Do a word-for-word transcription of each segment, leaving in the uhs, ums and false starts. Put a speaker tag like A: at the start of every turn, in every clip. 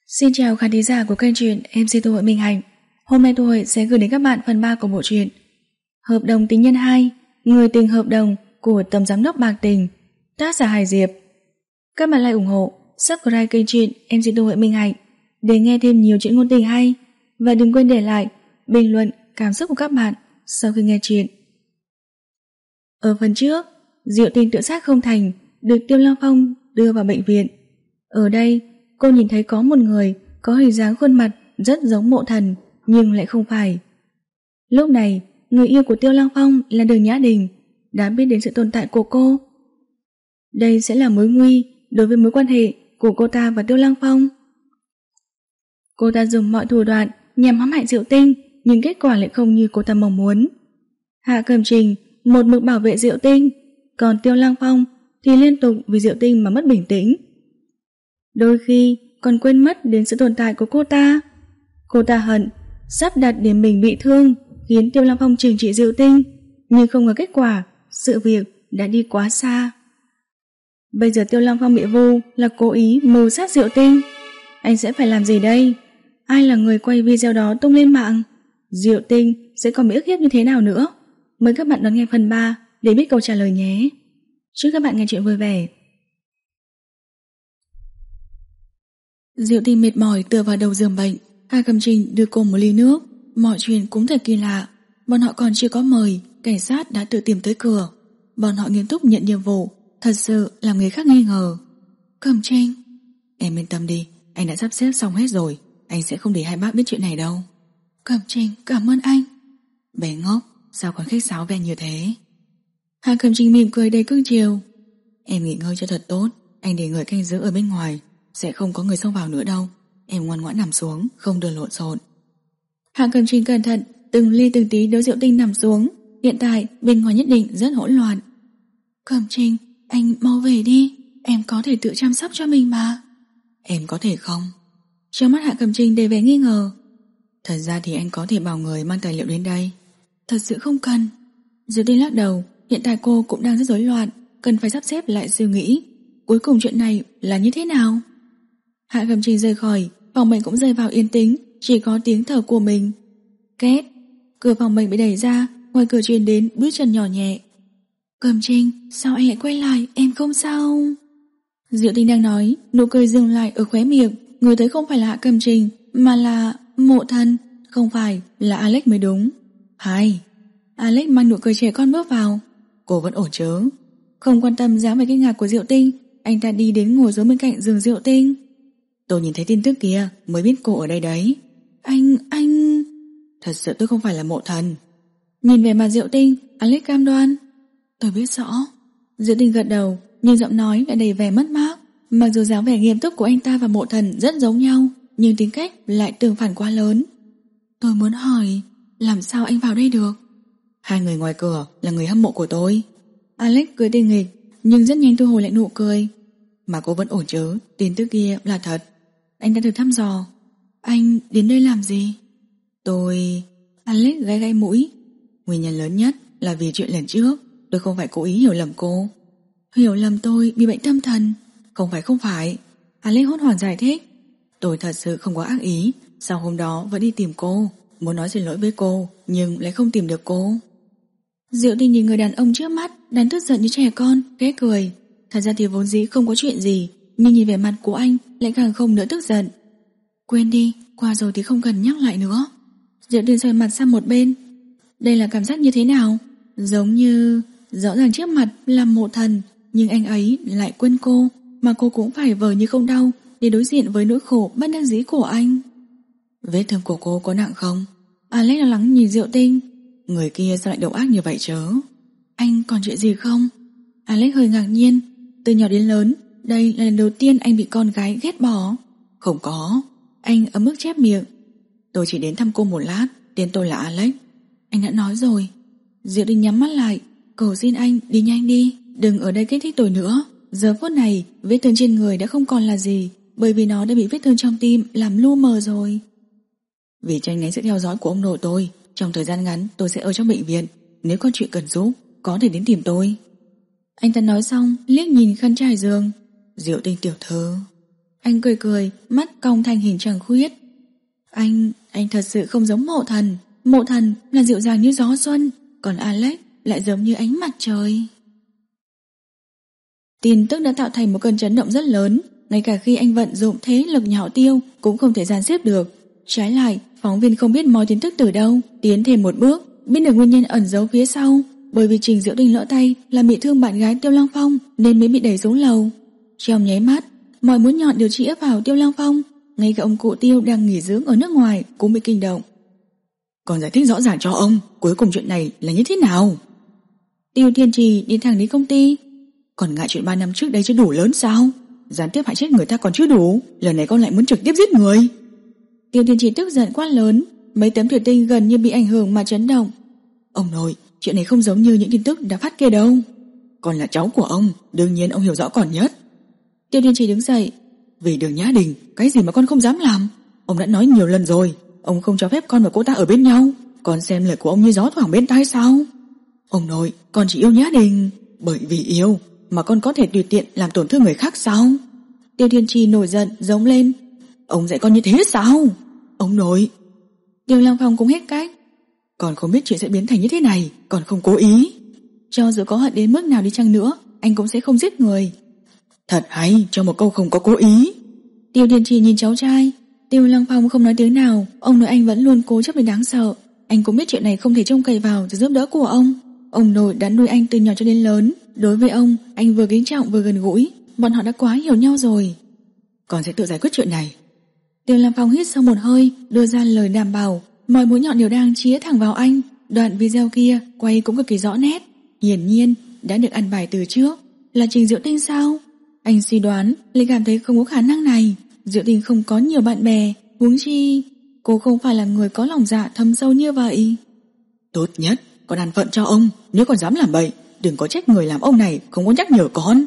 A: Xin chào khán thính giả của kênh truyện em xê Tô Hội Minh Hạnh. Hôm nay tôi sẽ gửi đến các bạn phần ba của bộ truyện Hợp đồng tình nhân hai, Người tình hợp đồng của Tổng giám đốc Bạc Tình, tác giả Hải Diệp. Các bạn like ủng hộ, subscribe kênh truyện em xê Tô Hội Minh Hạnh để nghe thêm nhiều chuyện ngôn tình hay, và đừng quên để lại bình luận cảm xúc của các bạn sau khi nghe truyện. Ở phần trước, Diệu Tinh tự sát không thành được Tiêu Lăng Phong đưa vào bệnh viện. Ở đây cô nhìn thấy có một người có hình dáng khuôn mặt rất giống Mộ Thần nhưng lại không phải. Lúc này, người yêu của Tiêu Lăng Phong là Đường Nhã Đình đã biết đến sự tồn tại của cô. Đây sẽ là mối nguy đối với mối quan hệ của cô ta và Tiêu Lăng Phong. Cô ta dùng mọi thủ đoạn nhằm hãm hại Diệu Tinh, nhưng kết quả lại không như cô ta mong muốn. Hạ Cẩm Trình một mực bảo vệ Diệu Tinh, còn Tiêu Lăng Phong thì liên tục vì Diệu Tinh mà mất bình tĩnh. Đôi khi còn quên mất đến sự tồn tại của cô ta. Cô ta hận sắp đặt để mình bị thương, khiến Tiêu Lăng Phong trừng trị Diệu Tinh, nhưng không ngờ kết quả sự việc đã đi quá xa. Bây giờ Tiêu Lăng Phong bị vu là cố ý mưu sát Diệu Tinh. Anh sẽ phải làm gì đây? Ai là người quay video đó tung lên mạng? Diệu Tinh sẽ còn bị ức hiếp như thế nào nữa? Mời các bạn đón nghe phần ba để biết câu trả lời nhé. Chúc các bạn nghe chuyện vui vẻ. Diệu Tinh mệt mỏi tựa vào đầu giường bệnh. Hạ Cẩm Trình đưa cô một ly nước. Mọi chuyện cũng thật kỳ lạ. Bọn họ còn chưa có mời, cảnh sát đã tự tìm tới cửa. Bọn họ nghiêm túc nhận nhiệm vụ, thật sự làm người khác nghi ngờ. Cẩm Trình, em yên tâm đi, anh đã sắp xếp xong hết rồi. Anh sẽ không để hai bác biết chuyện này đâu. Cẩm Trình, cảm ơn anh. Bé ngốc, sao còn khách sáo vẻ như thế? Hạ Cẩm Trình mỉm cười đầy cưng chiều. Em nghỉ ngơi cho thật tốt, anh để người canh giữ ở bên ngoài, sẽ không có người xông vào nữa đâu. Em ngoan ngoãn nằm xuống, không được lộn xộn. Hạ Cẩm Trình cẩn thận từng ly từng tí đỡ Diệu Tinh nằm xuống. Hiện tại bên ngoài nhất định rất hỗn loạn. Cẩm Trình, anh mau về đi, em có thể tự chăm sóc cho mình mà. Em có thể không? Trong mắt Hạ Cẩm Trình đầy vẻ nghi ngờ. Thật ra thì anh có thể bảo người mang tài liệu đến đây. Thật sự không cần. Diệu Tinh lắc đầu. Hiện tại cô cũng đang rất rối loạn, cần phải sắp xếp lại suy nghĩ. Cuối cùng chuyện này là như thế nào? Hạ Cẩm Trình rời khỏi, phòng bệnh cũng rơi vào yên tĩnh, chỉ có tiếng thở của mình. Két, cửa phòng bệnh bị đẩy ra, ngoài cửa truyền đến bước chân nhỏ nhẹ. Cẩm Trình, sao anh lại quay lại, em không sao? Diệu Tinh đang nói, nụ cười dừng lại ở khóe miệng. Người tới không phải là Hạ Cẩm Trình, mà là Mộ Thần, không phải là Alex mới đúng. Hai, Alex mang nụ cười trẻ con bước vào. Cô vẫn ổn chứ? Không quan tâm dáng vẻ kinh ngạc của Diệu Tinh, anh ta đi đến ngồi xuống bên cạnh giường Diệu Tinh. Tôi nhìn thấy tin tức kia mới biết cô ở đây đấy. Anh, anh... Thật sự tôi không phải là Mộ Thần. Nhìn về mặt Diệu Tinh, Alex cam đoan. Tôi biết rõ. Diệu Tinh gật đầu, nhưng giọng nói lại đầy vẻ mất mát. Mặc dù dáng vẻ nghiêm túc của anh ta và Mộ Thần rất giống nhau, nhưng tính cách lại tương phản quá lớn. Tôi muốn hỏi, làm sao anh vào đây được? Hai người ngoài cửa là người hâm mộ của tôi. Alex cười tinh nghịch, nhưng rất nhanh thu hồi lại nụ cười. Mà cô vẫn ổn chứ? Tin tức kia là thật. Anh đã thử thăm dò. Anh đến đây làm gì? Tôi... Alex gai gai mũi. Nguyên nhân lớn nhất là vì chuyện lần trước. Tôi không phải cố ý hiểu lầm cô. Hiểu lầm tôi bị bệnh tâm thần? Không phải không phải. Alex hốt hoảng giải thích. Tôi thật sự không có ác ý. Sau hôm đó vẫn đi tìm cô, muốn nói xin lỗi với cô, nhưng lại không tìm được cô. Diệu Tinh nhìn người đàn ông trước mắt đang tức giận như trẻ con, khẽ cười. Thật ra thì vốn dĩ không có chuyện gì, nhưng nhìn vẻ mặt của anh lại càng không nữa tức giận. Quên đi, qua rồi thì không cần nhắc lại nữa. Diệu Tinh xoay mặt sang một bên. Đây là cảm giác như thế nào? Giống như... Rõ ràng trước mặt là Mộ Thần, nhưng anh ấy lại quên cô, mà cô cũng phải vờ như không đau để đối diện với nỗi khổ bất đắc dĩ của anh. Vết thương của cô có nặng không? Alex lo lắng nhìn Diệu Tinh. Người kia sao lại độc ác như vậy chứ? Anh còn chuyện gì không? Alex hơi ngạc nhiên. Từ nhỏ đến lớn, đây là lần đầu tiên anh bị con gái ghét bỏ. Không có. Anh ấm ức chép miệng. Tôi chỉ đến thăm cô một lát. Tên tôi là Alex. Anh đã nói rồi. Diệu Tinh nhắm mắt lại. Cầu xin anh đi nhanh đi, đừng ở đây kích thích tôi nữa. Giờ phút này vết thương trên người đã không còn là gì, bởi vì nó đã bị vết thương trong tim làm lu mờ rồi. Vì tránh né sự theo dõi của ông nội tôi, trong thời gian ngắn tôi sẽ ở trong bệnh viện. Nếu có chuyện cần giúp, có thể đến tìm tôi. Anh ta nói xong liếc nhìn khăn trải giường. Diệu Tinh tiểu thư. Anh cười cười, mắt cong thành hình trăng khuyết. Anh, anh thật sự không giống Mộ Thần. Mộ Thần là dịu dàng như gió xuân, còn Alex lại giống như ánh mặt trời. Tin tức đã tạo thành một cơn chấn động rất lớn. Ngay cả khi anh vận dụng thế lực nhỏ Tiêu cũng không thể dàn xếp được. Trái lại, phóng viên không biết moi tin tức từ đâu, tiến thêm một bước, biết được nguyên nhân ẩn giấu phía sau. Bởi vì Trình Diệu Tinh lỡ tay làm bị thương bạn gái Tiêu Lăng Phong nên mới bị đẩy xuống lầu. Trong nháy mắt, mọi mũi nhọn điều trị ấp vào Tiêu Lăng Phong. Ngay cả ông cụ Tiêu đang nghỉ dưỡng ở nước ngoài cũng bị kinh động.
B: Còn giải thích rõ ràng cho ông, cuối cùng chuyện này là như thế nào?
A: Tiêu Thiên Trì đi thẳng đến công ty.
B: Còn ngại chuyện ba năm trước đây chưa đủ lớn sao? Gián tiếp hại chết người ta còn chưa đủ, lần này con lại muốn trực tiếp giết người.
A: Tiêu Thiên Trì tức giận quát lớn, mấy tấm thủy tinh gần như bị ảnh hưởng mà chấn động.
B: Ông nội, chuyện này không giống như những tin tức đã phát kia đâu. Con là cháu của ông, đương nhiên ông hiểu rõ còn nhất.
A: Tiêu Thiên Trì đứng dậy.
B: Vì Đường Nhã Đình, cái gì mà con không dám làm? Ông đã nói nhiều lần rồi, ông không cho phép con và cô ta ở bên nhau. Con xem lời của ông như gió thoảng bên tai sao? Ông nội, con chỉ yêu Nhã Đình. Bởi vì yêu mà con có thể tùy tiện làm tổn thương người khác sao?
A: Tiêu Thiên Trì nổi giận giống lên.
B: Ông dạy con như thế sao? Ông nội.
A: Tiêu Lăng Phong cũng hết cách.
B: Con không biết chuyện sẽ biến thành như thế này, còn không cố ý.
A: Cho dù có hận đến mức nào đi chăng nữa, anh cũng sẽ không giết người.
B: Thật hay, cho một câu không có cố ý.
A: Tiêu Thiên Trì nhìn cháu trai. Tiêu Lăng Phong không nói tiếng nào. Ông nội anh vẫn luôn cố chấp đến đáng sợ. Anh cũng biết chuyện này không thể trông cậy vào sự giúp đỡ của ông. Ông nội đã nuôi anh từ nhỏ cho đến lớn. Đối với ông, anh vừa kính trọng vừa gần gũi. Bọn họ đã quá hiểu nhau rồi.
B: Con sẽ tự giải quyết chuyện này.
A: Tiêu Lăng Phong hít sâu một hơi, đưa ra lời đảm bảo. Mọi mũi nhọn đều đang chĩa thẳng vào anh. Đoạn video kia quay cũng cực kỳ rõ nét. Hiển nhiên đã được ăn bài từ trước. Là Trình Diệu Tinh sao? Anh suy đoán, lại cảm thấy không có khả năng này. Diệu Tinh không có nhiều bạn bè, huống chi cô không phải là người có lòng dạ thâm sâu như vậy.
B: Tốt nhất con ăn phận cho ông. Nếu con dám làm bậy, đừng có trách người làm ông này không có nhắc nhở con.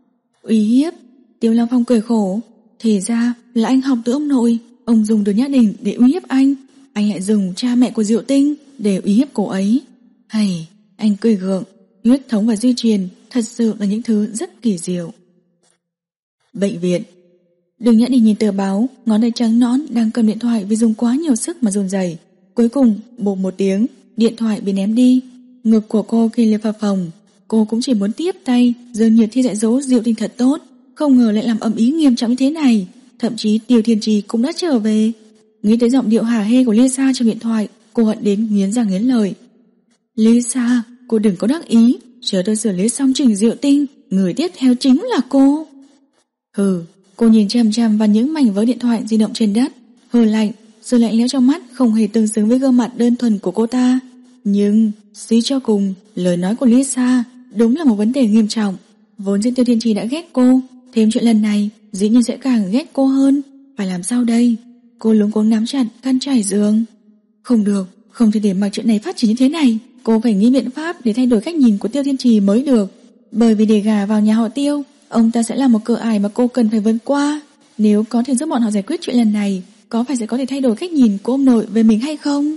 A: Uy hiếp. Tiêu Lăng Phong cười khổ. Thì ra là anh học từ ông nội. Ông dùng Đường Nhã Đình để uy hiếp anh. Anh lại dùng cha mẹ của Diệu Tinh để uy hiếp cô ấy. Hay, anh cười gượng. Huyết thống và di truyền thật sự là những thứ rất kỳ diệu. Bệnh viện. Đường Nhã Đình nhìn tờ báo, ngón tay trắng nõn đang cầm điện thoại vì dùng quá nhiều sức mà run rẩy. Cuối cùng bộp một tiếng, điện thoại bị ném đi. Ngực của cô khi lên vào phòng. Cô cũng chỉ muốn tiếp tay dường nhiệt thi dạy dỗ Diệu Tinh thật tốt. Không ngờ lại làm ầm ý nghiêm trọng như thế này. Thậm chí Tiêu Thiên Trì cũng đã trở về. Nghĩ tới giọng điệu hả hê của Lisa trong điện thoại, cô hận đến nghiến răng nghiến lợi. Lisa, cô đừng có đắc ý. Chờ tôi xử lý xong Trình Diệu Tinh, người tiếp theo chính là cô. Hừ. Cô nhìn chằm chằm vào những mảnh vỡ điện thoại di động trên đất, hừ lạnh, sự lạnh lẽo trong mắt không hề tương xứng với gương mặt đơn thuần của cô ta. Nhưng suy cho cùng, lời nói của Lisa đúng là một vấn đề nghiêm trọng. Vốn dĩ Tiêu Thiên Trì đã ghét cô, thêm chuyện lần này dĩ nhiên sẽ càng ghét cô hơn. Phải làm sao đây? Cô luống cuống nắm chặt khăn trải giường. Không được, không thể để mặc chuyện này phát triển như thế này. Cô phải nghĩ biện pháp để thay đổi cách nhìn của Tiêu Thiên Trì mới được. Bởi vì để gả vào nhà họ Tiêu, ông ta sẽ là một cửa ải mà cô cần phải vượt qua. Nếu có thể giúp bọn họ giải quyết chuyện lần này, có phải sẽ có thể thay đổi cách nhìn của ông nội về mình hay không?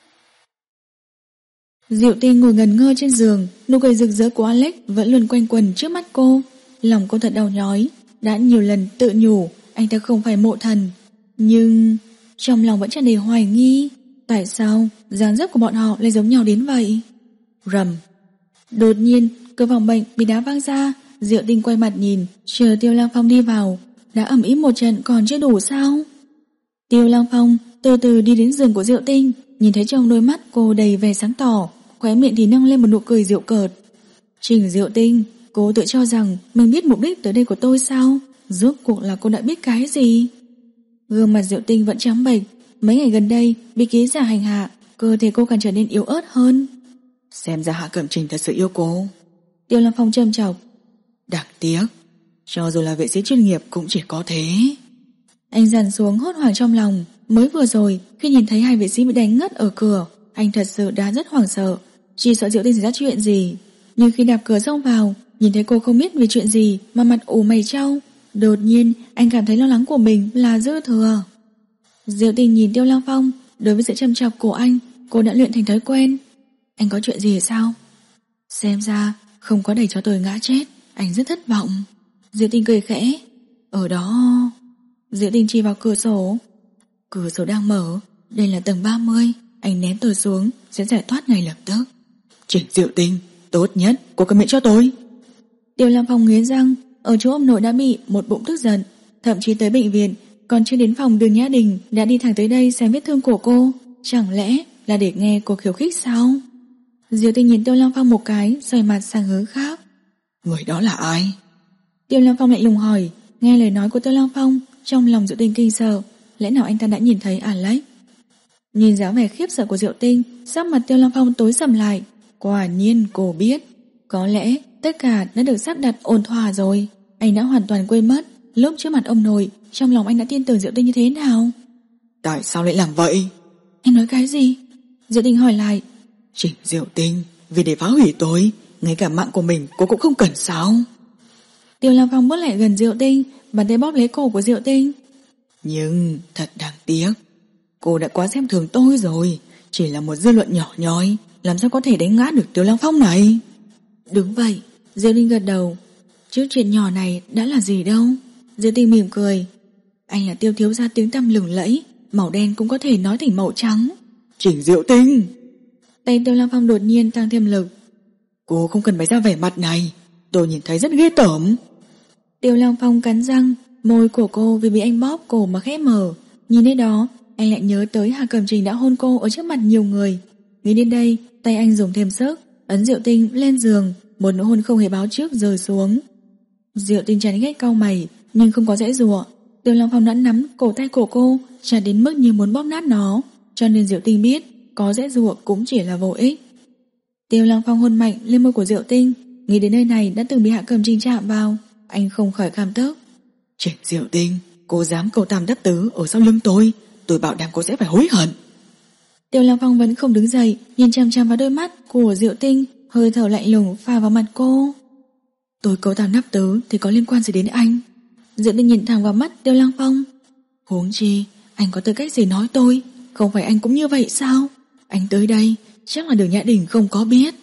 A: Diệu Tinh ngồi ngẩn ngơ trên giường, nụ cười rực rỡ của Alex vẫn luôn quanh quẩn trước mắt cô. Lòng cô thật đau nhói, đã nhiều lần tự nhủ anh ta không phải Mộ Thần, nhưng trong lòng vẫn tràn đầy hoài nghi. Tại sao dáng dấp của bọn họ lại giống nhau đến vậy? Rầm. Đột nhiên cửa phòng bệnh bị đá văng ra. Diệu Tinh quay mặt nhìn, chờ Tiêu Lăng Phong đi vào. Đã ầm ĩ một trận còn chưa đủ sao? Tiêu Lăng Phong từ từ đi đến giường của Diệu Tinh, nhìn thấy trong đôi mắt cô đầy vẻ sáng tỏ, khóe miệng thì nâng lên một nụ cười giễu cợt. Trình Diệu Tinh, cô tự cho rằng mình biết mục đích tới đây của tôi sao? Rốt cuộc là cô đã biết cái gì? Gương mặt Diệu Tinh vẫn trắng bệch. Mấy ngày gần đây bị ký giả hành hạ, cơ thể cô càng trở nên yếu ớt hơn.
B: Xem ra Hạ Cẩm Trình thật sự yêu cô.
A: Tiêu Lăng Phong châm chọc.
B: Đặc tiếc, cho dù là vệ sĩ chuyên nghiệp cũng chỉ có thế.
A: Anh dằn xuống hốt hoảng trong lòng. Mới vừa rồi khi nhìn thấy hai vệ sĩ bị đánh ngất ở cửa, anh thật sự đã rất hoảng sợ, chỉ sợ Diệu Tinh xảy ra chuyện gì. Nhưng khi đạp cửa xông vào, nhìn thấy cô không biết vì chuyện gì mà mặt ủ mày trao, đột nhiên anh cảm thấy lo lắng của mình là dư thừa. Diệu Tinh nhìn Tiêu Lăng Phong, đối với sự châm chọc của anh, cô đã luyện thành thói quen. Anh có chuyện gì sao? Xem ra không có đẩy cho tôi ngã chết, anh rất thất vọng. Diệu Tinh cười khẽ. Ở đó... Diệu Tinh chỉ vào cửa sổ. Cửa sổ đang mở, đây là tầng ba mươi, anh ném tôi xuống sẽ giải thoát ngay lập tức.
B: Trình Diệu Tinh, tốt nhất cô cầm miệng cho tôi.
A: Tiêu Lam Phong nghiến răng, ở chỗ ông nội đã bị một bụng tức giận, thậm chí tới bệnh viện, còn chưa đến phòng Đường Nhã Đình đã đi thẳng tới đây xem vết thương của cô. Chẳng lẽ là để nghe cô khiêu khích sao? Diệu Tinh nhìn Tiêu Lam Phong một cái, xoay mặt sang hướng khác.
B: Người đó là ai?
A: Tiêu Lam Phong lạnh lùng hỏi. Nghe lời nói của Tiêu Lam Phong, trong lòng Diệu Tinh kinh sợ. Lẽ nào anh ta đã nhìn thấy Alex? Nhìn dáng vẻ khiếp sợ của Diệu Tinh, sắc mặt Tiêu Lam Phong tối sầm lại. Quả nhiên cô biết. Có lẽ tất cả đã được sắp đặt ổn thỏa rồi. Anh đã hoàn toàn quên mất lúc trước mặt ông nội, trong lòng anh đã tin tưởng Diệu Tinh như thế nào.
B: Tại sao lại làm vậy?
A: Anh nói cái gì? Diệu Tinh hỏi lại.
B: Trình Diệu Tinh, vì để phá hủy tôi, ngay cả mạng của mình cô cũng không cần sao?
A: Tiêu Lam Phong bước lại gần Diệu Tinh, bàn tay bóp lấy cổ của Diệu Tinh.
B: Nhưng thật đáng tiếc, cô đã quá xem thường tôi rồi. Chỉ là một dư luận nhỏ nhoi, làm sao có thể đánh ngã được Tiêu Lam Phong này?
A: Đúng vậy, Diệu Tinh gật đầu. Trước chuyện nhỏ này đã là gì đâu. Diệu Tinh mỉm cười. Anh là Tiêu thiếu gia tiếng tăm lừng lẫy, màu đen cũng có thể nói thành màu trắng.
B: Trình Diệu Tinh!
A: Tay Tiêu Lam Phong đột nhiên tăng thêm lực.
B: Cô không cần bày ra vẻ mặt này, tôi nhìn thấy rất ghê tởm.
A: Tiêu Lam Phong cắn răng, môi của cô vì bị anh bóp cổ mà khẽ mở. Nhìn đến đó, anh lại nhớ tới Hà Cẩm Trình đã hôn cô ở trước mặt nhiều người. Nghĩ đến đây, tay anh dùng thêm sức, ấn Diệu Tinh lên giường, một nụ hôn không hề báo trước rơi xuống. Diệu Tinh chán ghét cau mày, nhưng không có giãy giụa. Tiêu Lam Phong đã nắm cổ tay của cô, chặt đến mức như muốn bóp nát nó, cho nên Diệu Tinh biết có giãy giụa cũng chỉ là vô ích. Tiêu Lam Phong hôn mạnh lên môi của Diệu Tinh, nghĩ đến nơi này đã từng bị Hạ Cẩm Trình chạm vào, anh không khỏi cảm tức.
B: Trình Diệu Tinh, cô dám cầu tam đắp tứ ở sau lưng tôi, tôi bảo đảm cô sẽ phải hối hận.
A: Tiêu Lam Phong vẫn không đứng dậy, nhìn chằm chằm vào đôi mắt của Diệu Tinh, hơi thở lạnh lùng phả vào mặt cô. Tôi cầu tam đắp tứ thì có liên quan gì đến anh? Diệu Tinh nhìn thẳng vào mắt Tiêu Lam Phong. Huống chi, anh có tư cách gì nói tôi? Không phải anh cũng như vậy sao? Anh tới đây, chắc là Đường Nhã Đình không có biết.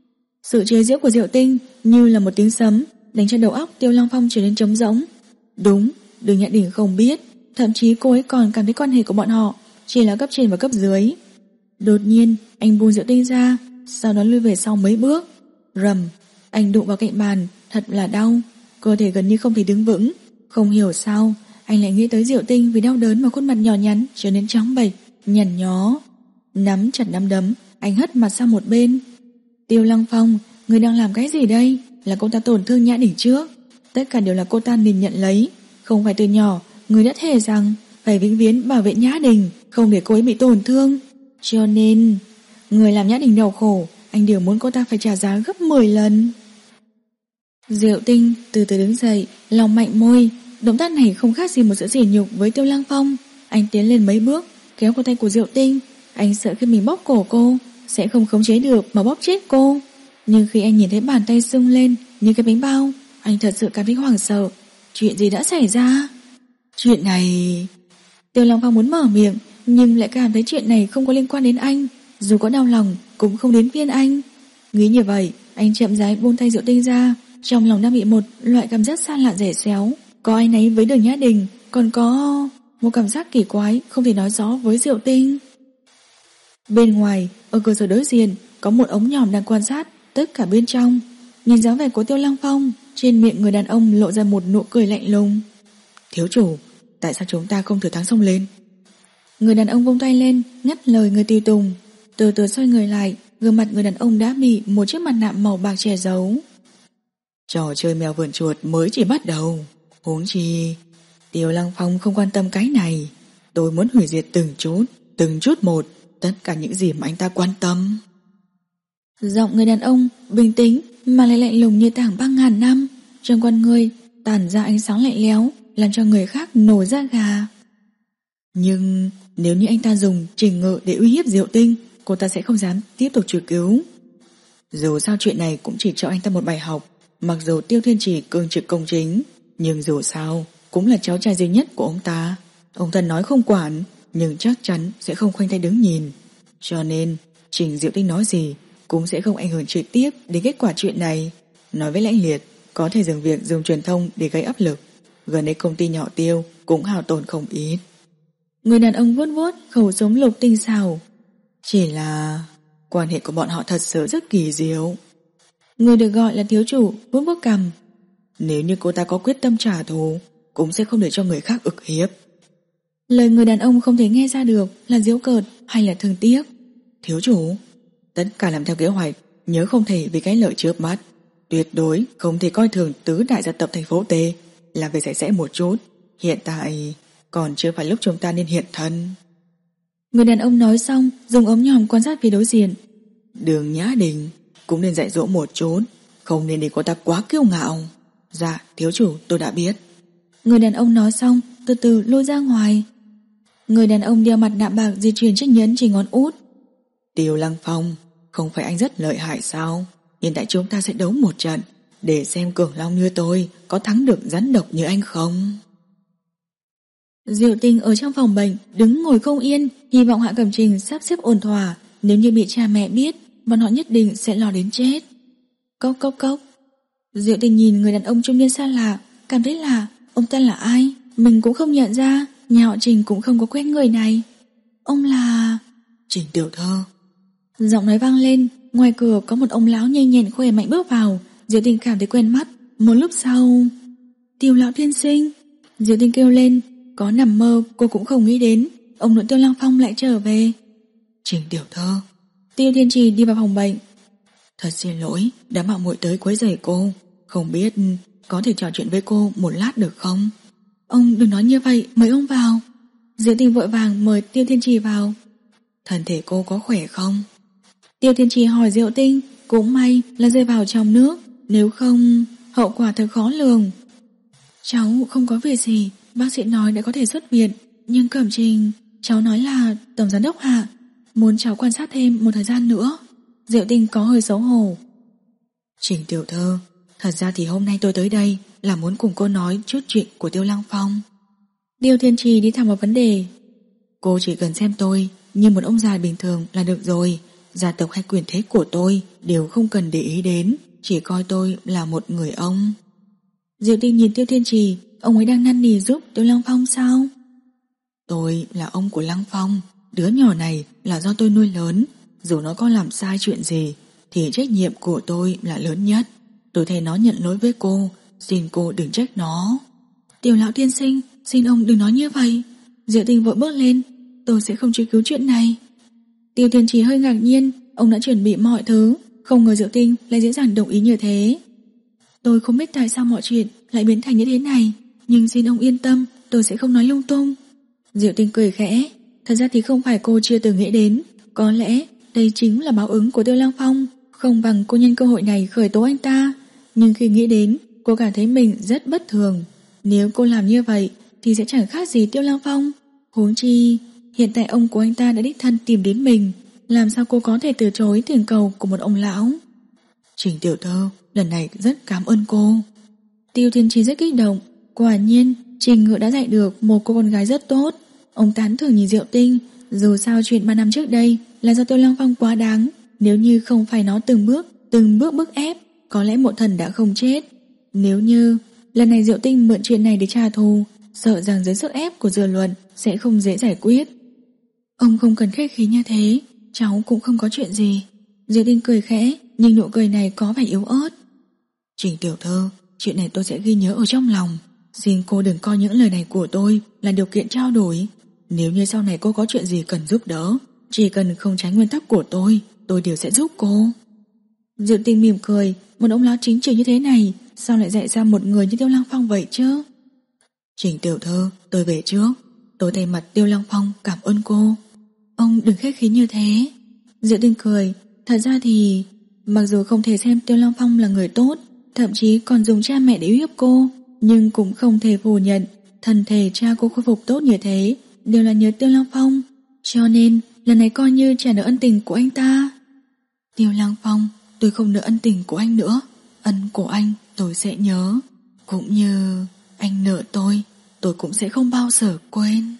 A: Sự chế giễu của Diệu Tinh như là một tiếng sấm, đánh cho đầu óc Tiêu Lam Phong trở nên trống rỗng. Đúng, Đường Nhã Đình không biết, thậm chí cô ấy còn cảm thấy quan hệ của bọn họ chỉ là cấp trên và cấp dưới. Đột nhiên, anh buông Diệu Tinh ra, sau đó lùi về sau mấy bước. Rầm, anh đụng vào cạnh bàn, thật là đau, cơ thể gần như không thể đứng vững. Không hiểu sao, anh lại nghĩ tới Diệu Tinh vì đau đớn mà khuôn mặt nhỏ nhắn trở nên trắng bệch, nhăn nhó. Nắm chặt nắm đấm, anh hất mặt sang một bên. Tiêu Lăng Phong, người đang làm cái gì đây? Là cô ta tổn thương Nhã Đình trước, tất cả đều là cô ta nên nhận lấy. Không phải từ nhỏ người đã thề rằng phải vĩnh viễn bảo vệ Nhã Đình, không để cô ấy bị tổn thương. Cho nên người làm Nhã Đình đau khổ, anh đều muốn cô ta phải trả giá gấp mười lần. Diệu Tinh từ từ đứng dậy, lòng mạnh môi. Động tác này không khác gì một sự sỉ nhục với Tiêu Lăng Phong. Anh tiến lên mấy bước, kéo cổ tay của Diệu Tinh. Anh sợ khi mình bóp cổ cô sẽ không khống chế được mà bóp chết cô. Nhưng khi anh nhìn thấy bàn tay sưng lên như cái bánh bao, anh thật sự cảm thấy hoảng sợ. Chuyện gì đã xảy ra? Chuyện này... Tiêu Lăng Phong muốn mở miệng, nhưng lại cảm thấy chuyện này không có liên quan đến anh. Dù có đau lòng cũng không đến phiên anh. Nghĩ như vậy, anh chậm rãi buông tay Diệu Tinh ra. Trong lòng đang bị một loại cảm giác xa lạ rẻ xéo. Có ai nấy với Đường Nhã Đình, còn có một cảm giác kỳ quái không thể nói rõ với Diệu Tinh. Bên ngoài, ở cửa sổ đối diện, có một ống nhòm đang quan sát tất cả bên trong. Nhìn dáng vẻ của Tiêu Lăng Phong, trên miệng người đàn ông lộ ra một nụ cười lạnh lùng. Thiếu chủ, tại sao chúng ta không thử thắng xông lên? Người đàn ông vung tay lên, ngắt lời người tùy tùng. Từ từ xoay người lại, gương mặt người đàn ông đã bị một chiếc mặt nạ màu bạc che giấu. Trò chơi mèo vườn chuột mới chỉ bắt đầu. Huống chi, Tiêu Lăng Phong không quan tâm cái này. Tôi muốn hủy diệt từng chút, từng chút một, tất cả những gì mà anh ta quan tâm. Giọng người đàn ông bình tĩnh mà lại lạnh lùng như tảng băng ngàn năm. Trong con người tản ra ánh sáng lạnh lẽo, làm cho người khác nổi da gà. Nhưng nếu như anh ta dùng Trình Ngự để uy hiếp Diệu Tinh, cô ta sẽ không dám tiếp tục truy cứu. Dù sao chuyện này cũng chỉ cho anh ta một bài học. Mặc dù Tiêu Thiên Chỉ cương trực công chính, nhưng dù sao cũng là cháu trai duy nhất của ông ta. Ông ta nói không quản, nhưng chắc chắn sẽ không khoanh tay đứng nhìn. Cho nên Trình Diệu Tinh nói gì cũng sẽ không ảnh hưởng trực tiếp đến kết quả chuyện này. Nói với lãnh liệt, có thể dừng việc dùng truyền thông để gây áp lực.
B: gần đây công ty nhỏ Tiêu cũng hao tổn không ít.
A: Người đàn ông vuốt vuốt khẩu súng lục tinh xảo.
B: Chỉ là quan hệ của bọn họ thật sự rất kỳ diệu.
A: Người được gọi là thiếu chủ vuốt vuốt cằm.
B: Nếu như cô ta có quyết tâm trả thù, cũng sẽ không để cho người khác ức hiếp.
A: Lời người đàn ông không thể nghe ra được là giễu cợt hay là thương tiếc.
B: Thiếu chủ, tất cả làm theo kế hoạch, nhớ không thể vì cái lợi trước mắt. Tuyệt đối không thể coi thường tứ đại gia tộc thành phố T. Làm việc sạch sẽ một chút. Hiện tại còn chưa phải lúc chúng ta nên hiện thân.
A: Người đàn ông nói xong, dùng ống nhòm quan sát phía đối diện.
B: Đường Nhã Đình cũng nên dạy dỗ một chút, không nên để cô ta quá kiêu ngạo. Dạ, thiếu chủ, tôi đã biết.
A: Người đàn ông nói xong, từ từ lôi ra ngoài. Người đàn ông đeo mặt nạ bạc di chuyển chiếc nhẫn chỉ ngón út.
B: Tiêu Lăng Phong, không phải anh rất lợi hại sao? Hiện tại chúng ta sẽ đấu một trận, để xem cường long như tôi có thắng được rắn độc như anh không.
A: Diệu Tinh ở trong phòng bệnh đứng ngồi không yên, hy vọng Hạ Cẩm Trình sắp xếp ổn thỏa. Nếu như bị cha mẹ biết, bọn họ nhất định sẽ lo đến chết. Cốc cốc cốc. Diệu Tinh nhìn người đàn ông trung niên xa lạ, cảm thấy lạ. Ông ta là ai? Mình cũng không nhận ra. Nhà họ Trình cũng không có quen người này. Ông là...
B: Trình tiểu thơ.
A: Giọng nói vang lên. Ngoài cửa có một ông lão nhanh nhẹn khỏe mạnh bước vào. Diệu Tinh cảm thấy quen mắt. Một lúc sau... Tiêu lão tiên sinh. Diệu Tinh kêu lên. Có nằm mơ cô cũng không nghĩ đến ông nội Tiêu Lăng Phong lại trở về.
B: Trình tiểu thơ.
A: Tiêu Thiên Trì đi vào phòng bệnh.
B: Thật xin lỗi đã mạo muội tới quấy rầy cô. Không biết có thể trò chuyện với cô một lát được không?
A: Ông đừng nói như vậy, mời ông vào. Diệu Tinh vội vàng mời Tiêu Thiên Trì vào.
B: Thân thể cô có khỏe không?
A: Tiêu Thiên Trì hỏi Diệu Tinh. Cũng may là rơi vào trong nước, nếu không hậu quả thật khó lường. Cháu không có việc gì, bác sĩ nói đã có thể xuất viện. Nhưng Cẩm Trình, cháu nói là tổng giám đốc Hạ muốn cháu quan sát thêm một thời gian nữa. Diệu Tinh có hơi xấu hổ.
B: Trình tiểu thơ, thật ra thì hôm nay tôi tới đây là muốn cùng cô nói chút chuyện của Tiêu Lăng Phong.
A: Tiêu Thiên Trì đi thẳng vào vấn đề.
B: Cô chỉ cần xem tôi như một ông già bình thường là được rồi. Gia tộc hay quyền thế của tôi đều không cần để ý đến, chỉ coi tôi là một người ông.
A: Diệu Tinh nhìn Tiêu Thiên Trì. Ông ấy đang năn nỉ giúp Tiêu Lăng Phong sao?
B: Tôi là ông của Lăng Phong. Đứa nhỏ này là do tôi nuôi lớn. Dù nó có làm sai chuyện gì thì trách nhiệm của tôi là lớn nhất. Tôi thề nó nhận lỗi với cô. Xin cô đừng trách nó.
A: Tiêu lão tiên sinh, xin ông đừng nói như vậy. Diệu Tinh vội bước lên. Tôi sẽ không truy cứu chuyện này. Tiêu Thiên Trì hơi ngạc nhiên. Ông đã chuẩn bị mọi thứ, không ngờ Diệu Tinh lại dễ dàng đồng ý như thế. Tôi không biết tại sao mọi chuyện lại biến thành như thế này, nhưng xin ông yên tâm, tôi sẽ không nói lung tung. Diệu Tinh cười khẽ. Thật ra thì không phải cô chưa từng nghĩ đến, có lẽ đây chính là báo ứng của Tiêu Lăng Phong. Không bằng cô nhân cơ hội này khởi tố anh ta. Nhưng khi nghĩ đến, cô cảm thấy mình rất bất thường. Nếu cô làm như vậy thì sẽ chẳng khác gì Tiêu Lăng Phong. Huống chi hiện tại ông của anh ta đã đích thân tìm đến mình, làm sao cô có thể từ chối tiền cầu của một ông lão.
B: Trình tiểu thơ, lần này rất cảm ơn cô.
A: Tiêu Thiên Trì rất kích động. Quả nhiên Trình Ngự đã dạy được một cô con gái rất tốt. Ông tán thưởng nhìn Diệu Tinh. Dù sao chuyện ba năm trước đây là do Tiêu Lăng Phong quá đáng. Nếu như không phải nó từng bước Từng bước bức ép, có lẽ Mộ Thần đã không chết. Nếu như lần này Diệu Tinh mượn chuyện này để trả thù, sợ rằng dưới sức ép của dư luận sẽ không dễ giải quyết. Ông không cần khách khí như thế, cháu cũng không có chuyện gì. Diệu Tinh cười khẽ, nhưng nụ cười này có vẻ yếu ớt.
B: Trình tiểu thơ, chuyện này tôi sẽ ghi nhớ ở trong lòng. Xin cô đừng coi những lời này của tôi là điều kiện trao đổi. Nếu như sau này cô có chuyện gì cần giúp đỡ, chỉ cần không tránh nguyên tắc của tôi, tôi đều sẽ giúp cô.
A: Diệu Tinh mỉm cười. Một ông lão chính trực như thế này, sao lại dạy ra một người như Tiêu Lăng Phong vậy chứ?
B: Trình tiểu thơ, tôi về trước. Tôi thay mặt Tiêu Lăng Phong cảm ơn cô.
A: Ông đừng khách khí như thế. Diệu Tinh cười. Thật ra thì mặc dù không thể xem Tiêu Lăng Phong là người tốt, thậm chí còn dùng cha mẹ để uy hiếp cô, nhưng cũng không thể phủ nhận thân thể cha cô khôi phục tốt như thế đều là nhờ Tiêu Lăng Phong. Cho nên lần này coi như trả nợ ân tình của anh ta.
B: Tiêu Lăng Phong, tôi không nợ ân tình của anh nữa. Ân của anh tôi sẽ nhớ. Cũng như anh nợ tôi, tôi cũng sẽ không bao giờ quên.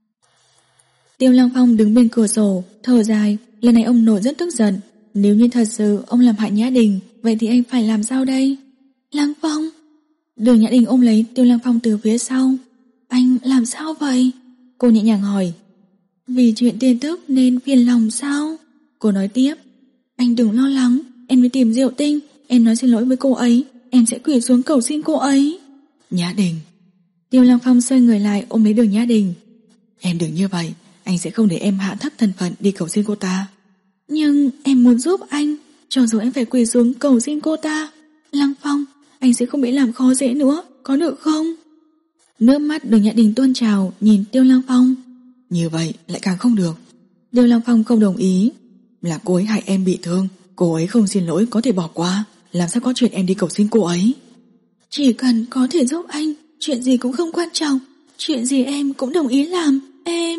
A: Tiêu Lăng Phong đứng bên cửa sổ, thở dài. Lần này ông nội rất tức giận. Nếu như thật sự ông làm hại Nhã Đình, vậy thì anh phải làm sao đây? Lăng Phong! Đường Nhã Đình ôm lấy Tiêu Lăng Phong từ phía sau. Anh làm sao vậy? Cô nhẹ nhàng hỏi. Vì chuyện tin tức nên phiền lòng sao? Cô nói tiếp. Anh đừng lo lắng, em đi tìm Diệu Tinh, em nói xin lỗi với cô ấy, em sẽ quỳ xuống cầu xin cô ấy.
B: Nhã Đình.
A: Tiêu Lăng Phong xoay người lại ôm lấy Đường Nhã Đình.
B: Em đừng như vậy, anh sẽ không để em hạ thấp thân phận đi cầu xin cô ta.
A: Nhưng em muốn giúp anh, cho dù em phải quỳ xuống cầu xin cô ta. Lăng Phong, anh sẽ không bị làm khó dễ nữa, có được không? Nước mắt Đường Nhã Đình tuôn trào nhìn Tiêu Lăng Phong.
B: Như vậy lại càng không được.
A: Tiêu Lăng Phong không đồng ý.
B: Là cô ấy hại em bị thương, cô ấy không xin lỗi có thể bỏ qua, làm sao có chuyện em đi cầu xin cô ấy.
A: Chỉ cần có thể giúp anh, chuyện gì cũng không quan trọng, chuyện gì em cũng đồng ý làm. Em...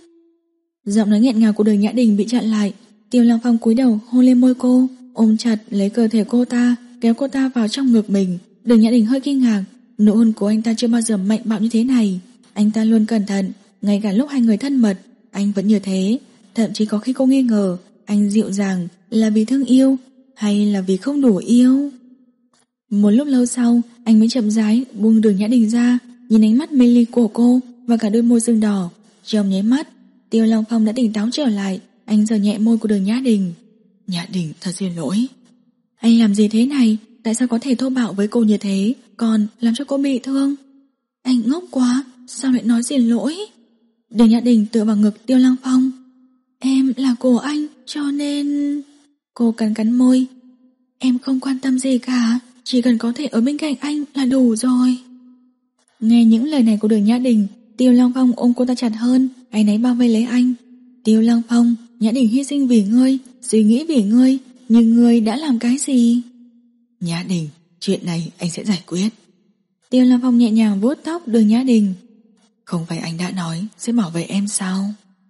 A: Giọng nói nghẹn ngào của Đường Nhã Đình bị chặn lại. Tiêu Lăng Phong cúi đầu hôn lên môi cô, ôm chặt lấy cơ thể cô ta, kéo cô ta vào trong ngực mình. Đường Nhã Đình hơi kinh ngạc, nụ hôn của anh ta chưa bao giờ mạnh bạo như thế này. Anh ta luôn cẩn thận, ngay cả lúc hai người thân mật anh vẫn như thế. Thậm chí có khi cô nghi ngờ anh dịu dàng là vì thương yêu hay là vì không đủ yêu. Một lúc lâu sau anh mới chậm rãi buông Đường Nhã Đình ra, nhìn ánh mắt mê ly của cô và cả đôi môi sưng đỏ. Trong nháy mắt Tiêu Lăng Phong đã tỉnh táo trở lại. Anh giở nhẹ môi của Đường Nhã Đình.
B: Nhã Đình, thật xin lỗi.
A: Anh làm gì thế này? Tại sao có thể thô bạo với cô như thế, còn làm cho cô bị thương? Anh ngốc quá, sao lại nói xin lỗi? Đường Nhã Đình tựa vào ngực Tiêu Lăng Phong. Em là của anh, cho nên... Cô cắn cắn môi. Em không quan tâm gì cả, chỉ cần có thể ở bên cạnh anh là đủ rồi. Nghe những lời này của Đường Nhã Đình, Tiêu Lăng Phong ôm cô ta chặt hơn, áy náy bao vây lấy anh. Tiêu Lăng Phong, Nhã Đình hy sinh vì ngươi, suy nghĩ vì ngươi, nhưng ngươi đã làm cái gì?
B: Nhã Đình, chuyện này anh sẽ giải quyết.
A: Tiêu Lăng Phong nhẹ nhàng vuốt tóc Đường Nhã Đình.
B: Không phải anh đã nói sẽ bảo vệ em sao?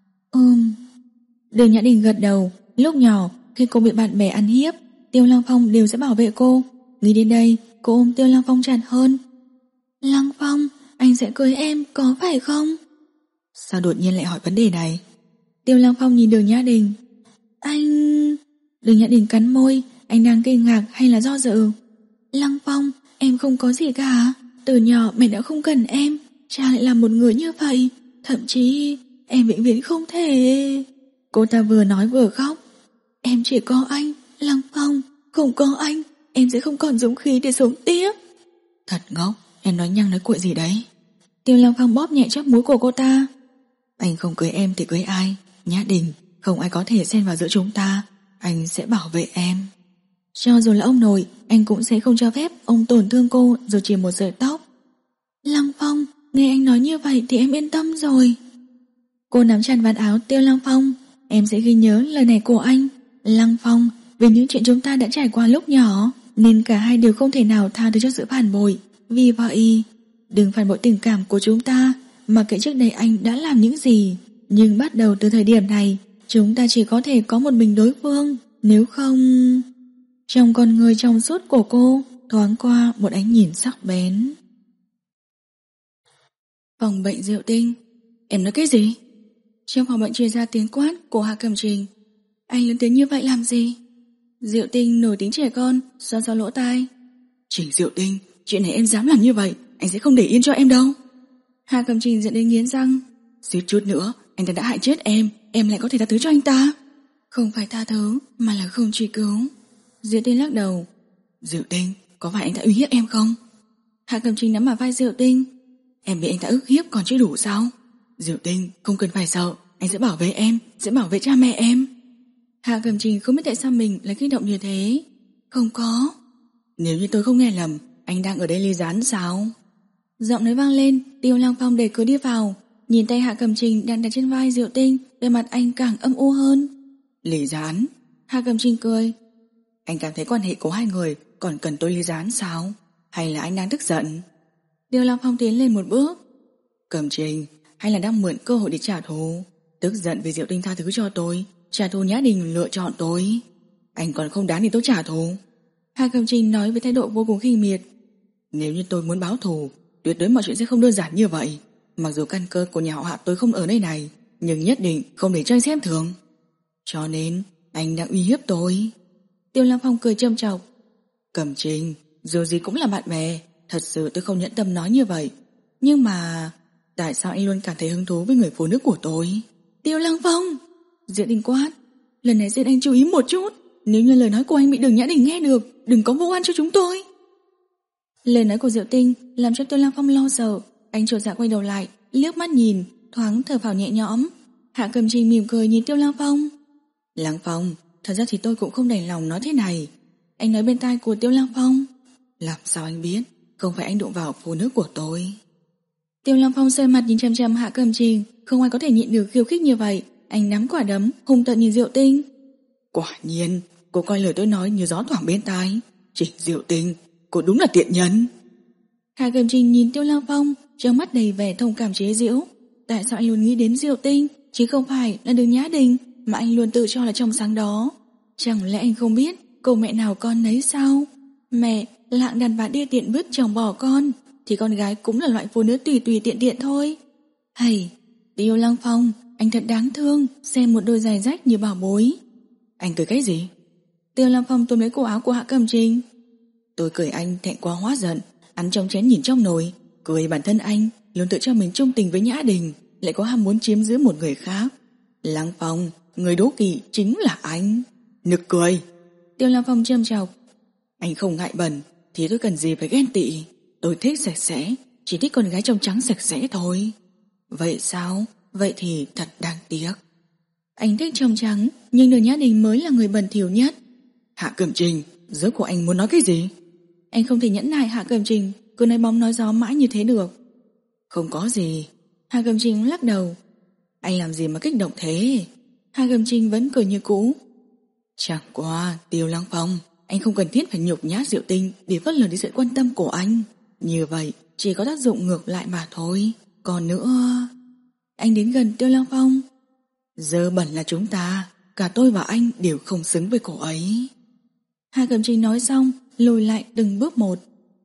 A: Ừm. Đường Nhã Đình gật đầu. Lúc nhỏ khi cô bị bạn bè ăn hiếp, Tiêu Lăng Phong đều sẽ bảo vệ cô. Nghĩ đến đây, cô ôm Tiêu Lăng Phong chặt hơn. Lăng Phong, anh sẽ cưới em có phải không?
B: Sao đột nhiên lại hỏi vấn đề này?
A: Tiêu Lăng Phong nhìn Đường Nhã Đình. Anh... Đường Nhã Đình cắn môi. Anh đang kinh ngạc hay là do dự? Lăng Phong, em không có gì cả. Từ nhỏ mẹ đã không cần em, cha lại là một người như vậy. Thậm chí em vĩnh viễn không thể... Cô ta vừa nói vừa khóc. Em chỉ có anh, Lăng Phong. Không có anh, em sẽ không còn dũng khí để sống tiếp.
B: Thật ngốc, em nói nhăng nói cuội gì đấy?
A: Tiêu Lăng Phong bóp nhẹ chóp mũi của cô ta.
B: Anh không cưới em thì cưới ai? Nhã Đình, không ai có thể xen vào giữa chúng ta. Anh sẽ bảo vệ em.
A: Cho dù là ông nội, anh cũng sẽ không cho phép ông tổn thương cô dù chỉ một sợi tóc. Lăng Phong, nghe anh nói như vậy thì em yên tâm rồi. Cô nắm chặt vạt áo Tiêu Lăng Phong. Em sẽ ghi nhớ lời này của anh. Lăng Phong, vì những chuyện chúng ta đã trải qua lúc nhỏ, nên cả hai đều không thể nào tha thứ cho sự phản bội. Vì vậy, đừng phản bội tình cảm của chúng ta. Mà kệ trước đây anh đã làm những gì, nhưng bắt đầu từ thời điểm này, chúng ta chỉ có thể có một mình đối phương. Nếu không... Trong con người trong suốt của cô thoáng qua một ánh nhìn sắc bén. Phòng bệnh Diệu Tinh.
B: Em nói cái gì?
A: Trong phòng bệnh truyền ra tiếng quát của Hạ Cẩm Trình. Anh lớn tiếng như vậy làm gì? Diệu Tinh nổi tiếng trẻ con, xoa xoa lỗ tai.
B: Trình Diệu Tinh, chuyện này em dám làm như vậy, anh sẽ không để yên cho em đâu.
A: Hạ Cẩm Trình giận đến nghiến răng.
B: Suýt chút nữa anh ta đã hại chết em, em lại có thể tha thứ cho anh ta?
A: Không phải tha thứ, mà là không truy cứu. Diệu Tinh lắc đầu.
B: Diệu Tinh, có phải anh ta uy hiếp em không?
A: Hạ Cẩm Trình nắm vào vai Diệu Tinh.
B: Em bị anh ta ức hiếp còn chưa đủ sao? Diệu Tinh, không cần phải sợ, anh sẽ bảo vệ em, sẽ bảo vệ cha mẹ em.
A: Hạ Cẩm Trình không biết tại sao mình lại kích động như thế. Không có.
B: Nếu như tôi không nghe lầm, anh đang ở đây ly gián sao?
A: Giọng nói vang lên. Tiêu Lăng Phong đẩy cửa đi vào, nhìn tay Hạ Cẩm Trình đang đặt trên vai Diệu Tinh, vẻ mặt anh càng âm u hơn.
B: Ly gián?
A: Hạ Cẩm Trình cười.
B: Anh cảm thấy quan hệ của hai người còn cần tôi ly gián sao? Hay là anh đang tức giận?
A: Tiêu Lăng Phong tiến lên một bước.
B: Cẩm Trình, hay là đang mượn cơ hội để trả thù? Tức giận vì Diệu Tinh tha thứ cho tôi, trả thù Nhã Đình lựa chọn tôi. Anh còn không đáng để tôi trả thù.
A: Hạ Cẩm Trình nói với thái độ vô cùng khinh miệt.
B: Nếu như tôi muốn báo thù, tuyệt đối mọi chuyện sẽ không đơn giản như vậy. Mặc dù căn cơ của nhà họ Hạ tôi không ở nơi này, nhưng nhất định không để cho anh xem thường. Cho nên anh đang uy hiếp tôi.
A: Tiêu Lăng Phong cười châm chọc.
B: Cẩm Trình, dù gì cũng là bạn bè, thật sự tôi không nhẫn tâm nói như vậy. Nhưng mà tại sao anh luôn cảm thấy hứng thú với người phụ nữ của tôi?
A: Tiêu Lăng Phong! Diệu Tinh quát. Lần này xin anh chú ý một chút. Nếu như lời nói của anh bị Đường Nhã Đình nghe được, đừng có vô oan cho chúng tôi. Lời nói của Diệu Tinh làm cho Tiêu Lăng Phong lo sợ. Anh chột dạ quay đầu lại, liếc mắt nhìn, thoáng thở phào nhẹ nhõm. Hạ Cẩm Trình mỉm cười nhìn Tiêu Lăng Phong.
B: Lăng Phong, thật ra thì tôi cũng không đành lòng nói thế này.
A: Anh nói bên tai của Tiêu Lăng Phong.
B: Làm sao anh biết? Không phải anh đụng vào phụ nữ của tôi.
A: Tiêu Lăng Phong sơi mặt nhìn chằm chằm Hạ Cẩm Trình. Không ai có thể nhịn được khiêu khích như vậy. Anh nắm quả đấm hung tợn nhìn Diệu Tinh.
B: Quả nhiên, cô coi lời tôi nói như gió thoảng bên tai. Trình Diệu Tinh, cô đúng là tiện nhân.
A: Hạ Cẩm Trình nhìn Tiêu Lăng Phong, trong mắt đầy vẻ thông cảm chế giễu. Tại sao anh luôn nghĩ đến Diệu Tinh, chứ không phải là Đường Nhã Đình mà anh luôn tự cho là trong sáng đó? Chẳng lẽ anh không biết câu mẹ nào con nấy sao? Mẹ là hạng đàn bà đê tiện vứt chồng bỏ con, thì con gái cũng là loại phụ nữ tùy tùy tiện tiện thôi. Hay, Tiêu Lăng Phong, anh thật đáng thương, xem một đôi giày rách như bảo bối.
B: Anh cười cái gì?
A: Tiêu Lăng Phong túm lấy cổ áo của Hạ Cẩm Trình.
B: Tôi cười anh thẹn quá hóa giận, ăn trong chén nhìn trong nồi. Cười bản thân anh luôn tự cho mình trung tình với Nhã Đình, lại có ham muốn chiếm giữ một người khác. Lăng Phong, người đố kỵ chính là anh. Nực cười.
A: Tiêu Lăng Phong châm chọc.
B: Anh không ngại bẩn thì tôi cần gì phải ghen tị. Tôi thích sạch sẽ, chỉ thích con gái trong trắng sạch sẽ thôi. Vậy sao? Vậy thì thật đáng tiếc.
A: Anh thích trong trắng, nhưng Đường Nhã Đình mới là người bẩn thỉu nhất.
B: Hạ Cẩm Trình, rốt của anh muốn nói cái gì?
A: Anh không thể nhẫn nại Hạ Cẩm Trình, cứ nói bóng nói gió mãi như thế được.
B: Không có gì.
A: Hạ Cẩm Trình lắc đầu.
B: Anh làm gì mà kích động thế?
A: Hạ Cẩm Trình vẫn cười như cũ.
B: Chẳng qua, Tiêu Lăng Phong, anh không cần thiết phải nhục nhã Diệu Tinh để phớt lờ đi sự quan tâm của anh. Như vậy chỉ có tác dụng ngược lại mà thôi. Còn nữa...
A: Anh đến gần Tiêu Lăng Phong.
B: Dơ bẩn là chúng ta, cả tôi và anh đều không xứng với cô ấy.
A: Hạ Cẩm Trình nói xong, lùi lại từng bước một.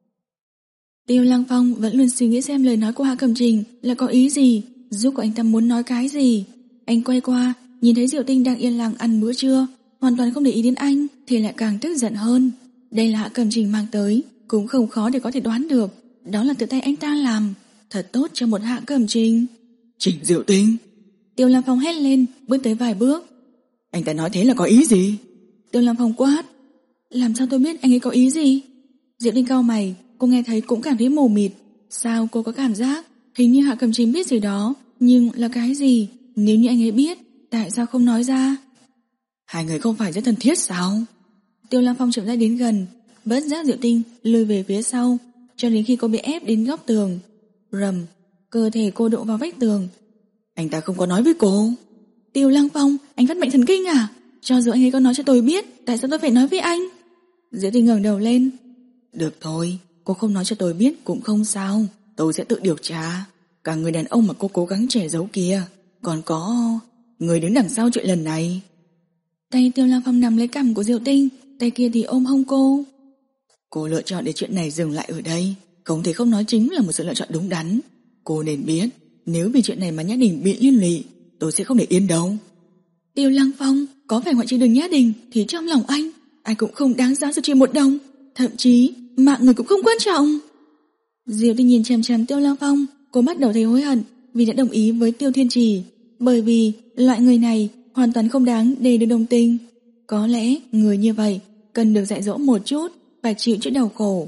A: Tiêu Lăng Phong vẫn luôn suy nghĩ xem lời nói của Hạ Cẩm Trình là có ý gì, giúp của anh ta muốn nói cái gì. Anh quay qua, nhìn thấy Diệu Tinh đang yên lặng ăn bữa trưa, hoàn toàn không để ý đến anh, thì lại càng tức giận hơn. Đây là Hạ Cẩm Trình mang tới, cũng không khó để có thể đoán được. Đó là tự tay anh ta làm, thật tốt cho một Hạ Cẩm Trình.
B: Trình Diệu Tinh!
A: Tiêu Lăng Phong hét lên, bước tới vài bước.
B: Anh ta nói thế là có ý gì?
A: Tiêu Lăng Phong quát. Làm sao tôi biết anh ấy có ý gì? Diệu Tinh cau mày, cô nghe thấy cũng cảm thấy mù mịt. Sao cô có cảm giác hình như Hạ Cẩm Trình biết gì đó, nhưng là cái gì? Nếu như anh ấy biết, tại sao không nói ra?
B: Hai người không phải rất thân thiết sao?
A: Tiêu Lăng Phong chậm rãi đến gần, bất giác Diệu Tinh lùi về phía sau, cho đến khi cô bị ép đến góc tường. Rầm, cơ thể cô đụng vào vách tường.
B: Anh ta không có nói với cô.
A: Tiêu Lăng Phong, anh phát bệnh thần kinh à? Cho dù anh ấy có nói cho tôi biết, tại sao tôi phải nói với anh? Diệu Tinh ngẩng đầu lên.
B: Được thôi, cô không nói cho tôi biết cũng không sao. Tôi sẽ tự điều tra. Cả người đàn ông mà cô cố gắng che giấu kia, còn có người đứng đằng sau chuyện lần này.
A: Tay Tiêu Lăng Phong nắm lấy cằm của Diệu Tinh, tay kia thì ôm hông cô.
B: Cô lựa chọn để chuyện này dừng lại ở đây, không thể không nói chính là một sự lựa chọn đúng đắn. Cô nên biết, nếu vì chuyện này mà Nhã Đình bị liên lụy, tôi sẽ không để yên đâu.
A: Tiêu Lăng Phong, có phải ngoại trừ Đường Nhã Đình thì trong lòng anh, ai cũng không đáng giá dù chỉ một đồng, thậm chí mạng người cũng không quan trọng. Diệu Tinh nhìn chằm chằm Tiêu Lăng Phong, cô bắt đầu thấy hối hận vì đã đồng ý với Tiêu Thiên Trì, bởi vì loại người này hoàn toàn không đáng để được đồng tình. Có lẽ người như vậy cần được dạy dỗ một chút, phải chịu chút đau khổ.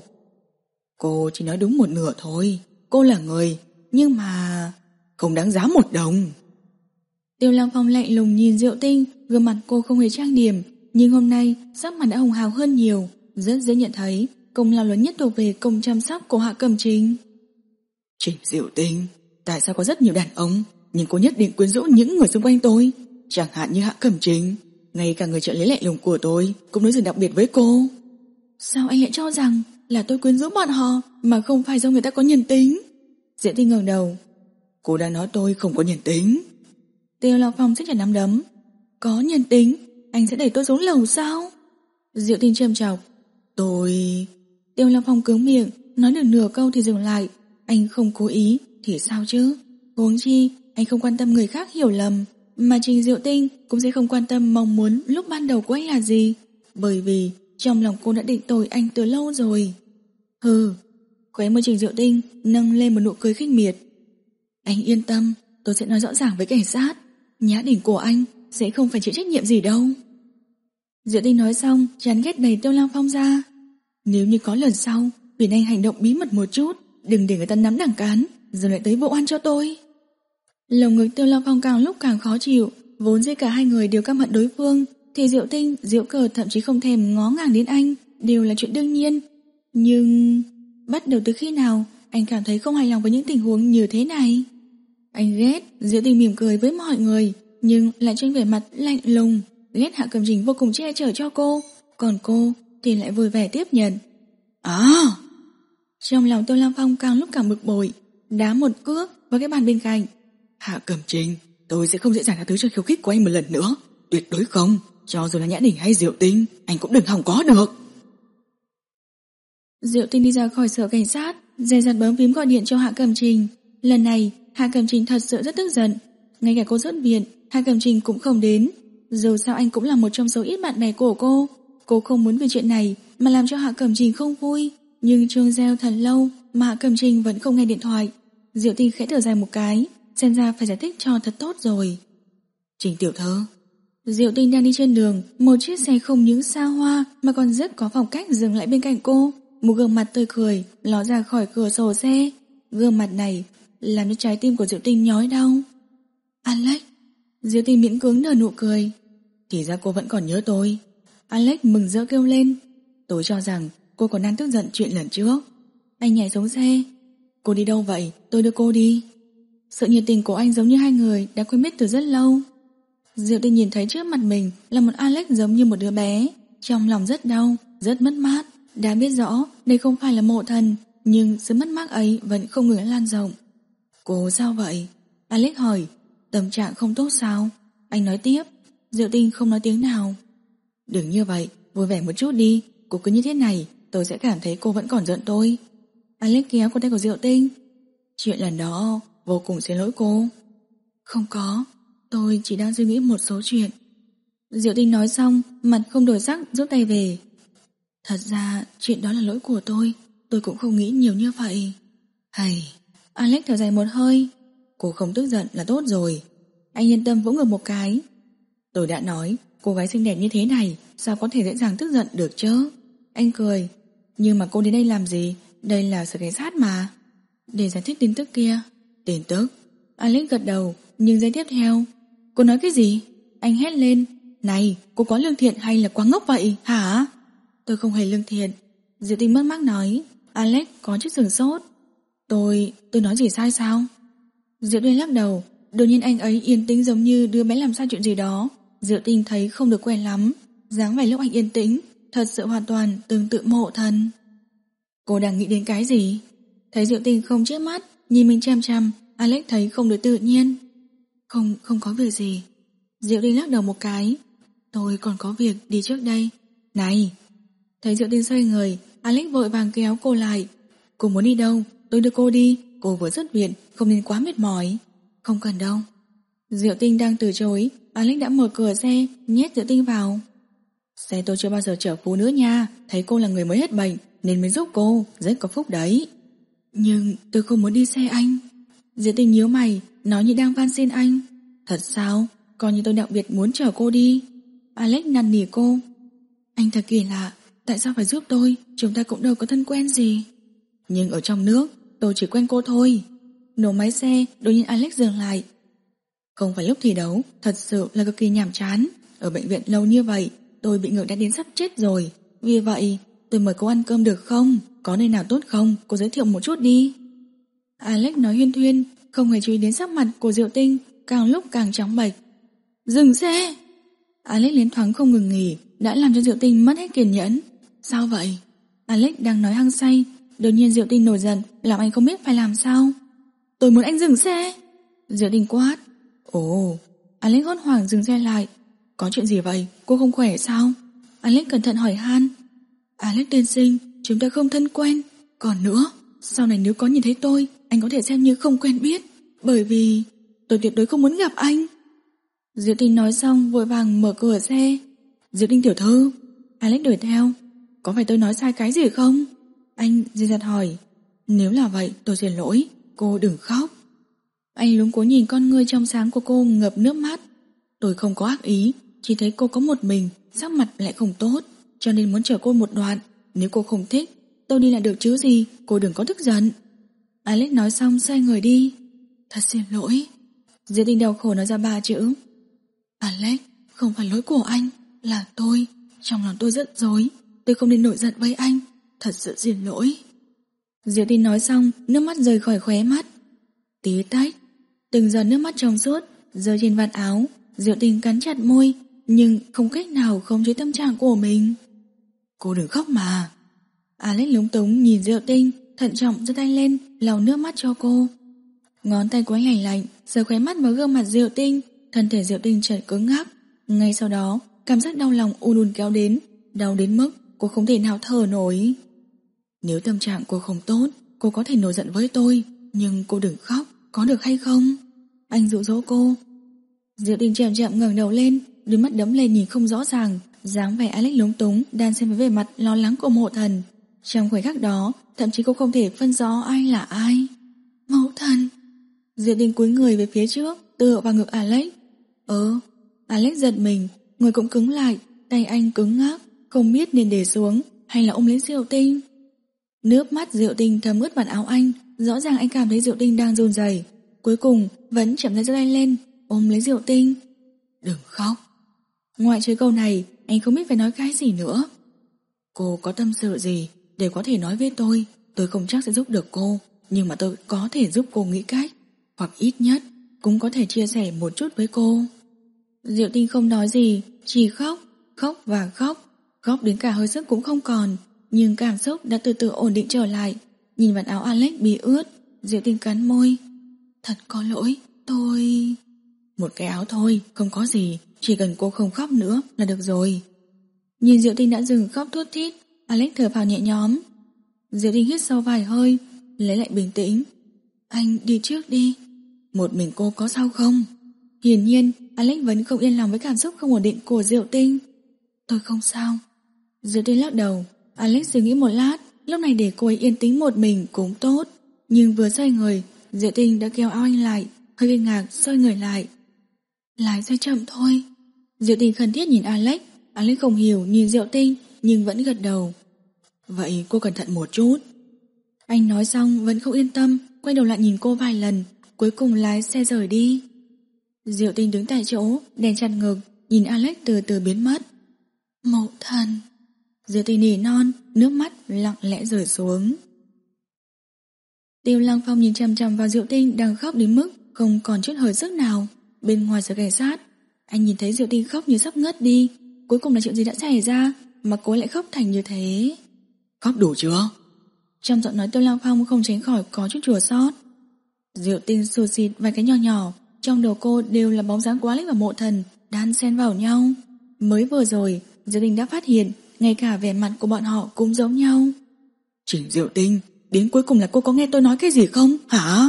B: Cô chỉ nói đúng một nửa thôi. Cô là người, nhưng mà không đáng giá một đồng.
A: Tiêu Lăng Phong lạnh lùng nhìn Diệu Tinh, gương mặt cô không hề trang điểm, nhưng hôm nay sắc mặt đã hồng hào hơn nhiều, rất dễ nhận thấy công lao lớn nhất thuộc về công chăm sóc của Hạ Cẩm Trình.
B: Trình Diệu Tinh, tại sao có rất nhiều đàn ông, nhưng cô nhất định quyến rũ những người xung quanh tôi, chẳng hạn như Hạ Cẩm Trình. Ngay cả người trợ lý lạnh lùng của tôi cũng đối xử đặc biệt với cô.
A: Sao anh lại cho rằng là tôi quyến rũ bọn họ mà không phải do người ta có nhân tính? Diệu Tinh ngẩng đầu.
B: Cô đang nói tôi không có nhân tính.
A: Tiêu Lăng Phong siết chặt nắm đấm. Có nhân tính, anh sẽ đẩy tôi xuống lầu sao? Diệu Tinh trầm chọc.
B: Tôi...
A: Tiêu Lăng Phong cứng miệng, nói được nửa câu thì dừng lại. Anh không cố ý thì sao chứ? Huống chi anh không quan tâm người khác hiểu lầm, mà Trình Diệu Tinh cũng sẽ không quan tâm mong muốn lúc ban đầu của anh là gì, bởi vì trong lòng cô đã định tội anh từ lâu rồi. Hừ, Khóe môi Trình Diệu Tinh nâng lên một nụ cười khinh miệt. Anh yên tâm, tôi sẽ nói rõ ràng với cảnh sát. Nhã Đình của anh sẽ không phải chịu trách nhiệm gì đâu. Diệu Tinh nói xong chán ghét đẩy Tiêu Lăng Phong ra. Nếu như có lần sau Huyền Anh hành động bí mật một chút, đừng để người ta nắm đằng cán rồi lại tới vụ oan cho tôi. Lồng ngực Tiêu Lăng Phong càng lúc càng khó chịu. Vốn dĩ cả hai người đều căm hận đối phương, thì Diệu Tinh, Diệu Cờ thậm chí không thèm ngó ngàng đến anh đều là chuyện đương nhiên. Nhưng bắt đầu từ khi nào anh cảm thấy không hài lòng với những tình huống như thế này? Anh ghét Diệu Tinh mỉm cười với mọi người, nhưng lại trên vẻ mặt lạnh lùng. Ghét Hạ Cẩm Trình vô cùng che chở cho cô, còn cô thì lại vui vẻ tiếp nhận. À! Trong lòng Tiêu Lăng Phong càng lúc càng bực bội, đá một cước vào cái bàn bên cạnh.
B: Hạ Cẩm Trình, tôi sẽ không dễ dàng tha thứ cho khiêu khích của anh một lần nữa. Tuyệt đối không. Cho dù là Nhã Đình hay Diệu Tinh, anh cũng đừng hòng có được.
A: Diệu Tinh đi ra khỏi sở cảnh sát, dè dặt bấm phím gọi điện cho Hạ Cẩm Trình. Lần này Hạ Cẩm Trình thật sự rất tức giận. Ngay cả cô xuất viện, Hạ Cẩm Trình cũng không đến. Dù sao anh cũng là một trong số ít bạn bè của cô. Cô không muốn vì chuyện này mà làm cho Hạ Cẩm Trình không vui. Nhưng chuông reo thật lâu mà Hạ Cẩm Trình vẫn không nghe điện thoại. Diệu Tinh khẽ thở dài một cái, xem ra phải giải thích cho thật tốt rồi.
B: Trình tiểu thơ.
A: Diệu Tinh đang đi trên đường, một chiếc xe không những xa hoa mà còn rất có phong cách dừng lại bên cạnh cô. Một gương mặt tươi cười ló ra khỏi cửa sổ xe. Gương mặt này làm cho trái tim của Diệu Tinh nhói đau. Alex. Diệu Tinh miễn cưỡng nở nụ cười.
B: Thì ra cô vẫn còn nhớ tôi.
A: Alex mừng rỡ kêu lên.
B: Tôi cho rằng cô còn đang tức giận chuyện lần trước.
A: Anh nhảy xuống xe.
B: Cô đi đâu vậy? Tôi đưa cô đi.
A: Sự nhiệt tình của anh giống như hai người đã quen biết từ rất lâu. Diệu Tinh nhìn thấy trước mặt mình là một Alex giống như một đứa bé, trong lòng rất đau, rất mất mát. Đã biết rõ đây không phải là mộ thần, nhưng sự mất mát ấy vẫn không ngừng lan rộng.
B: Cô sao vậy?
A: Alex hỏi. Tâm trạng không tốt sao? Anh nói tiếp. Diệu Tinh không nói tiếng nào.
B: Đừng như vậy, vui vẻ một chút đi. Cô cứ như thế này, tôi sẽ cảm thấy cô vẫn còn giận tôi.
A: Alex kéo cổ tay của Diệu Tinh.
B: Chuyện lần đó vô cùng xin lỗi cô.
A: Không có, tôi chỉ đang suy nghĩ một số chuyện. Diệu Tinh nói xong, mặt không đổi sắc rút tay về. Thật ra chuyện đó là lỗi của tôi, tôi cũng không nghĩ nhiều như vậy.
B: Hay.
A: Alex thở dài một hơi.
B: Cô không tức giận là tốt rồi.
A: Anh yên tâm vỗ ngực một cái.
B: Tôi đã nói, cô gái xinh đẹp như thế này sao có thể dễ dàng tức giận được chứ?
A: Anh cười.
B: Nhưng mà cô đến đây làm gì? Đây là sở cảnh sát mà.
A: Để giải thích tin tức kia.
B: Tin tức?
A: Alex gật đầu, nhưng giây tiếp theo. Cô nói cái gì? Anh hét lên. Này, cô có lương thiện hay là quá ngốc vậy, hả? Tôi không hề lương thiện. Diệu Tinh mất mát nói. Alex có chút sửng sốt. Tôi, tôi nói gì sai sao? Diệu Tinh lắc đầu. Đột nhiên anh ấy yên tĩnh giống như đứa bé làm sai chuyện gì đó. Diệu Tinh thấy không được quen lắm. Dáng vẻ lúc anh yên tĩnh thật sự hoàn toàn tương tự mộ thần. Cô đang nghĩ đến cái gì? Thấy Diệu Tinh không chớp mắt, nhìn mình chăm chăm, Alex thấy không được tự nhiên. Không, không có việc gì. Diệu Tinh lắc đầu một cái. Tôi còn có việc đi trước đây. Này! Thấy Diệu Tinh xoay người, Alex vội vàng kéo cô lại. Cô muốn đi đâu? Tôi đưa cô đi. Cô vừa xuất viện, không nên quá mệt mỏi. Không cần đâu. Diệu Tinh đang từ chối, Alex đã mở cửa xe, nhét Diệu Tinh vào. Xe tôi chưa bao giờ chở phụ nữ nha. Thấy cô là người mới hết bệnh nên mới giúp cô, rất có phúc đấy. Nhưng tôi không muốn đi xe anh. Diệu Tinh nhíu mày, nói như đang van xin anh. Thật sao? Coi như tôi đặc biệt muốn chở cô đi. Alex năn nỉ cô. Anh thật kỳ lạ, tại sao phải giúp tôi? Chúng ta cũng đâu có thân quen gì. Nhưng ở trong nước tôi chỉ quen cô thôi. Nổ máy xe, đột nhiên Alex dừng lại. Không phải lúc thi đấu, thật sự là cực kỳ nhàm chán. Ở bệnh viện lâu như vậy, tôi bị ngược đã đến sắp chết rồi. Vì vậy tôi mời cô ăn cơm được không? Có nơi nào tốt không? Cô giới thiệu một chút đi. Alex nói huyên thuyên, không hề chú ý đến sắc mặt của Diệu Tinh, càng lúc càng trắng bệch. Dừng xe! Alex liên thoáng không ngừng nghỉ, đã làm cho Diệu Tinh mất hết kiên nhẫn. Sao vậy? Alex đang nói hăng say, đột nhiên Diệu Tinh nổi giận, làm anh không biết phải làm sao. Tôi muốn anh dừng xe! Diệu Tinh quát. Ồ! Alex hốt hoảng dừng xe lại. Có chuyện gì vậy? Cô không khỏe sao? Alex cẩn thận hỏi han. Alex tiên sinh, chúng ta không thân quen. Còn nữa, sau này nếu có nhìn thấy tôi, anh có thể xem như không quen biết. Bởi vì tôi tuyệt đối không muốn gặp anh. Diệu Tinh nói xong vội vàng mở cửa xe. Diệu Tinh tiểu thư. Alex đuổi theo. Có phải tôi nói sai cái gì không? Anh dè dặt hỏi. Nếu là vậy tôi xin lỗi, cô đừng khóc. Anh luống cuống nhìn con ngươi trong sáng của cô ngập nước mắt. Tôi không có ác ý, chỉ thấy cô có một mình, sắc mặt lại không tốt, cho nên muốn chờ cô một đoạn. Nếu cô không thích, tôi đi là được chứ gì, cô đừng có tức giận. Alex nói xong xoay người đi. Thật xin lỗi. Diệu Tinh đau khổ nói ra ba chữ. Alex, không phải lỗi của anh, là tôi. Trong lòng tôi rất rối, tôi không nên nổi giận với anh. Thật sự xin lỗi. Diệu Tinh nói xong, nước mắt rơi khỏi khóe mắt. Tí tách, từng giọt nước mắt trong suốt rơi trên vạt áo. Diệu Tinh cắn chặt môi, nhưng không cách nào khống chế tâm trạng của mình. Cô đừng khóc mà. Alex lúng túng nhìn Diệu Tinh, thận trọng giơ tay lên lau nước mắt cho cô. Ngón tay của anh lạnh lạnh sờ khóe mắt vào gương mặt Diệu Tinh. Thân thể Diệu Tinh chợt cứng ngắc. Ngay sau đó cảm giác đau lòng ùn ùn kéo đến, đau đến mức cô không thể nào thở nổi. Nếu tâm trạng cô không tốt, cô có thể nổi giận với tôi, nhưng cô đừng khóc, có được hay không? Anh dụ dỗ cô. Diệu Tinh chậm chậm ngẩng đầu lên, đôi mắt đẫm lên nhìn không rõ ràng, dáng vẻ Alex lúng túng đan xen với vẻ mặt lo lắng của Mộ Thần. Trong khoảnh khắc đó, thậm chí cô không thể phân rõ ai là ai. Mộ Thần. Diệu Tinh cúi người về phía trước, tựa vào ngực Alex. Ờ, Alex giật mình, người cũng cứng lại, tay anh cứng ngắc, không biết nên để xuống hay là ôm lấy Diệu Tinh. Nước mắt Diệu Tinh thấm ướt vạt áo anh, rõ ràng anh cảm thấy Diệu Tinh đang run rẩy. Cuối cùng vẫn chậm rãi giơ tay lên, ôm lấy Diệu Tinh. Đừng khóc. Ngoại trừ câu này, anh không biết phải nói cái gì nữa. Cô có tâm sự gì đều có thể nói với tôi. Tôi không chắc sẽ giúp được cô, nhưng mà tôi có thể giúp cô nghĩ cách, hoặc ít nhất cũng có thể chia sẻ một chút với cô. Diệu Tinh không nói gì, chỉ khóc, khóc và khóc, khóc đến cả hơi sức cũng không còn. Nhưng cảm xúc đã từ từ ổn định trở lại. Nhìn vạt áo Alex bị ướt, Diệu Tinh cắn môi. Thật có lỗi, tôi... Một cái áo thôi, không có gì, chỉ cần cô không khóc nữa là được rồi. Nhìn Diệu Tinh đã dừng khóc thút thít, Alex thở phào nhẹ nhõm. Diệu Tinh hít sâu vài hơi, lấy lại bình tĩnh. Anh đi trước đi. Một mình cô có sao không? Hiển nhiên Alex vẫn không yên lòng với cảm xúc không ổn định của Diệu Tinh. Tôi không sao. Diệu Tinh lắc đầu. Alex suy nghĩ một lát, lúc này để cô ấy yên tĩnh một mình cũng tốt. Nhưng vừa xoay người, Diệu Tinh đã kéo áo anh lại, hơi kinh ngạc xoay người lại. Lái xe chậm thôi. Diệu Tinh khẩn thiết nhìn Alex. Alex không hiểu nhìn Diệu Tinh, nhưng vẫn gật đầu. Vậy cô cẩn thận một chút. Anh nói xong vẫn không yên tâm, quay đầu lại nhìn cô vài lần, cuối cùng lái xe rời đi. Diệu Tinh đứng tại chỗ, đè chặt ngực, nhìn Alex từ từ biến mất. Mộ Thần. Diệu Tinh nỉ non, nước mắt lặng lẽ rơi xuống. Tiêu Lăng Phong nhìn chằm chằm vào Diệu Tinh đang khóc đến mức không còn chút hơi sức nào. Bên ngoài sở cảnh sát, anh nhìn thấy Diệu Tinh khóc như sắp ngất đi. Cuối cùng là chuyện gì đã xảy ra mà cô lại khóc thành như thế? Khóc đủ chưa? Trong giọng nói Tiêu Lăng Phong không tránh khỏi có chút chua xót. Diệu Tinh sụt xịt vài cái nhỏ nhỏ, trong đầu cô đều là bóng dáng của Alex và Mộ Thần đan xen vào nhau. Mới vừa rồi, Diệu Tinh đã phát hiện ngay cả vẻ mặt của bọn họ cũng giống nhau. Trình Diệu Tinh, đến cuối cùng là cô có nghe tôi nói cái gì không, hả?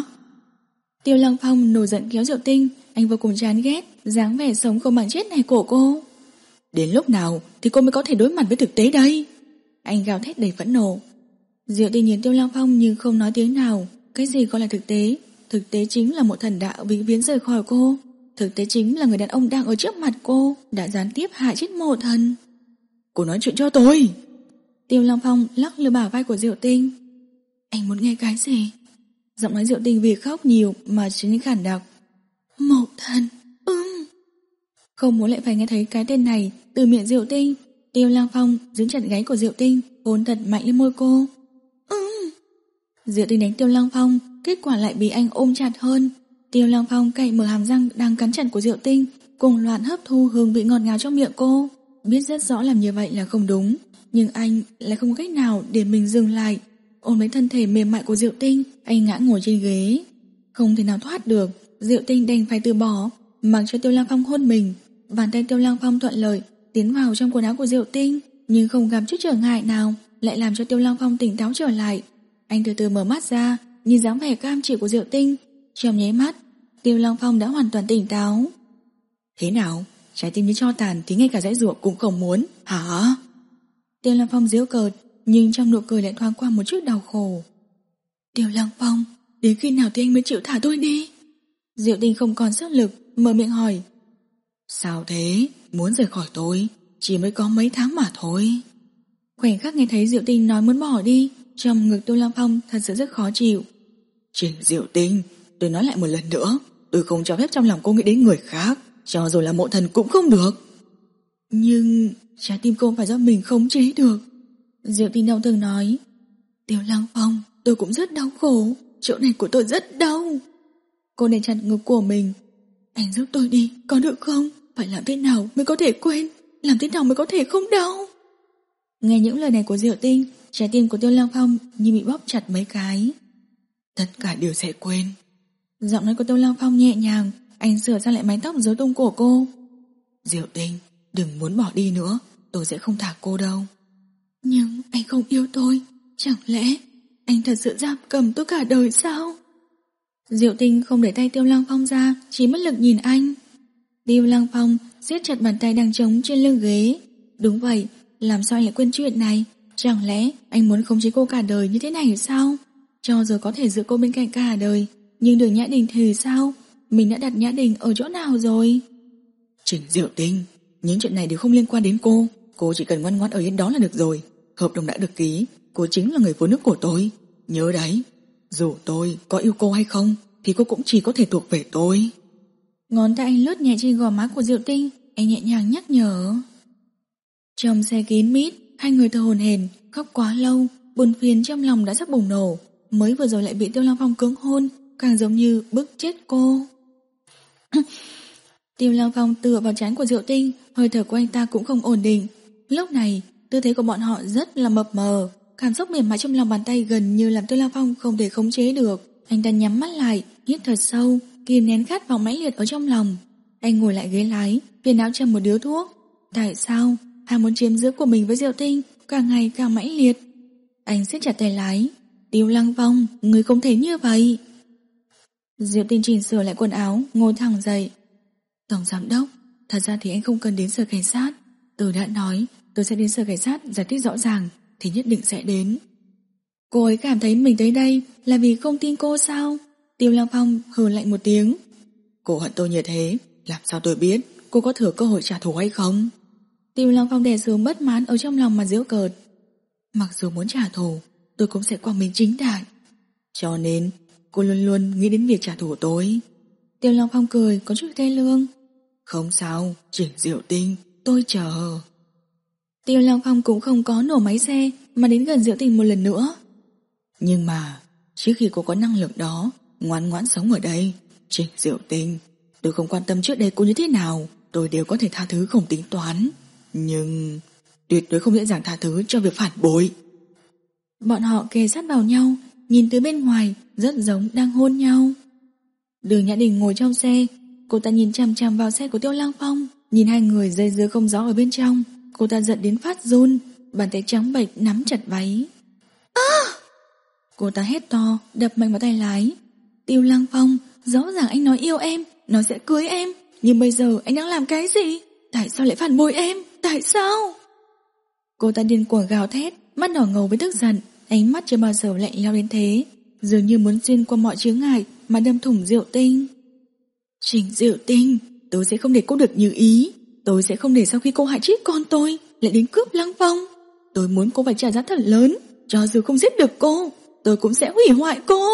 A: Tiêu Lăng Phong nổi giận kéo Diệu Tinh, anh vô cùng chán ghét dáng vẻ sống không bằng chết này của cô. Đến lúc nào thì cô mới có thể đối mặt với thực tế đây? Anh gào thét đầy phẫn nộ. Diệu Tinh nhìn Tiêu Lăng Phong nhưng không nói tiếng nào. Cái gì gọi là thực tế? Thực tế chính là một thần đạo vĩnh viễn rời khỏi cô. Thực tế chính là người đàn ông đang ở trước mặt cô đã gián tiếp hại chết Mộ Thần. Cô nói chuyện cho tôi. Tiêu Lăng Phong lắc lư bả vai của Diệu Tinh. Anh muốn nghe cái gì? Giọng nói Diệu Tinh vì khóc nhiều mà trở nên khản đặc. Mộ Thần. Ừm. Không muốn lại phải nghe thấy cái tên này từ miệng Diệu Tinh. Tiêu Lăng Phong giữ chặt gáy của Diệu Tinh, hôn thật mạnh lên môi cô. Ừm. Diệu Tinh đánh Tiêu Lăng Phong, kết quả lại bị anh ôm chặt hơn. Tiêu Lăng Phong cậy mở hàm răng đang cắn chặt của Diệu Tinh, cùng loạn hấp thu hương vị ngọt ngào trong miệng cô. Biết rất rõ làm như vậy là không đúng, nhưng anh lại không có cách nào để mình dừng lại. Ôm lấy thân thể mềm mại của Diệu Tinh, anh ngã ngồi trên ghế. Không thể nào thoát được, Diệu Tinh đành phải từ bỏ, mặc cho Tiêu Lăng Phong hôn mình. Bàn tay Tiêu Lăng Phong thuận lợi tiến vào trong quần áo của Diệu Tinh, nhưng không gặp chút trở ngại nào, lại làm cho Tiêu Lăng Phong tỉnh táo trở lại. Anh từ từ mở mắt ra, nhìn dáng vẻ cam chịu của Diệu Tinh. Trong nháy mắt, Tiêu Lăng Phong đã hoàn toàn tỉnh táo. Thế nào? Trái tim như tro tàn thì ngay cả dãy ruộng cũng không muốn, hả? Tiêu Lăng Phong giễu cợt, nhưng trong nụ cười lại thoáng qua một chút đau khổ. Tiêu Lăng Phong, đến khi nào thì anh mới chịu thả tôi đi? Diệu Tinh không còn sức lực, mở miệng hỏi.
B: Sao thế? Muốn rời khỏi tôi chỉ mới có mấy tháng mà thôi.
A: Khoảnh khắc nghe thấy Diệu Tinh nói muốn bỏ đi, trong ngực Tiêu Lăng Phong thật sự rất khó chịu.
B: Trình Diệu Tinh, tôi nói lại một lần nữa, tôi không cho phép trong lòng cô nghĩ đến người khác, cho dù là mộ thần cũng không được.
A: Nhưng trái tim cô phải do mình khống chế được. Diệu Tinh đau thương nói. Tiêu Lăng Phong, tôi cũng rất đau khổ, chỗ này của tôi rất đau. Cô để chặt ngực của mình. Anh giúp tôi đi, có được không? Phải làm thế nào mới có thể quên, làm thế nào mới có thể không đau? Nghe những lời này của Diệu Tinh, trái tim của Tiêu Lăng Phong như bị bóp chặt mấy cái.
B: Tất cả đều sẽ quên.
A: Giọng nói của Tiêu Lăng Phong nhẹ nhàng, anh sửa sang lại mái tóc rối tung của cô.
B: Diệu Tinh, đừng muốn bỏ đi nữa, tôi sẽ không thả cô đâu.
A: Nhưng anh không yêu tôi, chẳng lẽ anh thật sự giam cầm tôi cả đời sao? Diệu Tinh không để tay Tiêu Lăng Phong ra, chỉ mất lực nhìn anh. Tiêu Lăng Phong siết chặt bàn tay đang trống trên lưng ghế. Đúng vậy, làm sao anh lại quên chuyện này? Chẳng lẽ anh muốn khống chế cô cả đời như thế này sao? Cho rồi có thể giữ cô bên cạnh cả đời, nhưng Đường Nhã Đình thì sao? Mình đã đặt Nhã Đình ở chỗ nào rồi?
B: Trình Diệu Tinh, những chuyện này đều không liên quan đến cô. Cô chỉ cần ngoan ngoãn ở yên đó là được rồi. Hợp đồng đã được ký, cô chính là người phụ nữ của tôi. Nhớ đấy, dù tôi có yêu cô hay không thì cô cũng chỉ có thể thuộc về tôi.
A: Ngón tay anh lướt nhẹ trên gò má của Diệu Tinh, anh nhẹ nhàng nhắc nhở. Trong xe kín mít, hai người thở hổn hển, khóc quá lâu, buồn phiền trong lòng đã sắp bùng nổ. Mới vừa rồi lại bị Tiêu Lăng Phong cưỡng hôn, càng giống như bức chết cô. Tiêu Lăng Phong tựa vào trán của Diệu Tinh, hơi thở của anh ta cũng không ổn định. Lúc này, tư thế của bọn họ rất là mập mờ, cảm xúc mềm mại trong lòng bàn tay gần như làm Tiêu Lăng Phong không thể khống chế được. Anh ta nhắm mắt lại, hít thật sâu, kìm nén khát vọng mãnh liệt ở trong lòng. Anh ngồi lại ghế lái, phiền não châm một điếu thuốc. Tại sao ham muốn chiếm giữ của mình với Diệu Tinh càng ngày càng mãnh liệt? Anh siết chặt tay lái. Tiêu Lăng Phong, người không thể như vậy. Diệu Tinh chỉnh sửa lại quần áo, ngồi thẳng dậy. Tổng giám đốc, thật ra thì anh không cần đến sở cảnh sát. Tôi đã nói tôi sẽ đến sở cảnh sát giải thích rõ ràng, thì nhất định sẽ đến. Cô ấy cảm thấy mình tới đây là vì không tin cô sao? Tiêu Lăng Phong hừ lạnh một tiếng.
B: Cô hận tôi như thế, làm sao tôi biết cô có thừa cơ hội trả thù hay không?
A: Tiêu Lăng Phong đè xuống bất mãn ở trong lòng mà giễu cợt.
B: Mặc dù muốn trả thù, tôi cũng sẽ quang minh chính đại. Cho nên cô luôn luôn nghĩ đến việc trả thù tôi.
A: Tiêu Lăng Phong cười có chút thê lương.
B: Không sao, Trình Diệu Tinh, tôi chờ.
A: Tiêu Lăng Phong cũng không có nổ máy xe mà đến gần Diệu Tinh một lần nữa.
B: Nhưng mà trước khi cô có năng lực đó, ngoan ngoãn sống ở đây, Trình Diệu Tinh, tôi không quan tâm trước đây cô như thế nào, tôi đều có thể tha thứ không tính toán. Nhưng tuyệt đối không dễ dàng tha thứ cho việc phản bội.
A: Bọn họ kề sát vào nhau, nhìn từ bên ngoài rất giống đang hôn nhau. Đường Nhã Đình ngồi trong xe, cô ta nhìn chằm chằm vào xe của Tiêu Lăng Phong, nhìn hai người dây dưa không rõ ở bên trong, cô ta giận đến phát run, bàn tay trắng bệch nắm chặt váy. À! Cô ta hét to, đập mạnh vào tay lái. Tiêu Lăng Phong, rõ ràng anh nói yêu em, nói sẽ cưới em, nhưng bây giờ anh đang làm cái gì? Tại sao lại phản bội em? Tại sao? Cô ta điên cuồng gào thét, mắt đỏ ngầu với tức giận, ánh mắt chưa bao giờ lạnh lẽo đến thế, dường như muốn xuyên qua mọi chướng ngại mà đâm thủng Diệu Tinh. Trình Diệu Tinh, tôi sẽ không để cô được như ý. Tôi sẽ không để sau khi cô hại chết con tôi lại đến cướp Lăng Phong. Tôi muốn cô phải trả giá thật lớn, cho dù không giết được cô, tôi cũng sẽ hủy hoại cô.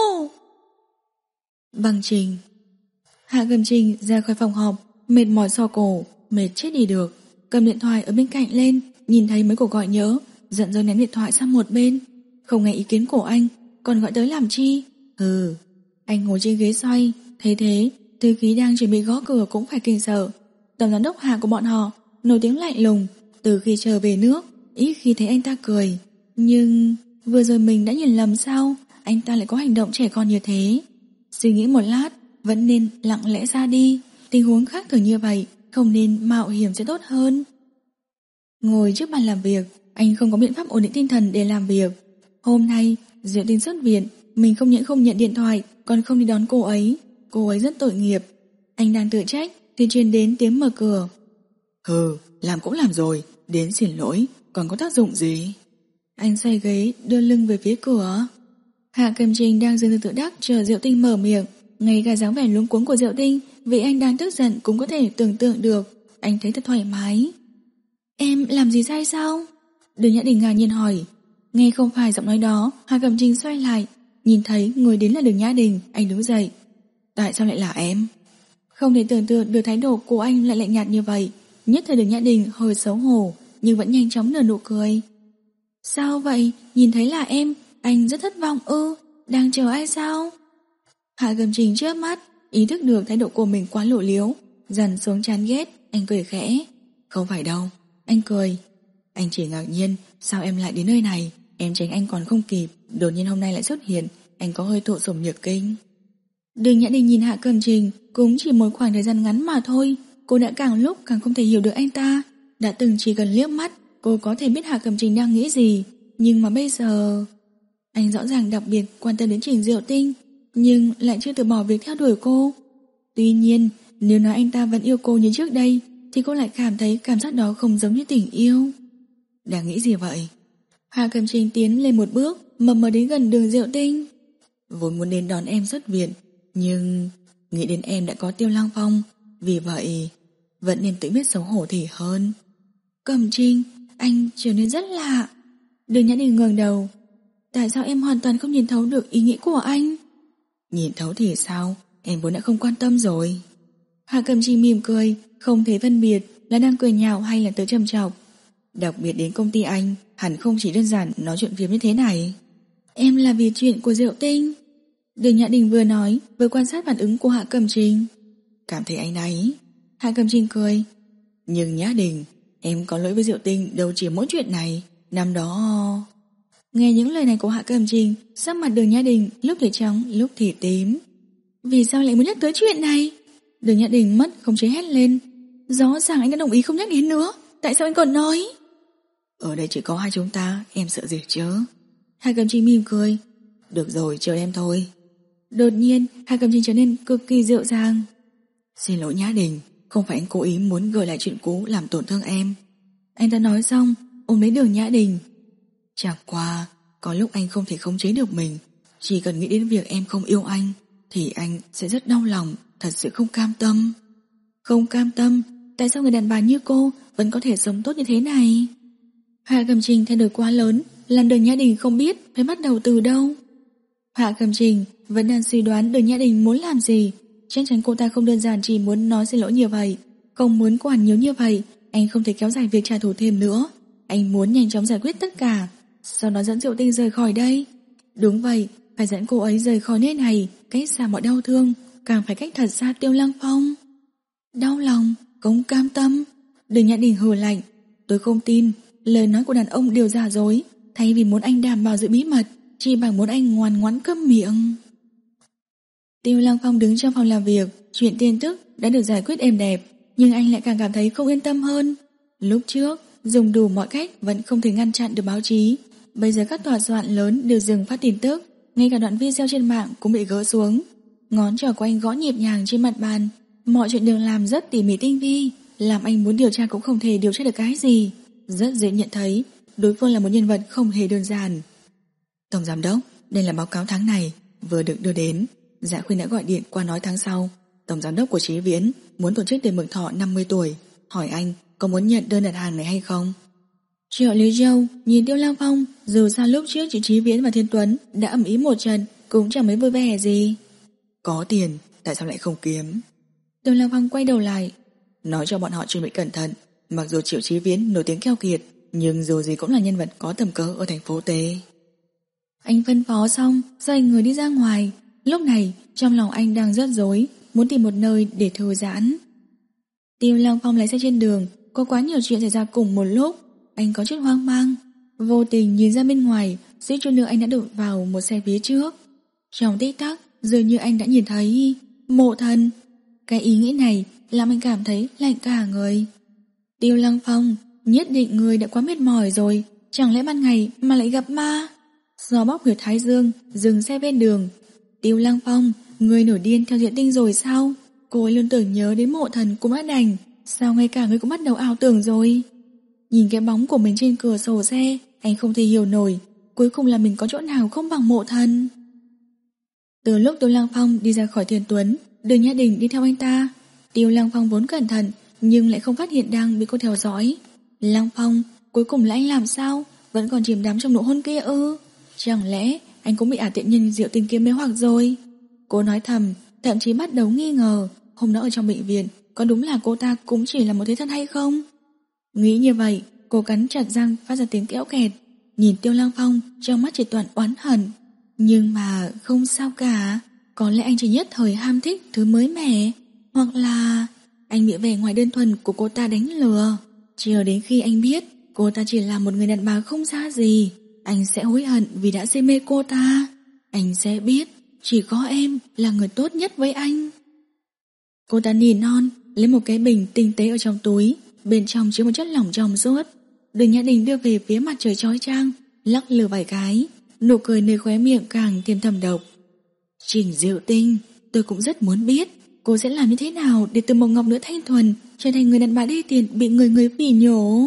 A: Bằng Trình. Hạ Cầm Trình ra khỏi phòng họp, mệt mỏi so cổ, mệt chết đi được, cầm điện thoại ở bên cạnh lên, nhìn thấy mấy cuộc gọi nhớ, giận dỗi ném điện thoại sang một bên, không nghe ý kiến của anh, còn gọi tới làm chi? Hừ. Anh ngồi trên ghế xoay, thấy thế, thư ký đang chuẩn bị gõ cửa cũng phải kinh sợ. Tổng giám đốc Hạ của bọn họ nổi tiếng lạnh lùng, từ khi trở về nước, ít khi thấy anh ta cười. Nhưng vừa rồi mình đã nhìn lầm sao? Anh ta lại có hành động trẻ con như thế. Suy nghĩ một lát, vẫn nên lặng lẽ ra đi. Tình huống khác thường như vậy, không nên mạo hiểm sẽ tốt hơn. Ngồi trước bàn làm việc, anh không có biện pháp ổn định tinh thần để làm việc. Hôm nay, Diệu Tinh xuất viện, mình không những không nhận điện thoại, còn không đi đón cô ấy. Cô ấy rất tội nghiệp. Anh đang tự trách thì truyền đến tiếng mở cửa.
B: Hừ, làm cũng làm rồi, đến xin lỗi còn có tác dụng gì?
A: Anh xoay ghế đưa lưng về phía cửa. Hạ Cầm Trình đang dừng từ tự đắc chờ Diệu Tinh mở miệng. Ngay cả dáng vẻ luống cuống của Diệu Tinh vì anh đang tức giận cũng có thể tưởng tượng được. Anh thấy thật thoải mái. Em làm gì sai sao? Đường Nhã Đình ngạc nhiên hỏi. Nghe không phải giọng nói đó, Hạ Cầm Trình xoay lại, nhìn thấy người đến là Đường Nhã Đình. Anh đứng dậy. Tại sao lại là em? Không thể tưởng tượng được thái độ của anh lại lạnh nhạt như vậy. Nhất thời Đường Nhã Đình hơi xấu hổ, nhưng vẫn nhanh chóng nở nụ cười. Sao vậy? Nhìn thấy là em, anh rất thất vọng ư? Đang chờ ai sao? Hạ Cầm Trình chớp mắt, ý thức được thái độ của mình quá lộ liếu, dần xuống chán ghét. Anh cười khẽ. Không phải đâu. Anh cười. Anh chỉ ngạc nhiên sao em lại đến nơi này. Em tránh anh còn không kịp, đột nhiên hôm nay lại xuất hiện. Anh có hơi thụ sủng nhược kinh. Đường Nhã Đình nhìn Hạ Cầm Trình, cũng chỉ một khoảng thời gian ngắn mà thôi. Cô đã càng lúc càng không thể hiểu được anh ta. Đã từng chỉ cần liếc mắt, cô có thể biết Hạ Cầm Trình đang nghĩ gì. Nhưng mà bây giờ... Anh rõ ràng đặc biệt quan tâm đến Trình Diệu Tinh, nhưng lại chưa từ bỏ việc theo đuổi cô. Tuy nhiên, nếu nói anh ta vẫn yêu cô như trước đây, thì cô lại cảm thấy cảm giác đó không giống như tình yêu. Đang nghĩ gì vậy? Hạ Cầm Trình tiến lên một bước, mờ mờ đến gần Đường Diệu Tinh. Vốn muốn đến đón em xuất viện, nhưng nghĩ đến em đã có Tiêu Lăng Phong, vì vậy vẫn nên tự biết xấu hổ thì hơn. Cầm Trình, anh trở nên rất lạ. Đường Nhã Đình ngẩng đầu. Tại sao em hoàn toàn không nhìn thấu được ý nghĩ của anh? Nhìn thấu thì sao? Em vốn đã không quan tâm rồi. Hạ Cầm Trình mỉm cười, không thể phân biệt là đang cười nhạo hay là tới trầm trọng. Đặc biệt đến công ty anh, hẳn không chỉ đơn giản nói chuyện phiếm như thế này. Em là vì chuyện của Diệu Tinh. Đường Nhã Đình vừa nói, vừa quan sát phản ứng của Hạ Cầm Trình. Cảm thấy áy náy. Hạ Cầm Trình cười. Nhưng Nhã Đình, em có lỗi với Diệu Tinh đâu chỉ mỗi chuyện này. Năm đó... Nghe những lời này của Hạ Cầm Trình, sắc mặt Đường Nhã Đình lúc thì trắng, lúc thì tím. Vì sao lại muốn nhắc tới chuyện này? Đường Nhã Đình mất không chế hét lên. Rõ ràng anh đã đồng ý không nhắc đến nữa, tại sao anh còn nói? Ở đây chỉ có hai chúng ta, em sợ gì chứ? Hạ Cầm Trình mỉm cười. Được rồi, chờ em thôi. Đột nhiên, Hạ Cầm Trình trở nên cực kỳ dịu dàng. Xin lỗi Nhã Đình, không phải anh cố ý muốn gợi lại chuyện cũ làm tổn thương em. Anh ta nói xong, ôm lấy Đường Nhã Đình. Chẳng qua, có lúc anh không thể khống chế được mình. Chỉ cần nghĩ đến việc em không yêu anh, thì anh sẽ rất đau lòng, thật sự không cam tâm. Không cam tâm? Tại sao người đàn bà như cô vẫn có thể sống tốt như thế này? Hạ Cầm Trình thay đổi quá lớn, làm Đường Nhã Đình không biết phải bắt đầu từ đâu. Hạ Cầm Trình vẫn đang suy đoán Đường Nhã Đình muốn làm gì. Chắc chắn cô ta không đơn giản chỉ muốn nói xin lỗi như vậy, không muốn quản nhiều như vậy. Anh không thể kéo dài việc trả thù thêm nữa. Anh muốn nhanh chóng giải quyết tất cả, sau đó dẫn Diệu Tinh rời khỏi đây. Đúng vậy, phải dẫn cô ấy rời khỏi nơi này, cách xa mọi đau thương, càng phải cách thật xa Tiêu Lăng Phong. Đau lòng, không cam tâm. Đường Nhã Đình hừ lạnh. Tôi không tin lời nói của đàn ông đều giả dối. Thay vì muốn anh đảm bảo giữ bí mật, chỉ bằng muốn anh ngoan ngoãn câm miệng. Tiêu Lăng Phong đứng trong phòng làm việc. Chuyện tin tức đã được giải quyết êm đẹp, nhưng anh lại càng cảm thấy không yên tâm hơn. Lúc trước dùng đủ mọi cách vẫn không thể ngăn chặn được báo chí. Bây giờ các tòa soạn lớn đều dừng phát tin tức, ngay cả đoạn video trên mạng cũng bị gỡ xuống. Ngón trỏ của anh gõ nhịp nhàng trên mặt bàn. Mọi chuyện đều làm rất tỉ mỉ tinh vi, làm anh muốn điều tra cũng không thể điều tra được cái gì. Rất dễ nhận thấy đối phương là một nhân vật không hề đơn giản. Tổng giám đốc, đây là báo cáo tháng này vừa được đưa đến. Dạ Khuyên đã gọi điện qua nói tháng sau tổng giám đốc của Chí Viễn muốn tổ chức tiệc mừng thọ năm mươi tuổi, hỏi anh có muốn nhận đơn đặt hàng này hay không. Triệu Lý Châu nhìn Tiêu Lăng Phong, dù sao lúc trước chị Chí Viễn và Thiên Tuấn đã ầm ĩ một trận, cũng chẳng mấy vui vẻ gì. Có tiền, tại sao lại không kiếm? Tiêu Lăng Phong quay đầu lại, nói cho bọn họ chuẩn bị cẩn thận. Mặc dù Triệu Chí Viễn nổi tiếng keo kiệt, nhưng dù gì cũng là nhân vật có tầm cỡ ở thành phố T. Anh phân phó xong, xoay người đi ra ngoài. Lúc này trong lòng anh đang rất rối, muốn tìm một nơi để thư giãn. Tiêu Lăng Phong lái xe trên đường, có quá nhiều chuyện xảy ra cùng một lúc. Anh có chút hoang mang, vô tình nhìn ra bên ngoài, suýt chút nữa anh đã đụng vào một xe phía trước. Trong tích tắc, dường như anh đã nhìn thấy Mộ Thần. Cái ý nghĩ này làm anh cảm thấy lạnh cả người. Tiêu Lăng Phong, nhất định người đã quá mệt mỏi rồi, chẳng lẽ ban ngày mà lại gặp ma? Gió bóp huyệt thái dương, dừng xe bên đường. Tiêu Lăng Phong, người nổi điên theo Diệu Tinh rồi sao? Cô ấy luôn tưởng nhớ đến Mộ Thần cũng đã đành, sao ngay cả người cũng bắt đầu ảo tưởng rồi? Nhìn cái bóng của mình trên cửa sổ xe, anh không thể hiểu nổi, cuối cùng là mình có chỗ nào không bằng Mộ Thần. Từ lúc Tiêu Lăng Phong đi ra khỏi Thiên Tuấn, Đường Nhã Đình đi theo anh ta. Tiêu Lăng Phong vốn cẩn thận nhưng lại không phát hiện đang bị cô theo dõi. Lăng Phong, cuối cùng là anh làm sao? Vẫn còn chìm đắm trong nụ hôn kia ư? Chẳng lẽ anh cũng bị ả tiện nhân Diệu Tinh kia mê hoặc rồi? Cô nói thầm, thậm chí bắt đầu nghi ngờ hôm đó ở trong bệnh viện có đúng là cô ta cũng chỉ là một thế thân hay không? Nghĩ như vậy, cô cắn chặt răng phát ra tiếng kéo kẹt, nhìn Tiêu Lăng Phong trong mắt chỉ toàn oán hận. Nhưng mà không sao cả, có lẽ anh chỉ nhất thời ham thích thứ mới mẻ, hoặc là anh bị vẻ ngoài đơn thuần của cô ta đánh lừa. Chờ đến khi anh biết cô ta chỉ là một người đàn bà không xa gì, anh sẽ hối hận vì đã say mê cô ta. Anh sẽ biết chỉ có em là người tốt nhất với anh. Cô ta nỉ non, lấy một cái bình tinh tế ở trong túi, bên trong chứa một chất lỏng trong suốt. Đường Nhã Đình đưa về phía mặt trời chói chang, lắc lư vài cái, nụ cười nơi khóe miệng càng thêm thầm độc. Trình Diệu Tinh, tôi cũng rất muốn biết cô sẽ làm như thế nào để từ một ngọc nữ thanh thuần trở thành người đàn bà đê tiện bị người người phỉ nhổ.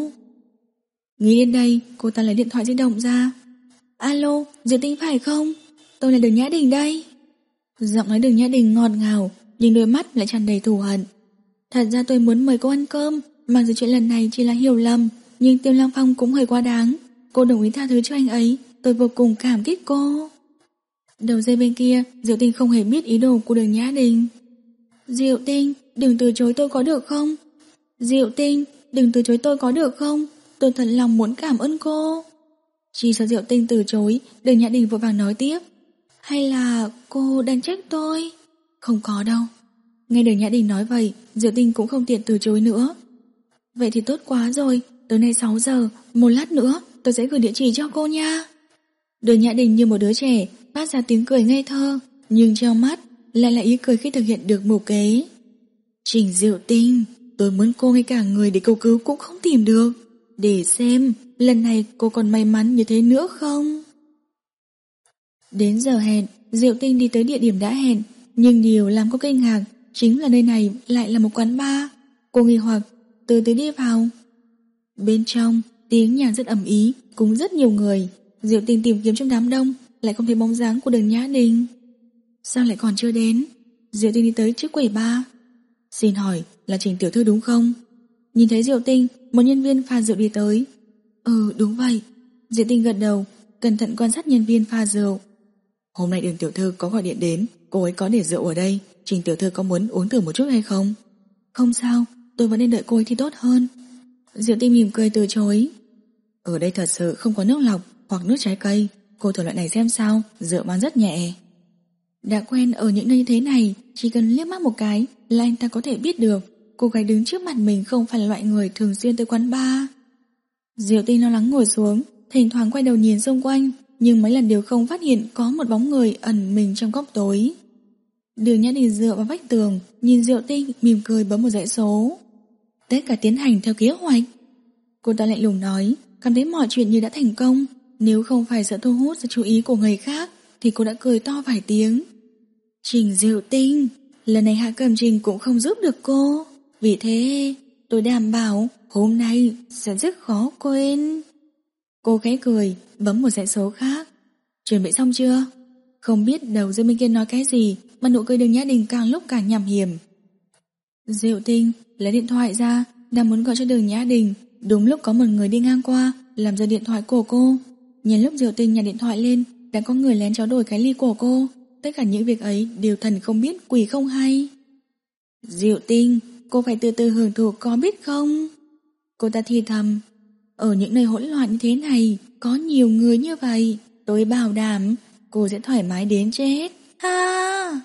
A: Nghĩ đến đây, cô ta lấy điện thoại di động ra. Alo, Diệu Tinh phải không? Tôi là Đường Nhã Đình đây. Giọng nói Đường Nhã Đình ngọt ngào, nhưng đôi mắt lại tràn đầy thù hận. Thật ra tôi muốn mời cô ăn cơm, mặc dù chuyện lần này chỉ là hiểu lầm, nhưng Tiêu Lăng Phong cũng hơi quá đáng. Cô đồng ý tha thứ cho anh ấy, tôi vô cùng cảm kích cô. Đầu dây bên kia, Diệu Tinh không hề biết ý đồ của Đường Nhã Đình. Diệu Tinh, đừng từ chối tôi có được không? Diệu Tinh, đừng từ chối tôi có được không? Tôi thật lòng muốn cảm ơn cô. Chỉ sợ Diệu Tinh từ chối, Đường Nhã Đình vội vàng nói tiếp. Hay là cô đang trách tôi? Không có đâu. Nghe Đường Nhã Đình nói vậy, Diệu Tinh cũng không tiện từ chối nữa. Vậy thì tốt quá rồi, tối nay sáu giờ, một lát nữa tôi sẽ gửi địa chỉ cho cô nha. Đường Nhã Đình như một đứa trẻ phát ra tiếng cười ngây thơ, nhưng trong mắt lại là ý cười khi thực hiện được mưu kế. Trình Diệu Tinh, tôi muốn cô ngay cả người để cầu cứu cũng không tìm được. Để xem lần này cô còn may mắn như thế nữa không. Đến giờ hẹn, Diệu Tinh đi tới địa điểm đã hẹn, nhưng điều làm cô kinh ngạc chính là nơi này lại là một quán bar. Cô nghi hoặc từ từ đi vào. Bên trong tiếng nhạc rất ầm ĩ, cũng rất nhiều người. Diệu Tinh tìm kiếm trong đám đông, lại không thấy bóng dáng của Đường Nhã Đình. Sao lại còn chưa đến? Diệu Tinh đi tới trước quầy bar. Xin hỏi là Trình tiểu thư đúng không? Nhìn thấy Diệu Tinh, một nhân viên pha rượu đi tới. Ừ, đúng vậy. Diệu Tinh gật đầu, cẩn thận quan sát nhân viên pha rượu. Hôm nay Đường tiểu thư có gọi điện đến, cô ấy có để rượu ở đây, Trình tiểu thư có muốn uống thử một chút hay không? Không sao, tôi vẫn nên đợi cô ấy thì tốt hơn. Diệu Tinh mỉm cười từ chối. Ở đây thật sự không có nước lọc hoặc nước trái cây, cô thử loại này xem sao, rượu bán rất nhẹ. Đã quen ở những nơi như thế này, chỉ cần liếc mắt một cái là anh ta có thể biết được cô gái đứng trước mặt mình không phải là loại người thường xuyên tới quán bar. Diệu Tinh lo lắng ngồi xuống, thỉnh thoảng quay đầu nhìn xung quanh, nhưng mấy lần đều không phát hiện có một bóng người ẩn mình trong góc tối. Đường Nhã Đình dựa vào vách tường, nhìn Diệu Tinh mỉm cười bấm một dãy số. Tất cả tiến hành theo kế hoạch. Cô ta lạnh lùng nói, cảm thấy mọi chuyện như đã thành công. Nếu không phải sợ thu hút sự chú ý của người khác thì cô đã cười to vài tiếng. Trình Diệu Tinh, lần này Hạ Cẩm Trình cũng không giúp được cô, vì thế tôi đảm bảo hôm nay sẽ rất khó quên. Cô khẽ cười, bấm một dãy số khác. Chuẩn bị xong chưa? Không biết đầu dây bên kia nói cái gì mà nụ cười Đường Nhã Đình càng lúc càng nham hiểm. Diệu Tinh lấy điện thoại ra, đang muốn gọi cho Đường Nhã Đình, đúng lúc có một người đi ngang qua làm rơi điện thoại của cô. Nhìn lúc Diệu Tinh nhặt điện thoại lên, đã có người lén tráo đổi cái ly của cô. Tất cả những việc ấy đều thần không biết quỷ không hay. Diệu Tinh, cô phải từ từ hưởng thụ có biết không? Cô ta thì thầm. Ở những nơi hỗn loạn như thế này, có nhiều người như vậy, tôi bảo đảm cô sẽ thoải mái đến chết. Ha!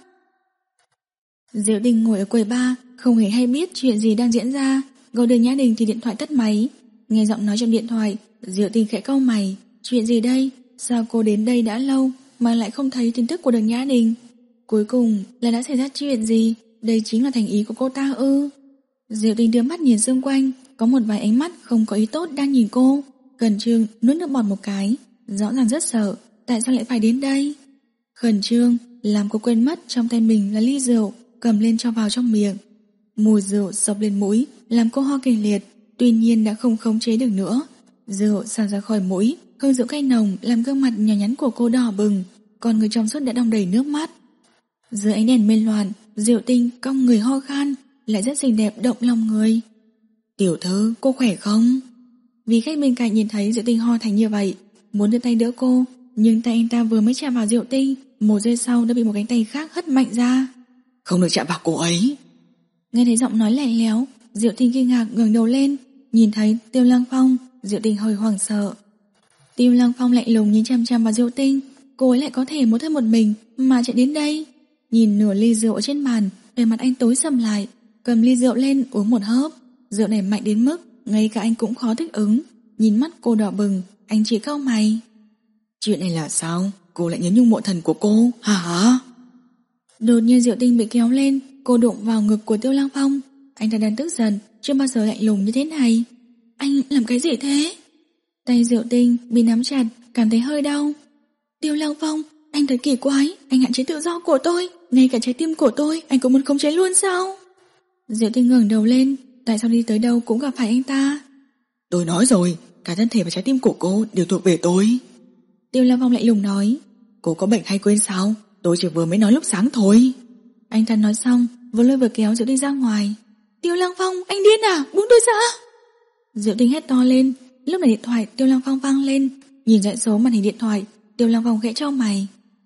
A: Diệu Tinh ngồi ở quầy bar, không hề hay biết chuyện gì đang diễn ra. Gọi Đường Nhã Đình thì điện thoại tắt máy. Nghe giọng nói trong điện thoại, Diệu Tinh khẽ cau mày. Chuyện gì đây? Sao cô đến đây đã lâu mà lại không thấy tin tức của Đường Nhã Đình? Cuối cùng là đã xảy ra chuyện gì? Đây chính là thành ý của cô ta ư? Diệu Tinh đưa mắt nhìn xung quanh, có một vài ánh mắt không có ý tốt đang nhìn cô. Khẩn trương nuốt nước bọt một cái, rõ ràng rất sợ. Tại sao lại phải đến đây? Khẩn trương làm cô quên mất trong tay mình là ly rượu, cầm lên cho vào trong miệng. Mùi rượu xộc lên mũi làm cô ho kịch liệt, tuy nhiên đã không khống chế được nữa. Rượu xả ra khỏi mũi, hương rượu cay nồng làm gương mặt nhỏ nhắn của cô đỏ bừng, còn người trong suốt đã đong đầy nước mắt. Dưới ánh đèn mê loạn, Diệu Tinh cong người ho khan, lại rất xinh đẹp động lòng người.
B: Tiểu thư, cô khỏe không?
A: Vì khách bên cạnh nhìn thấy Diệu Tinh ho thành như vậy, muốn đưa tay đỡ cô, nhưng tay anh ta vừa mới chạm vào Diệu Tinh, một giây sau đã bị một cánh tay khác hất mạnh ra.
B: Không được chạm vào cô ấy.
A: Nghe thấy giọng nói lạnh lẽo, Diệu Tinh kinh ngạc ngẩng đầu lên, nhìn thấy Tiêu Lăng Phong, Diệu Tinh hơi hoảng sợ. Tiêu Lăng Phong lạnh lùng nhìn chăm chăm vào Diệu Tinh, cô ấy lại có thể một thân một mình mà chạy đến đây. Nhìn nửa ly rượu ở trên bàn, vẻ mặt anh tối sầm lại, cầm ly rượu lên uống một hớp. Rượu này mạnh đến mức ngay cả anh cũng khó thích ứng. Nhìn mắt cô đỏ bừng, anh chỉ cau mày.
B: Chuyện này là sao? Cô lại nhớ nhung mộ thần của cô hả hả?
A: Đột nhiên Diệu Tinh bị kéo lên, cô đụng vào ngực của Tiêu Lăng Phong. Anh ta đang tức giận, chưa bao giờ lạnh lùng như thế này. Anh làm cái gì thế? Tay Diệu Tinh bị nắm chặt, cảm thấy hơi đau. Tiêu Lăng Phong, anh thật kỳ quái, anh hạn chế tự do của tôi, ngay cả trái tim của tôi anh cũng muốn khống chế luôn sao? Diệu Tinh ngẩng đầu lên, tại sao đi tới đâu cũng gặp phải anh ta?
B: Tôi nói rồi, cả thân thể và trái tim của cô đều thuộc về tôi.
A: Tiêu Lăng Phong lạnh lùng nói.
B: Cô có bệnh hay quên sao? Tôi chỉ vừa mới nói lúc sáng thôi.
A: Anh ta nói xong, vừa lôi vừa kéo Diệu Tinh ra ngoài. Tiêu Lăng Phong, anh điên à, buông tôi ra. Diệu Tinh hét to lên. Lúc này điện thoại Tiêu Lăng Phong vang lên. Nhìn dãy số màn hình điện thoại, Tiêu Lăng Phong khẽ chau mày.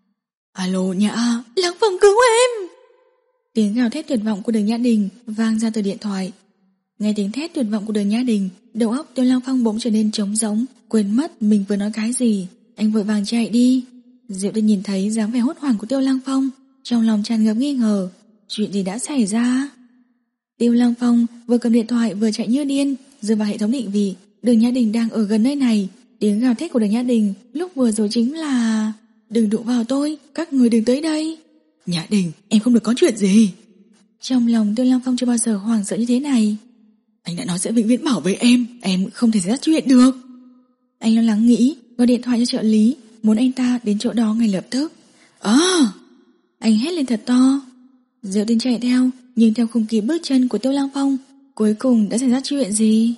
B: Alo Nhã.
A: Lăng Phong cứu em. Tiếng gào thét tuyệt vọng của Đường Nhã Đình vang ra từ điện thoại. Nghe tiếng thét tuyệt vọng của Đường Nhã Đình, đầu óc Tiêu Lăng Phong bỗng trở nên trống rỗng, quên mất mình vừa nói cái gì. Anh vội vàng chạy đi. Diệu Tinh nhìn thấy dáng vẻ hốt hoảng của Tiêu Lăng Phong, trong lòng tràn ngập nghi ngờ. Chuyện gì đã xảy ra? Tiêu Lăng Phong vừa cầm điện thoại vừa chạy như điên, dựa vào hệ thống định vị. Đường Nhã Đình đang ở gần nơi này. Tiếng gào thét của Đường Nhã Đình lúc vừa rồi chính là: đừng đụng vào tôi, các người đừng tới đây.
B: Nhã Đình, em không được có chuyện gì.
A: Trong lòng Tiêu Lăng Phong chưa bao giờ hoảng sợ như thế này.
B: Anh đã nói sẽ vĩnh viễn bảo vệ em, em không thể xảy ra chuyện được.
A: Anh lo lắng nghĩ, gọi điện thoại cho trợ lý, muốn anh ta đến chỗ đó ngay lập tức.
B: À!
A: Anh hét lên thật to. Diệu Tinh chạy theo, nhưng theo không kịp bước chân của Tiêu Lăng Phong. Cuối cùng đã xảy ra chuyện gì?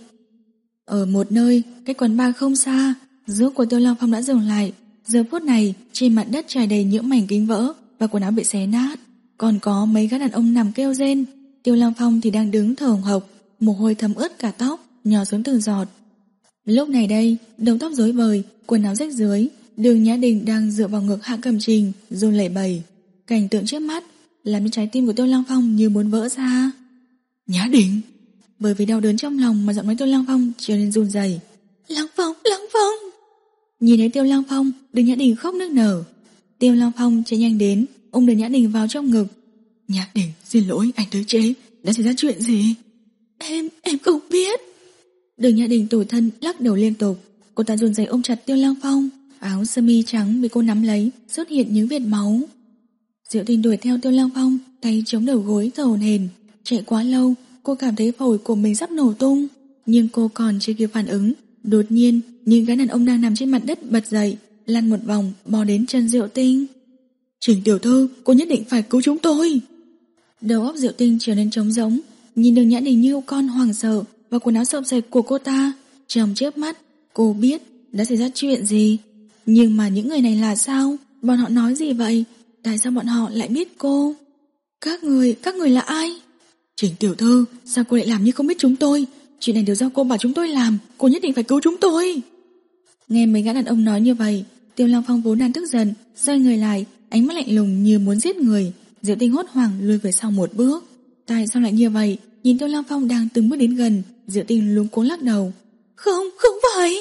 A: Ở một nơi, cách quán bar không xa, rước của Tiêu Lăng Phong đã dừng lại. Giờ phút này, trên mặt đất trải đầy những mảnh kính vỡ và quần áo bị xé nát. Còn có mấy gã đàn ông nằm kêu rên. Tiêu Lăng Phong thì đang đứng thở hổn hộc, mồ hôi thấm ướt cả tóc, nhỏ xuống từng giọt. Lúc này đây, đầu tóc rối bời, quần áo rách rưới, Đường Nhã Đình đang dựa vào ngực Hạ Cẩm Trình, run lẩy bẩy. Cảnh tượng trước mắt làm cho trái tim của Tiêu Lăng Phong như muốn vỡ ra.
B: Nhã Đình!
A: Bởi vì đau đớn trong lòng mà giọng nói Tiêu Lăng Phong trở nên run rẩy. Lăng Phong, Lăng Phong! Nhìn thấy Tiêu Lăng Phong, Đường Nhã Đình khóc nức nở. Tiêu Lăng Phong chạy nhanh đến, ôm Đường Nhã Đình vào trong ngực.
B: Nhã Đình, xin lỗi, anh tới trễ, đã xảy ra chuyện gì?
A: Em, em không biết. Đường Nhã Đình tủi thân lắc đầu liên tục. Cô ta run rẩy ôm chặt Tiêu Lăng Phong. Áo sơ mi trắng bị cô nắm lấy, xuất hiện những vệt máu. Diệu Tinh đuổi theo Tiêu Lăng Phong, tay chống đầu gối thở hổn hển. Chạy quá lâu, cô cảm thấy phổi của mình sắp nổ tung, nhưng cô còn chưa kịp phản ứng. Đột nhiên, những gã đàn ông đang nằm trên mặt đất bật dậy, lăn một vòng bò đến chân Diệu Tinh.
B: Trình tiểu thư, cô nhất định phải cứu chúng tôi.
A: Đầu óc Diệu Tinh trở nên trống rỗng, nhìn Đường Nhã Đình như con hoảng sợ và quần áo xộc xệch của cô ta. Trong chớp mắt, cô biết đã xảy ra chuyện gì. Nhưng mà những người này là sao? Bọn họ nói gì vậy? Tại sao bọn họ lại biết cô? Các người, các người là ai?
B: Trình tiểu thư, sao cô lại làm như không biết chúng tôi? Chuyện này đều do cô bảo chúng tôi làm, cô nhất định phải cứu chúng tôi.
A: Nghe mấy gã đàn ông nói như vậy, Tiêu Lăng Phong vốn đang tức giận, xoay người lại, ánh mắt lạnh lùng như muốn giết người. Diệu Tinh hốt hoảng lùi về sau một bước. Tại sao lại như vậy? Nhìn Tiêu Lăng Phong đang từng bước đến gần, Diệu Tinh luống cuống lắc đầu. Không, không phải.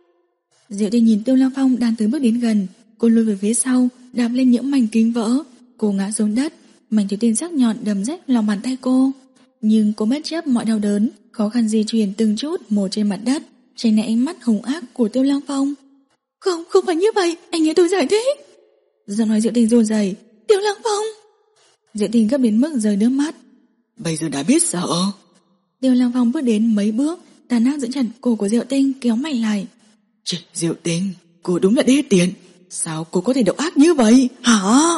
A: Diệu Tinh nhìn Tiêu Lăng Phong đang từng bước đến gần, cô lùi về phía sau, đạp lên những mảnh kính vỡ. Cô ngã xuống đất, mảnh thủy tinh sắc nhọn đâm rách lòng bàn tay cô. Nhưng cô bất chấp mọi đau đớn, khó khăn di chuyển từng chút một trên mặt đất, tránh né ánh mắt hung ác của Tiêu Lăng Phong. Không, không phải như vậy, anh nghe tôi giải thích. Giọng nói Diệu Tinh run rẩy. Tiêu Lăng Phong. Diệu Tinh gấp đến mức rơi nước mắt.
B: Bây giờ đã biết sợ.
A: Tiêu Lăng Phong bước đến mấy bước, tàn ác giữ chặt cổ của Diệu Tinh kéo mạnh lại.
B: Chị Diệu Tinh, cô đúng là đê tiện. Sao cô có thể độc ác như vậy hả?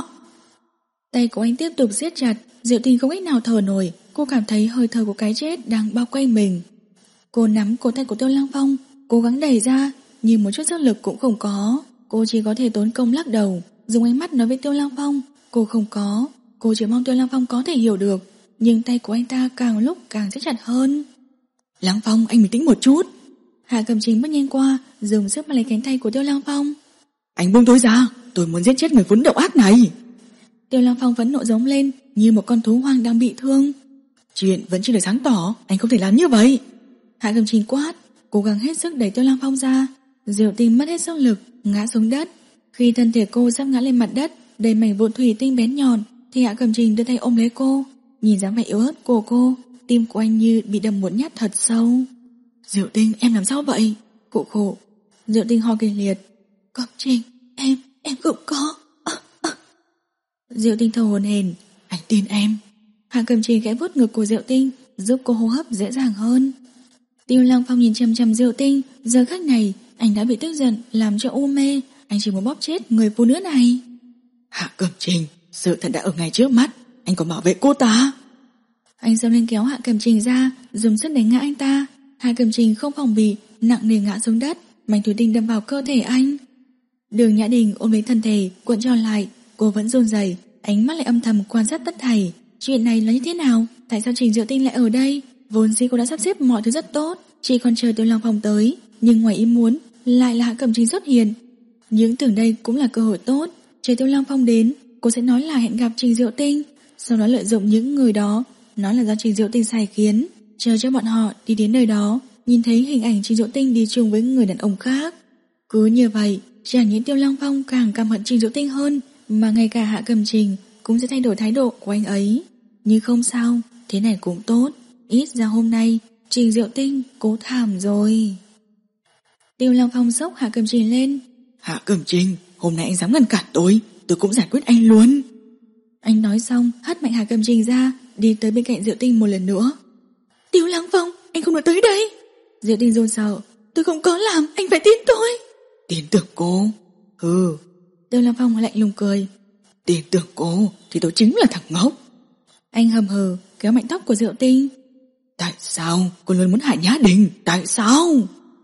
A: Tay của anh tiếp tục siết chặt. Diệu Tinh không cách nào thở nổi. Cô cảm thấy hơi thở của cái chết đang bao quanh mình. Cô nắm cổ tay của Tiêu Lăng Phong, cố gắng đẩy ra, nhưng một chút sức lực cũng không có. Cô chỉ có thể tốn công lắc đầu, dùng ánh mắt nói với Tiêu Lăng Phong. Cô không có. Cô chỉ mong Tiêu Lăng Phong có thể hiểu được, nhưng tay của anh ta càng lúc càng siết chặt hơn.
B: Lăng Phong, anh bình tĩnh một chút.
A: Hạ Cẩm Trình bước nhanh qua, dùng sức mà lấy cánh tay của Tiêu Lăng Phong.
B: Anh buông tôi ra, tôi muốn giết chết người vốn độc ác này.
A: Tiêu Lăng Phong phẫn nộ giống lên như một con thú hoang đang bị thương.
B: Chuyện vẫn chưa được sáng tỏ, anh không thể làm như vậy.
A: Hạ Cẩm Trình quát, cố gắng hết sức đẩy Tiêu Lăng Phong ra. Diệu Tinh mất hết sức lực, ngã xuống đất. Khi thân thể cô sắp ngã lên mặt đất, đầy mảnh vụn thủy tinh bén nhọn, thì Hạ Cẩm Trình đưa tay ôm lấy cô. Nhìn dáng vẻ yếu ớt của cô, tim của anh như bị đâm một nhát thật sâu.
B: Diệu Tinh, em làm sao vậy?
A: Khổ khổ. Diệu Tinh ho kịch liệt.
B: Cẩm Trình, em, em không có. À, à.
A: Diệu Tinh thở hổn hển.
B: Anh tin em.
A: Hạ Cẩm Trình khẽ vuốt ngực của Diệu Tinh, giúp cô hô hấp dễ dàng hơn. Tiêu Lăng Phong nhìn chằm chằm Diệu Tinh, giờ khắc này anh đã bị tức giận làm cho u mê, anh chỉ muốn bóp chết người phụ nữ này.
B: Hạ Cẩm Trình, sự thật đã ở ngay trước mắt, anh còn bảo vệ cô ta.
A: Anh xông lên kéo Hạ Cẩm Trình ra, dùng sức đánh ngã anh ta. Hạ Cẩm Trình không phòng bị, nặng nề ngã xuống đất, mảnh thủy tinh đâm vào cơ thể anh. Đường Nhã Đình ôm lấy thân thể, cuộn tròn lại, cô vẫn run rẩy, ánh mắt lại âm thầm quan sát tất thảy. Chuyện này là như thế nào? Tại sao Trình Diệu Tinh lại ở đây? Vốn dĩ cô đã sắp xếp mọi thứ rất tốt, chỉ còn chờ Tiêu Lăng Phong tới, nhưng ngoài ý muốn lại là Hạ Cẩm Trình xuất hiện. Nhưng tưởng đây cũng là cơ hội tốt, chờ Tiêu Lăng Phong đến, cô sẽ nói là hẹn gặp Trình Diệu Tinh, sau đó lợi dụng những người đó, nói là do Trình Diệu Tinh sai khiến, chờ cho bọn họ đi đến nơi đó, nhìn thấy hình ảnh Trình Diệu Tinh đi chung với người đàn ông khác. Cứ như vậy, chẳng những Tiêu Lăng Phong càng căm hận Trình Diệu Tinh hơn, mà ngay cả Hạ Cẩm Trình cũng sẽ thay đổi thái độ của anh ấy. Nhưng không sao, thế này cũng tốt, ít ra hôm nay Trình Diệu Tinh cố thảm rồi. Tiêu Lăng Phong sốc Hạ Cẩm Trình lên.
B: Hạ Cẩm Trình, hôm nay anh dám ngăn cản tôi, tôi cũng giải quyết anh luôn.
A: Anh nói xong hất mạnh Hạ Cẩm Trình ra, đi tới bên cạnh Diệu Tinh một lần nữa. Tiêu Lăng Phong, anh không được tới đây. Diệu Tinh run sợ. Tôi không có làm, anh phải tin tôi.
B: Tin tưởng cô? Ừ.
A: Tiêu Lăng Phong lạnh lùng cười.
B: Tin tưởng cô thì tôi chính là thằng ngốc.
A: Anh hầm hừ kéo mạnh tóc của Diệu Tinh.
B: Tại sao cô luôn muốn hại Nhã Đình? Tại sao?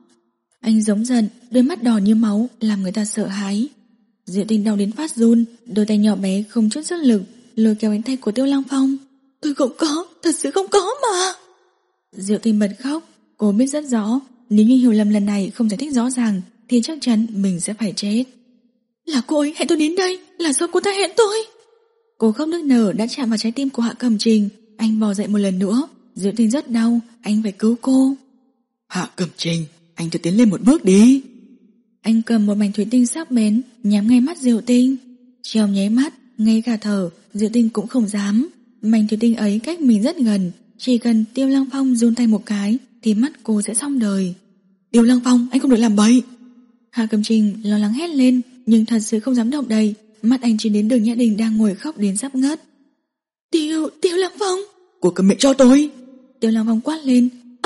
A: Anh giống giận, đôi mắt đỏ như máu làm người ta sợ hãi. Diệu Tinh đau đến phát run, đôi tay nhỏ bé không chút sức lực lôi kéo cánh tay của Tiêu Lăng Phong. Tôi không có, thật sự không có mà. Diệu Tinh bật khóc. Cô biết rất rõ, nếu như hiểu lầm lần này không giải thích rõ ràng thì chắc chắn mình sẽ phải chết. Là cô ấy hẹn tôi đến đây, là do cô ta hẹn tôi. Cô khóc nức nở đã chạm vào trái tim của Hạ Cẩm Trình. Anh bò dậy một lần nữa. Diệu Tinh rất đau, anh phải cứu cô.
B: Hạ Cẩm Trình, anh thử tiến lên một bước đi.
A: Anh cầm một mảnh thủy tinh sắc bén nhắm ngay mắt Diệu Tinh. Trong nháy mắt, ngay cả thở Diệu Tinh cũng không dám. Mảnh thủy tinh ấy cách mình rất gần, chỉ cần Tiêu Lăng Phong run tay một cái thì mắt cô sẽ xong đời.
B: Tiêu Lăng Phong, anh không được làm bậy.
A: Hạ Cẩm Trình lo lắng hét lên, nhưng thật sự không dám động đậy. Mắt anh chỉ đến Đường Nhã Đình đang ngồi khóc đến sắp ngất. Tiêu, Tiêu Lăng Phong.
B: Cô cầm miệng cho tôi.
A: Tiêu Lăng Phong quát lên. Á!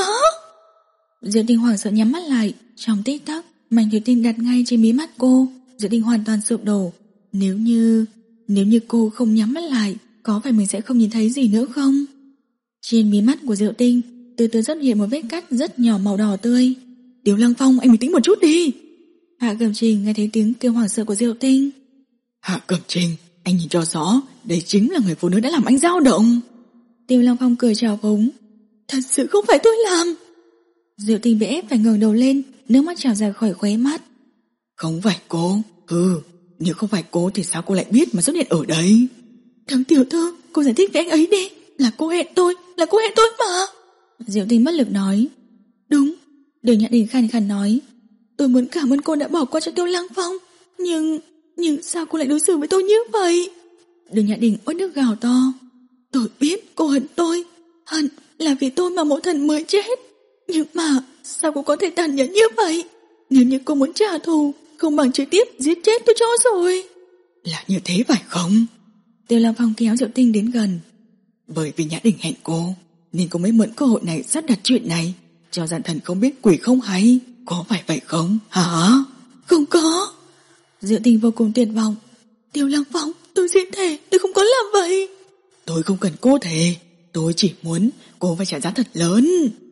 A: Diệu Tinh hoảng sợ nhắm mắt lại. Trong tích tắc, mảnh thủy tinh đặt ngay trên mí mắt cô. Diệu Tinh hoàn toàn sụp đổ. Nếu như... Nếu như cô không nhắm mắt lại, có phải mình sẽ không nhìn thấy gì nữa không? Trên mí mắt của Diệu Tinh từ từ xuất hiện một vết cắt rất nhỏ màu đỏ tươi.
B: Tiêu Lăng Phong, anh bình tĩnh một chút đi.
A: Hạ Cẩm Trình nghe thấy tiếng kêu hoảng sợ của Diệu Tinh.
B: Hạ Cẩm Trình, anh nhìn cho rõ, đây chính là người phụ nữ đã làm anh dao động.
A: Tiêu Lăng Phong cười trào phúng. Thật sự không phải tôi làm. Diệu Tinh bị ép phải ngẩng đầu lên, nước mắt trào ra khỏi khóe mắt.
B: Không phải cô. Ừ, nếu không phải cô thì sao cô lại biết mà xuất hiện ở đây?
A: Thằng tiểu thư, cô giải thích với anh ấy đi. Là cô hẹn tôi, là cô hẹn tôi mà. Diệu Tinh bất lực nói. Đúng. Đường Nhã Đình khàn khàn nói. Tôi muốn cảm ơn cô đã bỏ qua cho Tiêu Lăng Phong, Nhưng Nhưng sao cô lại đối xử với tôi như vậy? Đường Nhã Đình uất nước gào to. Tôi biết cô hận tôi, hận là vì tôi mà mẫu thần mới chết. Nhưng mà sao cô có thể tàn nhẫn như vậy? Nếu như cô muốn trả thù, không bằng trực tiếp giết chết tôi cho rồi.
B: Là như thế phải không?
A: Tiêu Lăng Phong kéo Diệu Tinh đến gần.
B: Bởi vì Nhã Đình hẹn cô, nên cô mới mượn cơ hội này sắp đặt chuyện này, cho gian thần không biết quỷ không hay. Có phải vậy không? Hả?
A: Không có. Diệu Tinh vô cùng tuyệt vọng. Tiêu Lăng Phong, tôi xin thề tôi không có làm vậy.
B: Tôi không cần cô thề, tôi chỉ muốn cô phải trả giá thật lớn.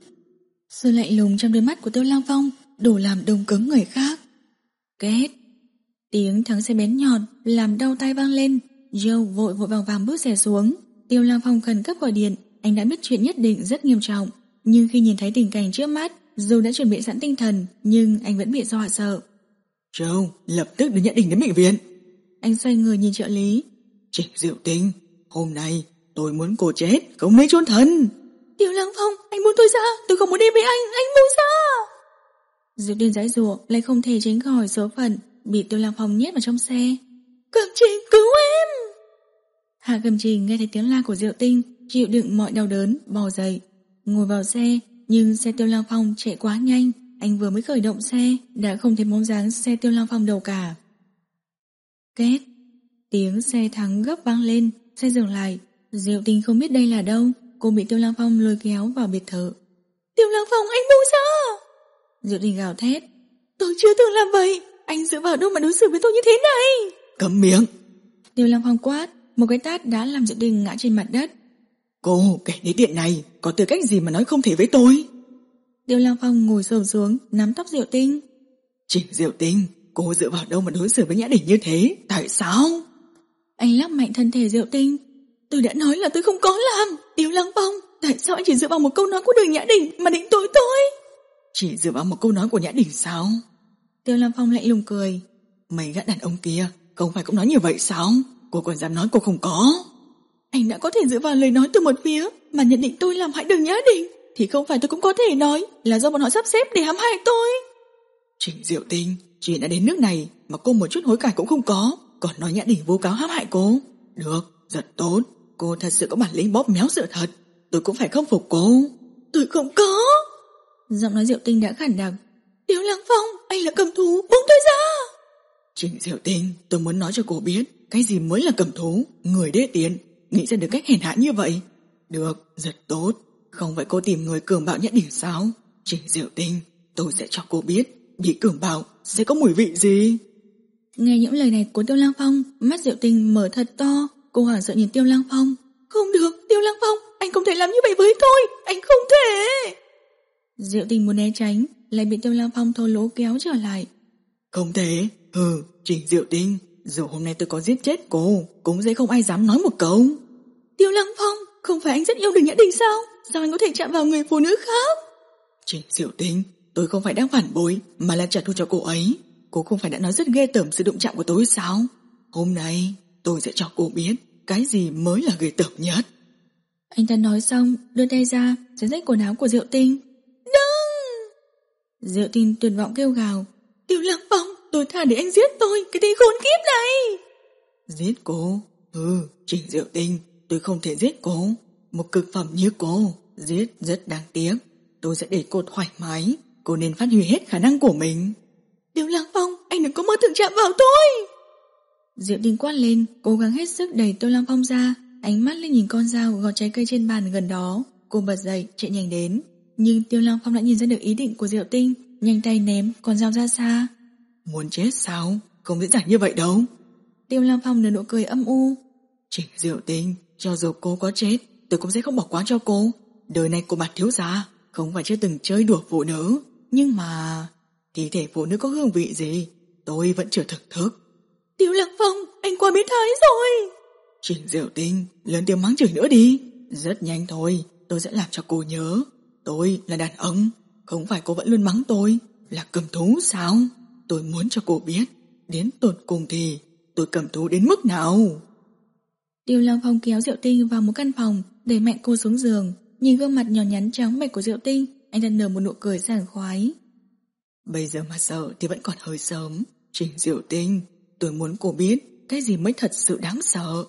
A: Sự lạnh lùng trong đôi mắt của Tiêu Lăng Phong đủ làm đông cứng người khác. Két. Tiếng thắng xe bén nhọn làm đau tai vang lên. Joe vội vội vàng vàng bước xe xuống. Tiêu Lăng Phong khẩn cấp gọi điện. Anh đã biết chuyện nhất định rất nghiêm trọng, nhưng khi nhìn thấy tình cảnh trước mắt, dù đã chuẩn bị sẵn tinh thần, nhưng anh vẫn bị dọa sợ.
B: Joe, lập tức đưa Nhã Đình đến bệnh viện.
A: Anh xoay người nhìn trợ lý.
B: Trịnh Diệu Tinh, hôm nay tôi muốn cô chết, không nên trốn thân.
A: Tiêu Lăng Phong, anh buông tôi ra, tôi không muốn đi với anh, anh buông ra. Diệu Tinh giãy giụa, lại không thể tránh khỏi số phận, bị Tiêu Lăng Phong nhét vào trong xe. Cẩm Trình, cứu em! Hạ Cẩm Trình nghe thấy tiếng la của Diệu Tinh, chịu đựng mọi đau đớn, bò dậy, ngồi vào xe, nhưng xe Tiêu Lăng Phong chạy quá nhanh, anh vừa mới khởi động xe, đã không thấy bóng dáng xe Tiêu Lăng Phong đâu cả. Két, tiếng xe thắng gấp vang lên, xe dừng lại. Diệu Tinh không biết đây là đâu, cô bị Tiêu Lăng Phong lôi kéo vào biệt thự. Tiêu Lăng Phong, anh buông ra! Diệu Tinh gào thét. Tôi chưa từng làm vậy, anh dựa vào đâu mà đối xử với tôi như thế này?
B: Câm miệng!
A: Tiêu Lăng Phong quát, một cái tát đã làm Diệu Tinh ngã trên mặt đất.
B: Cô, kẻ đế tiện này, có tư cách gì mà nói không thể với tôi?
A: Tiêu Lăng Phong ngồi xổm xuống, nắm tóc Diệu Tinh.
B: Trịnh Diệu Tinh, cô dựa vào đâu mà đối xử với Nhã Đình như thế? Tại sao?
A: Anh lắc mạnh thân thể Diệu Tinh. Tôi đã nói là tôi không có làm. Tiêu Lăng Phong, tại sao anh chỉ dựa vào một câu nói của đời Nhã Đình mà định tội tôi?
B: Chỉ dựa vào một câu nói của Nhã Đình sao?
A: Tiêu Lăng Phong lạnh lùng cười.
B: Mấy gã đàn ông kia không phải cũng nói như vậy sao? Cô còn dám nói cô không có?
A: Anh đã có thể dựa vào lời nói từ một phía mà nhận định tôi làm hại đường Nhã Đình, thì không phải tôi cũng có thể nói là do bọn họ sắp xếp để hãm hại tôi.
B: Trịnh Diệu Tinh, chuyện đã đến nước này mà cô một chút hối cải cũng không có, còn nói Nhã Đình vu cáo hãm hại cô. Được, rất tốt, cô thật sự có bản lĩnh bóp méo sự thật, tôi cũng phải khâm phục cô.
A: Tôi không có. Giọng nói Diệu Tinh đã khản đặc. Tiêu Lăng Phong, anh là cầm thú, buông tôi ra.
B: Trịnh Diệu Tinh, tôi muốn nói cho cô biết cái gì mới là cầm thú, người đê tiện, nghĩ ra được cách hèn hạ như vậy. Được, rất tốt, không phải cô tìm người cường bạo Nhã Đình sao? Trịnh Diệu Tinh, tôi sẽ cho cô biết bị cường bạo sẽ có mùi vị gì.
A: Nghe những lời này của Tiêu Lăng Phong, mắt Diệu Tinh mở thật to, cô hoảng sợ nhìn Tiêu Lăng Phong. Không được, Tiêu Lăng Phong, anh không thể làm như vậy với tôi, anh không thể. Diệu Tinh muốn né tránh, lại bị Tiêu Lăng Phong thô lỗ kéo trở lại.
B: Không thể, hừ, Trịnh Diệu Tinh, dù hôm nay tôi có giết chết cô, cũng sẽ không ai dám nói một câu.
A: Tiêu Lăng Phong, không phải anh rất yêu Đường Nhã Đình sao? Sao anh có thể chạm vào người phụ nữ khác?
B: Trịnh Diệu Tinh, tôi không phải đang phản bội, mà là trả thù cho cô ấy. Cô không phải đã nói rất ghê tởm sự đụng chạm của tôi sao? Hôm nay tôi sẽ cho cô biết cái gì mới là ghê tởm nhất.
A: Anh ta nói xong, đưa tay ra xé rách quần áo của Diệu Tinh. Đừng! Diệu Tinh tuyệt vọng kêu gào. Tiêu Lăng Phong, tôi thà để anh giết tôi, cái tên khốn kiếp này.
B: Giết cô? Ừ, Trịnh Diệu Tinh, tôi không thể giết cô. Một cực phẩm như cô, giết rất đáng tiếc. Tôi sẽ để cô thoải mái, cô nên phát huy hết khả năng của mình.
A: Tiêu Lăng Phong, anh đừng có mơ tưởng chạm vào tôi. Diệu Tinh quát lên, cố gắng hết sức đẩy Tiêu Lăng Phong ra, ánh mắt lên nhìn con dao gọt trái cây trên bàn gần đó. Cô bật dậy chạy nhanh đến, nhưng Tiêu Lăng Phong đã nhìn ra được ý định của Diệu Tinh, nhanh tay ném con dao ra xa.
B: Muốn chết sao? Không dễ dàng như vậy đâu.
A: Tiêu Lăng Phong nở nụ cười âm u.
B: Trịnh Diệu Tinh, cho dù cô có chết, tôi cũng sẽ không bỏ qua cho cô. Đời này của Bạt thiếu gia không phải chưa từng chơi đùa phụ nữ, nhưng mà thi thể phụ nữ có hương vị gì, tôi vẫn chưa thực thức.
A: Tiêu Lăng Phong, anh quá biến thái rồi.
B: Trịnh Diệu Tinh, lớn tiếng mắng chửi nữa đi. Rất nhanh thôi, tôi sẽ làm cho cô nhớ. Tôi là đàn ông, không phải cô vẫn luôn mắng tôi là cầm thú sao? Tôi muốn cho cô biết, đến tột cùng thì tôi cầm thú đến mức nào.
A: Tiêu Lăng Phong kéo Diệu Tinh vào một căn phòng, đẩy mạnh cô xuống giường. Nhìn gương mặt nhỏ nhắn trắng bệch của Diệu Tinh, anh ta nở một nụ cười sảng khoái.
B: Bây giờ mà sợ thì vẫn còn hơi sớm. Trịnh Diệu Tinh, tôi muốn cô biết cái gì mới thật sự đáng sợ.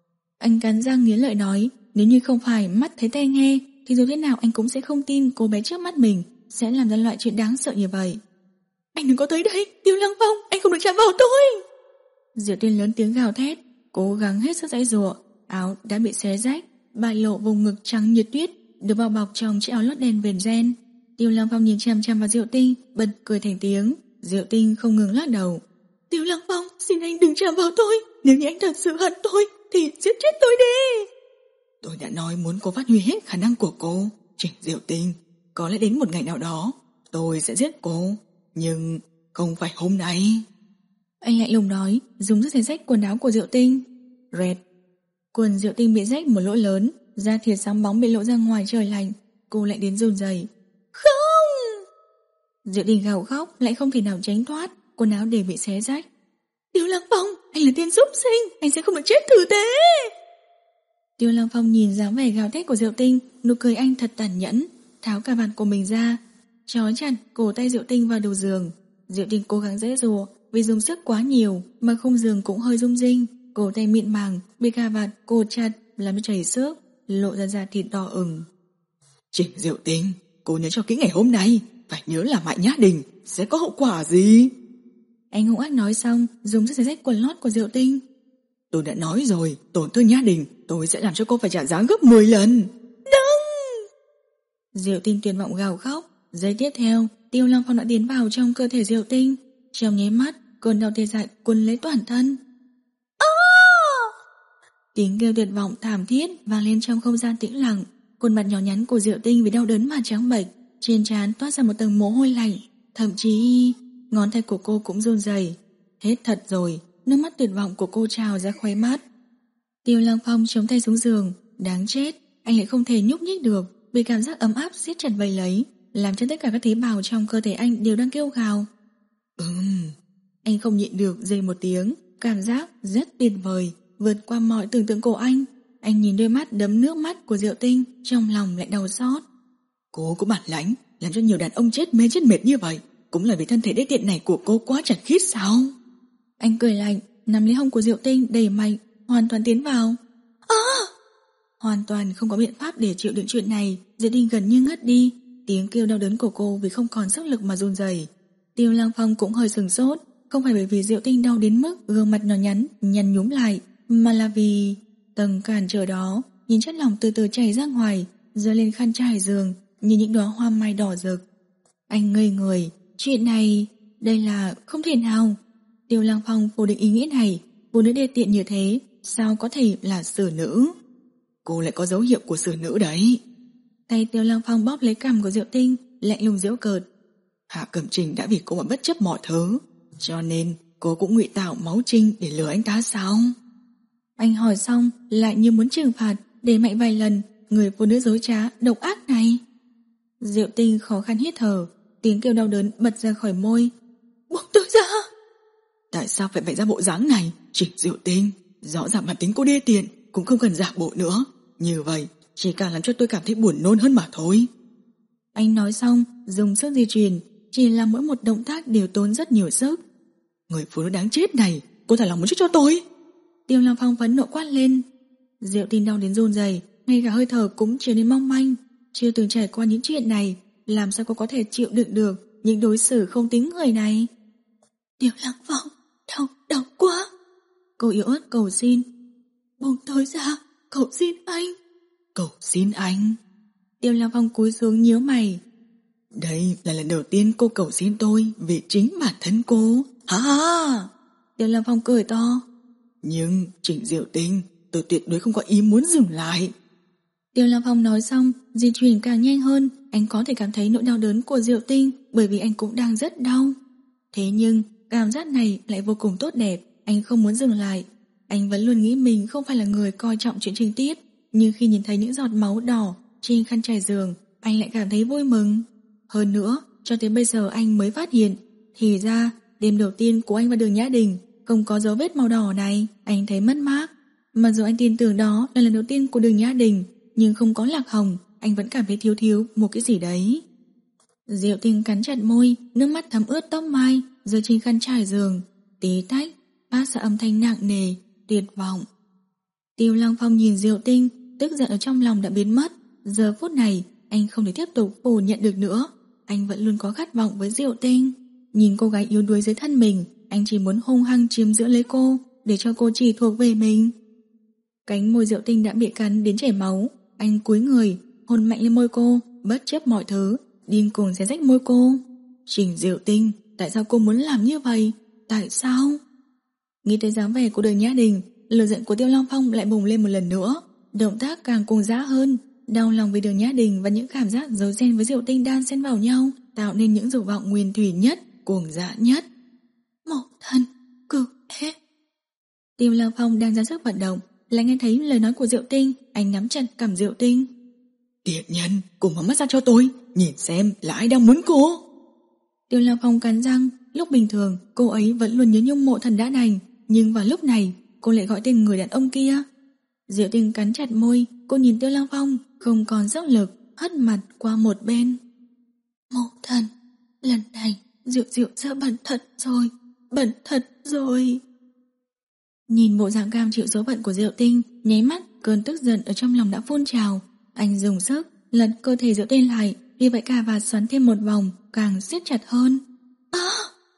A: Anh cắn răng nghiến lợi nói, nếu như không phải mắt thấy tai nghe, thì dù thế nào anh cũng sẽ không tin cô bé trước mắt mình sẽ làm ra loại chuyện đáng sợ như vậy. Anh đừng có tới đây, Tiêu Lăng Phong, anh không được chạm vào tôi. Diệu Tinh lớn tiếng gào thét, cố gắng hết sức giãy giụa, áo đã bị xé rách, bại lộ vùng ngực trắng như tuyết, được bao bọc trong chiếc áo lót đen viền ren. Tiêu Lăng Phong nhìn chằm chằm vào Diệu Tinh, bật cười thành tiếng. Diệu Tinh không ngừng lắc đầu. Tiêu Lăng Phong, xin anh đừng chạm vào tôi, nếu như anh thật sự hận tôi thì giết chết tôi đi.
B: Tôi đã nói muốn cô phát huy hết khả năng của cô, Trịnh Diệu Tinh. Có lẽ đến một ngày nào đó tôi sẽ giết cô, nhưng không phải hôm nay.
A: Anh lạnh lùng nói, dùng sức xé rách quần áo của Diệu Tinh.
B: Rẹt.
A: Quần Diệu Tinh bị rách một lỗ lớn, da thịt sáng bóng bị lộ ra ngoài trời lạnh. Cô lại đến run rẩy. Không! Diệu Tinh gào khóc, lại không thể nào tránh thoát, quần áo đều bị xé rách. Tiêu Lăng Phong, anh là tên súc sinh, anh sẽ không được chết tử tế. Tiêu Lăng Phong nhìn dáng vẻ gào thét của Diệu Tinh, nụ cười anh thật tàn nhẫn, tháo cà vạt của mình ra, trói chặt cổ tay Diệu Tinh vào đầu giường. Diệu Tinh cố gắng giãy giụa, vì dùng sức quá nhiều mà khung giường cũng hơi rung rinh, cổ tay mịn màng bị cà vạt cột chặt làm cho chảy xước, lộ ra da thịt đỏ ửng.
B: Trịnh Diệu Tinh, cô nhớ cho kỹ ngày hôm nay, phải nhớ là Mạnh Nhã Đình sẽ có hậu quả gì.
A: Anh hung ác nói xong, dùng sức xé rách quần lót của Diệu Tinh.
B: Tôi đã nói rồi, tổn thương Nhã Đình, tôi sẽ làm cho cô phải trả giá gấp mười lần.
A: Đừng! Diệu Tinh tuyệt vọng gào khóc. Giây tiếp theo, Tiêu Lăng Phong đã tiến vào trong cơ thể Diệu Tinh. Trong nháy mắt, cơn đau tê dại cuốn lấy toàn thân. À! Tiếng kêu tuyệt vọng thảm thiết vang lên trong không gian tĩnh lặng. Khuôn mặt nhỏ nhắn của Diệu Tinh vì đau đớn mà trắng bệch, trên trán toát ra một tầng mồ hôi lạnh, thậm chí ngón tay của cô cũng run rẩy. Hết thật rồi, nước mắt tuyệt vọng của cô trào ra khóe mắt. Tiêu Lăng Phong chống tay xuống giường, đáng chết, anh lại không thể nhúc nhích được, vì cảm giác ấm áp siết chặt vây lấy, làm cho tất cả các tế bào trong cơ thể anh đều đang kêu gào.
B: Ừm.
A: Anh không nhịn được rên một tiếng, cảm giác rất tuyệt vời, vượt qua mọi tưởng tượng của anh. Anh nhìn đôi mắt đẫm nước mắt của Diệu Tinh, trong lòng lại đau xót.
B: Cô có bản lãnh, làm cho nhiều đàn ông chết mê chết mệt như vậy, cũng là vì thân thể đê tiện này của cô quá chặt khít sao?
A: Anh cười lạnh, nắm lấy hông của Diệu Tinh đẩy mạnh, hoàn toàn tiến vào. À! Hoàn toàn không có biện pháp để chịu đựng chuyện này, Diệu Tinh gần như ngất đi, tiếng kêu đau đớn của cô vì không còn sức lực mà run rẩy. Tiêu Lăng Phong cũng hơi sừng sốt, không phải bởi vì Diệu Tinh đau đến mức gương mặt nhỏ nhắn nhăn nhúm lại, mà là vì tầng cản trở đó, nhìn chất lỏng từ từ chảy ra ngoài, rơi lên khăn trải giường như những đóa hoa mai đỏ rực. Anh ngây người, chuyện này, đây là không thể nào. Tiêu Lăng Phong phủ định ý nghĩa này, phụ nữ đê tiện như thế, sao có thể là xử nữ?
B: Cô lại có dấu hiệu của xử nữ đấy.
A: Tay Tiêu Lăng Phong bóp lấy cằm của Diệu Tinh, lạnh lùng giễu cợt.
B: Hạ Cẩm Trình đã vì cô mà bất chấp mọi thứ, cho nên cô cũng ngụy tạo máu trinh để lừa anh ta sao?
A: Anh hỏi xong lại như muốn trừng phạt, để mạnh vài lần người phụ nữ dối trá độc ác này. Diệu Tinh khó khăn hít thở, tiếng kêu đau đớn bật ra khỏi môi. Buông tôi ra!
B: Tại sao phải bày ra bộ dáng này? Trịnh Diệu Tinh, rõ ràng bản tính cô đê tiện, cũng không cần giả bộ nữa. Như vậy chỉ càng làm cho tôi cảm thấy buồn nôn hơn mà thôi.
A: Anh nói xong, dùng sức di chuyển, chỉ là mỗi một động tác đều tốn rất nhiều sức.
B: Người phụ nữ đáng chết này, cô thật lòng muốn chết cho tôi.
A: Tiêu Lăng Phong phẫn nộ quát lên. Diệu Tinh đau đến run rẩy, ngay cả hơi thở cũng trở nên mong manh. Chưa từng trải qua những chuyện này, làm sao cô có thể chịu đựng được những đối xử không tính người này? Tiêu Lăng Phong, đau, đau quá. Cô yếu ớt cầu xin. Buông tôi ra, cầu xin anh.
B: Cầu xin anh?
A: Tiêu Lăng Phong cúi xuống nhíu mày.
B: Đây là lần đầu tiên cô cầu xin tôi vì chính bản thân cô. Ha ha!
A: Tiêu Lăng Phong cười to.
B: Nhưng Trịnh Diệu Tinh, tôi tuyệt đối không có ý muốn dừng lại.
A: Tiêu Lăng Phong nói xong, di chuyển càng nhanh hơn. Anh có thể cảm thấy nỗi đau đớn của Diệu Tinh, bởi vì anh cũng đang rất đau. Thế nhưng cảm giác này lại vô cùng tốt đẹp. Anh không muốn dừng lại. Anh vẫn luôn nghĩ mình không phải là người coi trọng chuyện tình tiết, nhưng khi nhìn thấy những giọt máu đỏ trên khăn trải giường, anh lại cảm thấy vui mừng. Hơn nữa, cho tới bây giờ anh mới phát hiện, thì ra đêm đầu tiên của anh và Đường Nhã Đình không có dấu vết màu đỏ này. Anh thấy mất mát. Mặc dù anh tin tưởng đó là lần đầu tiên của Đường Nhã Đình, nhưng không có lạc hồng, anh vẫn cảm thấy thiếu thiếu một cái gì đấy. Diệu Tinh cắn chặt môi, nước mắt thấm ướt tóc mai rơi trên khăn trải giường, tí tách phát ra âm thanh nặng nề, tuyệt vọng. Tiêu Lăng Phong nhìn Diệu Tinh, tức giận ở trong lòng đã biến mất. Giờ phút này anh không thể tiếp tục phủ nhận được nữa. Anh vẫn luôn có khát vọng với Diệu Tinh. Nhìn cô gái yếu đuối dưới thân mình, anh chỉ muốn hung hăng chiếm giữ lấy cô, để cho cô chỉ thuộc về mình. Cánh môi Diệu Tinh đã bị cắn đến chảy máu. Anh cúi người, hôn mạnh lên môi cô, bất chấp mọi thứ, điên cuồng xé rách môi cô. Trình Diệu Tinh, tại sao cô muốn làm như vậy? Tại sao? Nghĩ tới dáng vẻ của Đường Nhã Đình, lửa giận của Tiêu Lăng Phong lại bùng lên một lần nữa. Động tác càng cuồng dã hơn, đau lòng vì Đường Nhã Đình và những cảm giác rối ren với Diệu Tinh đan xen vào nhau, tạo nên những dục vọng nguyên thủy nhất, cuồng dã nhất. Mẫu thân, cự ế. Tiêu Lăng Phong đang ra sức vận động, lại nghe thấy lời nói của Diệu Tinh. Anh nắm chặt cằm Diệu Tinh.
B: Tiện nhân, cô mở mắt ra cho tôi, nhìn xem là ai đang muốn cô.
A: Tiêu Lăng Phong cắn răng. Lúc bình thường cô ấy vẫn luôn nhớ nhung Mộ Thần đã đành, nhưng vào lúc này cô lại gọi tên người đàn ông kia. Diệu Tinh cắn chặt môi. Cô nhìn Tiêu Lăng Phong không còn sức lực, hất mặt qua một bên. Mộ Thần, lần này Diệu Diệu sẽ bận thật rồi, bận thật rồi. Nhìn bộ dạng cam chịu số phận của Diệu Tinh, nháy mắt cơn tức giận ở trong lòng đã phun trào. Anh dùng sức lật cơ thể Diệu Tinh lại, vì vậy cà vạt xoắn thêm một vòng, càng siết chặt hơn. À!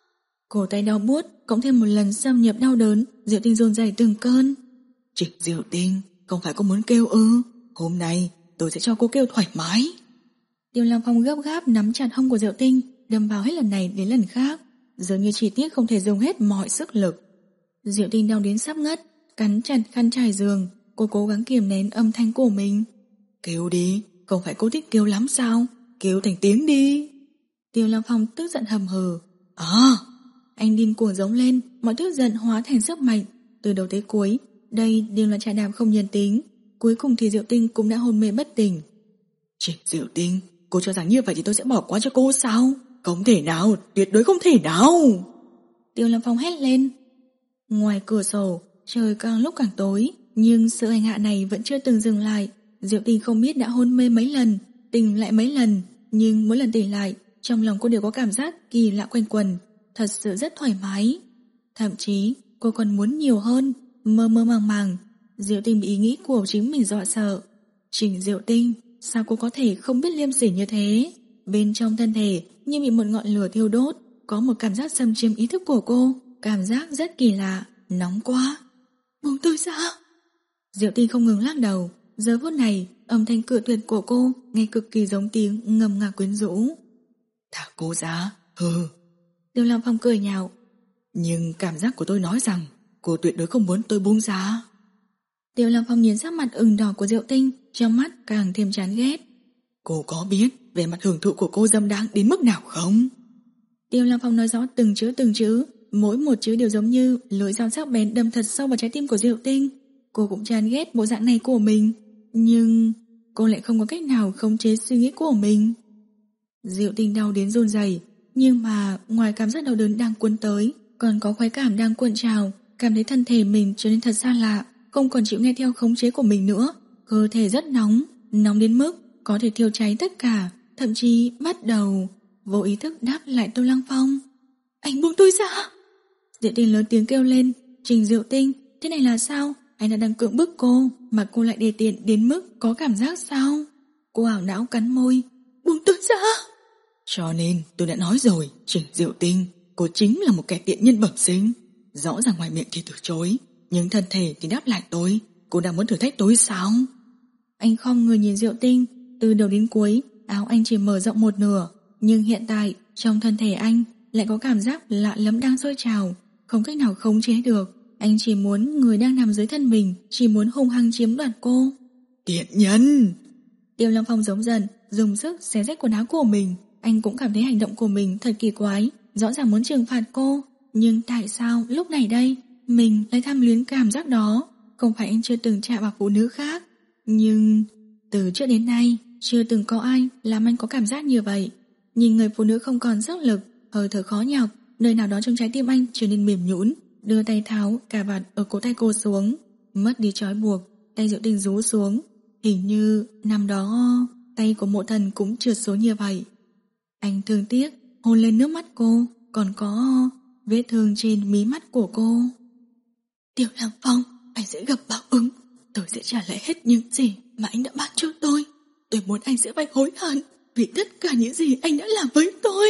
A: Cổ tay đau buốt cộng thêm một lần xâm nhập đau đớn, Diệu Tinh run rẩy từng cơn.
B: Trịnh Diệu Tinh, không phải cô muốn kêu ư? Hôm nay tôi sẽ cho cô kêu thoải mái.
A: Tiêu Lăng Phong gấp gáp nắm chặt hông của Diệu Tinh, đâm vào hết lần này đến lần khác, dường như chi tiết không thể dùng hết mọi sức lực. Diệu Tinh đau đến sắp ngất, cắn chặt khăn trải giường. Cô cố gắng kiềm nén âm thanh của mình.
B: Kêu đi, không phải cô thích kêu lắm sao? Kêu thành tiếng đi.
A: Tiêu Lăng Phong tức giận hầm hừ.
B: À!
A: Anh điên cuồng giống lên, mọi tức giận hóa thành sức mạnh. Từ đầu tới cuối, đây đều là trà đạp không nhân tính. Cuối cùng thì Diệu Tinh cũng đã hôn mê bất tỉnh.
B: Trịnh Diệu Tinh, cô cho rằng như vậy thì tôi sẽ bỏ qua cho cô sao? Không thể nào, tuyệt đối không thể nào.
A: Tiêu Lăng Phong hét lên. Ngoài cửa sổ, trời càng lúc càng tối, nhưng sự hành hạ này vẫn chưa từng dừng lại. Diệu Tinh không biết đã hôn mê mấy lần, tỉnh lại mấy lần, nhưng mỗi lần tỉnh lại, trong lòng cô đều có cảm giác kỳ lạ quanh quẩn, thật sự rất thoải mái. Thậm chí cô còn muốn nhiều hơn, mơ mơ màng màng. Diệu Tinh bị ý nghĩ của chính mình dọa sợ. Trình Diệu Tinh, sao cô có thể không biết liêm sỉ như thế? Bên trong thân thể như bị một ngọn lửa thiêu đốt, có một cảm giác xâm chiếm ý thức của cô, cảm giác rất kỳ lạ, nóng quá. Buông tôi ra. Diệu Tinh không ngừng lắc đầu. Giờ phút này, âm thanh cự tuyệt của cô nghe cực kỳ giống tiếng ngầm ngà quyến rũ.
B: Thả cô ra, hừ.
A: Tiêu Lăng Phong cười nhạo.
B: Nhưng cảm giác của tôi nói rằng cô tuyệt đối không muốn tôi buông ra.
A: Tiêu Lăng Phong nhìn sắc mặt ửng đỏ của Diệu Tinh, trong mắt càng thêm chán ghét.
B: Cô có biết về mặt hưởng thụ của cô dâm đáng đến mức nào không?
A: Tiêu Lăng Phong nói rõ từng chữ từng chữ, mỗi một chữ đều giống như lưỡi dao sắc bén đâm thật sâu vào trái tim của Diệu Tinh. Cô cũng chán ghét bộ dạng này của mình, nhưng cô lại không có cách nào khống chế suy nghĩ của mình. Diệu Tinh đau đến run rẩy, nhưng mà ngoài cảm giác đau đớn đang cuốn tới, còn có khoái cảm đang cuộn trào, cảm thấy thân thể mình trở nên thật xa lạ, không còn chịu nghe theo khống chế của mình nữa. Cơ thể rất nóng, nóng đến mức có thể thiêu cháy tất cả, thậm chí bắt đầu vô ý thức đáp lại Tiêu Lăng Phong. Anh buông tôi ra. Diệu Tinh lớn tiếng kêu lên. Trình Diệu Tinh, thế này là sao? Anh đã đang cưỡng bức cô, mà cô lại đề tiện đến mức có cảm giác sao? Cô ảo não cắn môi. Buông tôi ra.
B: Cho nên tôi đã nói rồi, Trình Diệu Tinh, cô chính là một kẻ tiện nhân bẩm sinh. Rõ ràng ngoài miệng thì từ chối, nhưng thân thể thì đáp lại tôi. Cô đang muốn thử thách tôi sao?
A: Anh không người nhìn Diệu Tinh. Từ đầu đến cuối, áo anh chỉ mở rộng một nửa, nhưng hiện tại trong thân thể anh lại có cảm giác lạ lắm đang sôi trào, không cách nào khống chế được. Anh chỉ muốn người đang nằm dưới thân mình, chỉ muốn hung hăng chiếm đoạt cô.
B: Tiện nhân!
A: Tiêu Lăng Phong giống dần, dùng sức xé rách quần áo của mình. Anh cũng cảm thấy hành động của mình thật kỳ quái, rõ ràng muốn trừng phạt cô, nhưng tại sao lúc này đây mình lại tham luyến cảm giác đó? Không phải anh chưa từng chạm vào phụ nữ khác, nhưng từ trước đến nay chưa từng có ai làm anh có cảm giác như vậy. Nhìn người phụ nữ không còn sức lực, hơi thở khó nhọc, nơi nào đó trong trái tim anh trở nên mềm nhũn. Đưa tay tháo cà vạt ở cổ tay cô xuống, mất đi trói buộc, tay Diệu Tinh rú xuống. Hình như năm đó tay của Mộ Thần cũng trượt xuống như vậy. Anh thương tiếc hôn lên nước mắt cô, còn có vết thương trên mí mắt của cô. Tiêu Lăng Phong, anh sẽ gặp báo ứng. Tôi sẽ trả lại hết những gì mà anh đã ban cho tôi. Tôi muốn anh sẽ phải hối hận vì tất cả những gì anh đã làm với tôi.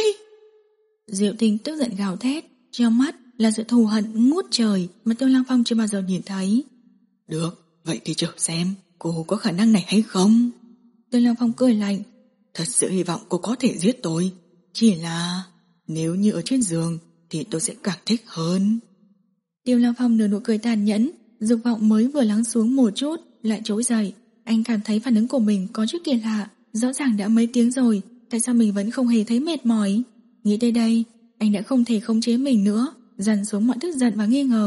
A: Diệu Tinh tức giận gào thét, trong mắt là sự thù hận ngút trời mà Tiêu Lăng Phong chưa bao giờ nhìn thấy.
B: Được, vậy thì chờ xem cô có khả năng này hay không.
A: Tiêu Lăng Phong cười lạnh.
B: Thật sự hy vọng cô có thể giết tôi. Chỉ là nếu như ở trên giường thì tôi sẽ càng thích hơn.
A: Tiêu Lăng Phong nở nụ cười tàn nhẫn, dục vọng mới vừa lắng xuống một chút lại trỗi dậy. Anh cảm thấy phản ứng của mình có chút kỳ lạ. Rõ ràng đã mấy tiếng rồi, tại sao mình vẫn không hề thấy mệt mỏi? Nghĩ tới đây, anh đã không thể khống chế mình nữa, dằn xuống mọi tức giận và nghi ngờ.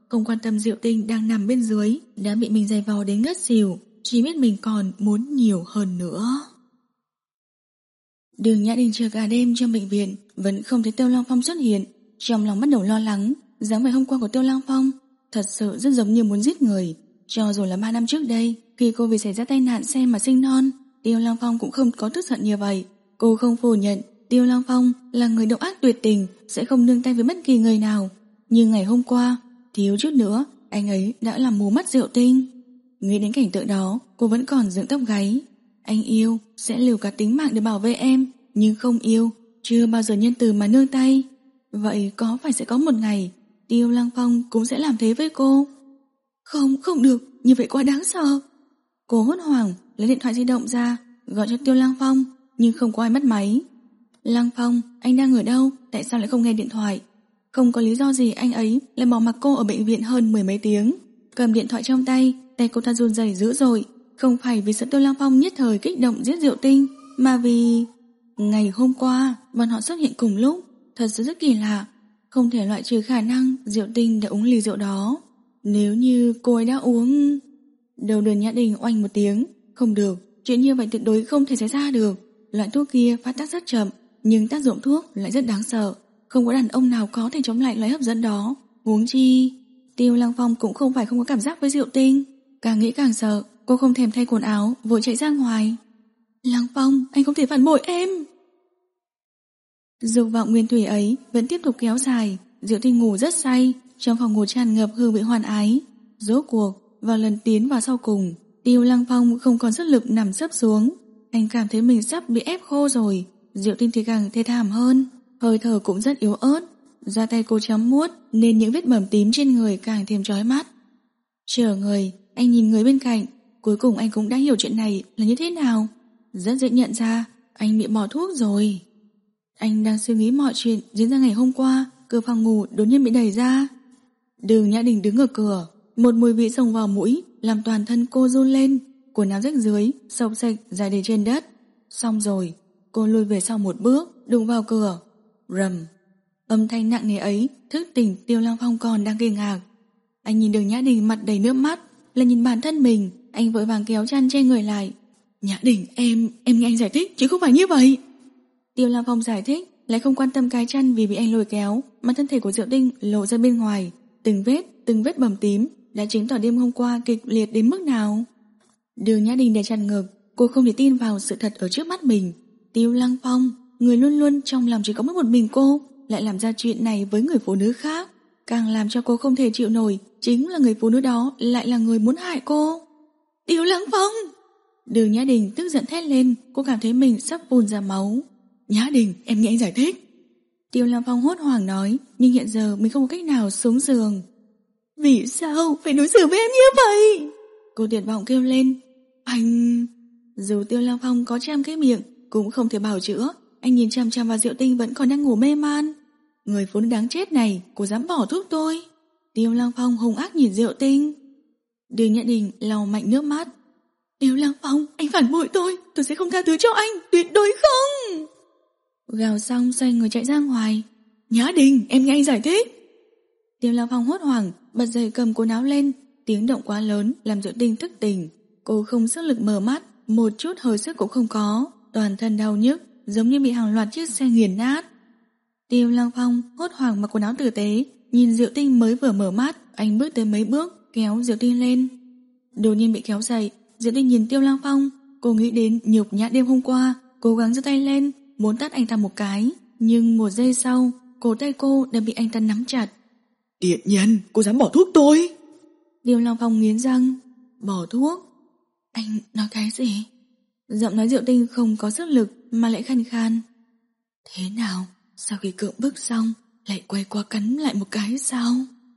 A: không quan tâm Diệu Tinh đang nằm bên dưới, đã bị mình giày vò đến ngất xỉu, chỉ biết mình còn muốn nhiều hơn nữa. Đường Nhã Đình chờ cả đêm trong bệnh viện, vẫn không thấy Tiêu Lăng Phong xuất hiện, trong lòng bắt đầu lo lắng. Dáng vẻ hôm qua của Tiêu Lăng Phong thật sự rất giống như muốn giết người. Cho dù là ba năm trước đây, khi cô vì xảy ra tai nạn xe mà sinh non, Tiêu Lăng Phong cũng không có tức giận như vậy. Cô không phủ nhận Tiêu Lăng Phong là người độc ác tuyệt tình, sẽ không nương tay với bất kỳ người nào. Nhưng ngày hôm qua, thiếu chút nữa, anh ấy đã làm mù mắt Diệu Tinh. Nghĩ đến cảnh tượng đó, cô vẫn còn dựng tóc gáy. Anh yêu sẽ liều cả tính mạng để bảo vệ em, nhưng không yêu, chưa bao giờ nhân từ mà nương tay. Vậy có phải sẽ có một ngày Tiêu Lăng Phong cũng sẽ làm thế với cô? Không, không được, như vậy quá đáng sợ. Cô hốt hoảng lấy điện thoại di động ra, gọi cho Tiêu Lăng Phong, nhưng không có ai bắt máy. Lăng Phong, anh đang ở đâu? Tại sao lại không nghe điện thoại? Không có lý do gì anh ấy lại bỏ mặc cô ở bệnh viện hơn mười mấy tiếng. Cầm điện thoại trong tay, tay cô ta run rẩy dữ dội. Không phải vì sợ Tiêu Lăng Phong nhất thời kích động giết Diệu Tinh, mà vì ngày hôm qua bọn họ xuất hiện cùng lúc. Thật sự rất kỳ lạ, không thể loại trừ khả năng Diệu Tinh đã uống ly rượu đó. Nếu như cô ấy đã uống... Đầu Đường Nhã Đình oanh một tiếng. Không được, chuyện như vậy tuyệt đối không thể xảy ra được. Loại thuốc kia phát tác rất chậm, nhưng tác dụng thuốc lại rất đáng sợ. Không có đàn ông nào có thể chống lại loại hấp dẫn đó. Huống chi Tiêu Lăng Phong cũng không phải không có cảm giác với Diệu Tinh. Càng nghĩ càng sợ, cô không thèm thay quần áo, vội chạy ra ngoài. Lăng Phong, anh không thể phản bội em. Dục vọng nguyên thủy ấy vẫn tiếp tục kéo dài. Diệu Tinh ngủ rất say, trong phòng ngủ tràn ngập hương vị hoan ái. Rốt cuộc, vào lần tiến vào sau cùng, Tiêu Lăng Phong không còn sức lực nằm sấp xuống. Anh cảm thấy mình sắp bị ép khô rồi. Diệu Tinh thì càng thê thảm hơn, hơi thở cũng rất yếu ớt. Da tay cô chấm muốt nên những vết bầm tím trên người càng thêm chói mắt. Chờ người, anh nhìn người bên cạnh. Cuối cùng anh cũng đã hiểu chuyện này là như thế nào. Rất dễ nhận ra anh bị bỏ thuốc rồi. Anh đang suy nghĩ mọi chuyện diễn ra ngày hôm qua. Cửa phòng ngủ đột nhiên bị đẩy ra. Đường Nhã Đình đứng ở cửa, một mùi vị xông vào mũi làm toàn thân cô run lên. Quần áo rách dưới, xộc xệch dài đầy trên đất. Xong rồi, cô lùi về sau một bước, đụng vào cửa. Rầm. Âm thanh nặng nề ấy thức tỉnh Tiêu Lăng Phong còn đang kinh ngạc. Anh nhìn Đường Nhã Đình mặt đầy nước mắt, lại nhìn bản thân mình. Anh vội vàng kéo chăn che người lại. Nhã Đình, em, em nghe anh giải thích chứ không phải như vậy. Tiêu Lăng Phong giải thích, lại không quan tâm cái chăn vì bị anh lôi kéo, mà thân thể của Diệu Tinh lộ ra bên ngoài. Từng vết, từng vết bầm tím đã chứng tỏ đêm hôm qua kịch liệt đến mức nào. Đường Nhã Đình đè chặt ngực, cô không thể tin vào sự thật ở trước mắt mình. Tiêu Lăng Phong, người luôn luôn trong lòng chỉ có mỗi một mình cô, lại làm ra chuyện này với người phụ nữ khác. Càng làm cho cô không thể chịu nổi chính là người phụ nữ đó lại là người muốn hại cô. Tiêu Lăng Phong! Đường Nhã Đình tức giận thét lên, cô cảm thấy mình sắp phun ra máu. Nhã Đình, em nghe anh giải thích. Tiêu Lăng Phong hốt hoảng nói, nhưng hiện giờ mình không có cách nào xuống giường. Vì sao phải đối xử với em như vậy? Cô tuyệt vọng kêu lên. Anh... Dù Tiêu Lăng Phong có trăm cái miệng cũng không thể bào chữa. Anh nhìn chằm chằm vào Diệu Tinh vẫn còn đang ngủ mê man. Người phụ nữ đáng chết này, cô dám bỏ thuốc tôi? Tiêu Lăng Phong hung ác nhìn Diệu Tinh. Đường Nhã Đình lau mạnh nước mắt. Tiêu Lăng Phong, anh phản bội tôi, tôi sẽ không tha thứ cho anh, tuyệt đối không. Gào xong xoay người chạy ra ngoài. Nhã Đình, em nghe anh giải thích. Tiêu Lăng Phong hốt hoảng bật dậy cầm quần áo lên. Tiếng động quá lớn làm Diệu Tinh thức tỉnh. Cô không sức lực mở mắt, một chút hơi sức cũng không có, toàn thân đau nhức giống như bị hàng loạt chiếc xe nghiền nát. Tiêu Lăng Phong hốt hoảng mặc quần áo tử tế, nhìn Diệu Tinh mới vừa mở mắt. Anh bước tới mấy bước kéo Diệu Tinh lên. Đột nhiên bị kéo dậy. Diệu Tinh nhìn Tiêu Lăng Phong, cô nghĩ đến nhục nhã đêm hôm qua, cố gắng giơ tay lên muốn tát anh ta một cái, nhưng một giây sau cổ tay cô đã bị anh ta nắm chặt. Tiện nhân, cô dám bỏ thuốc tôi? Tiêu Lăng Phong nghiến răng. Bỏ thuốc? Anh nói cái gì? Giọng nói Diệu Tinh không có sức lực mà lại khàn khan. Thế nào, sau khi cưỡng bức xong lại quay qua cắn lại một cái sao?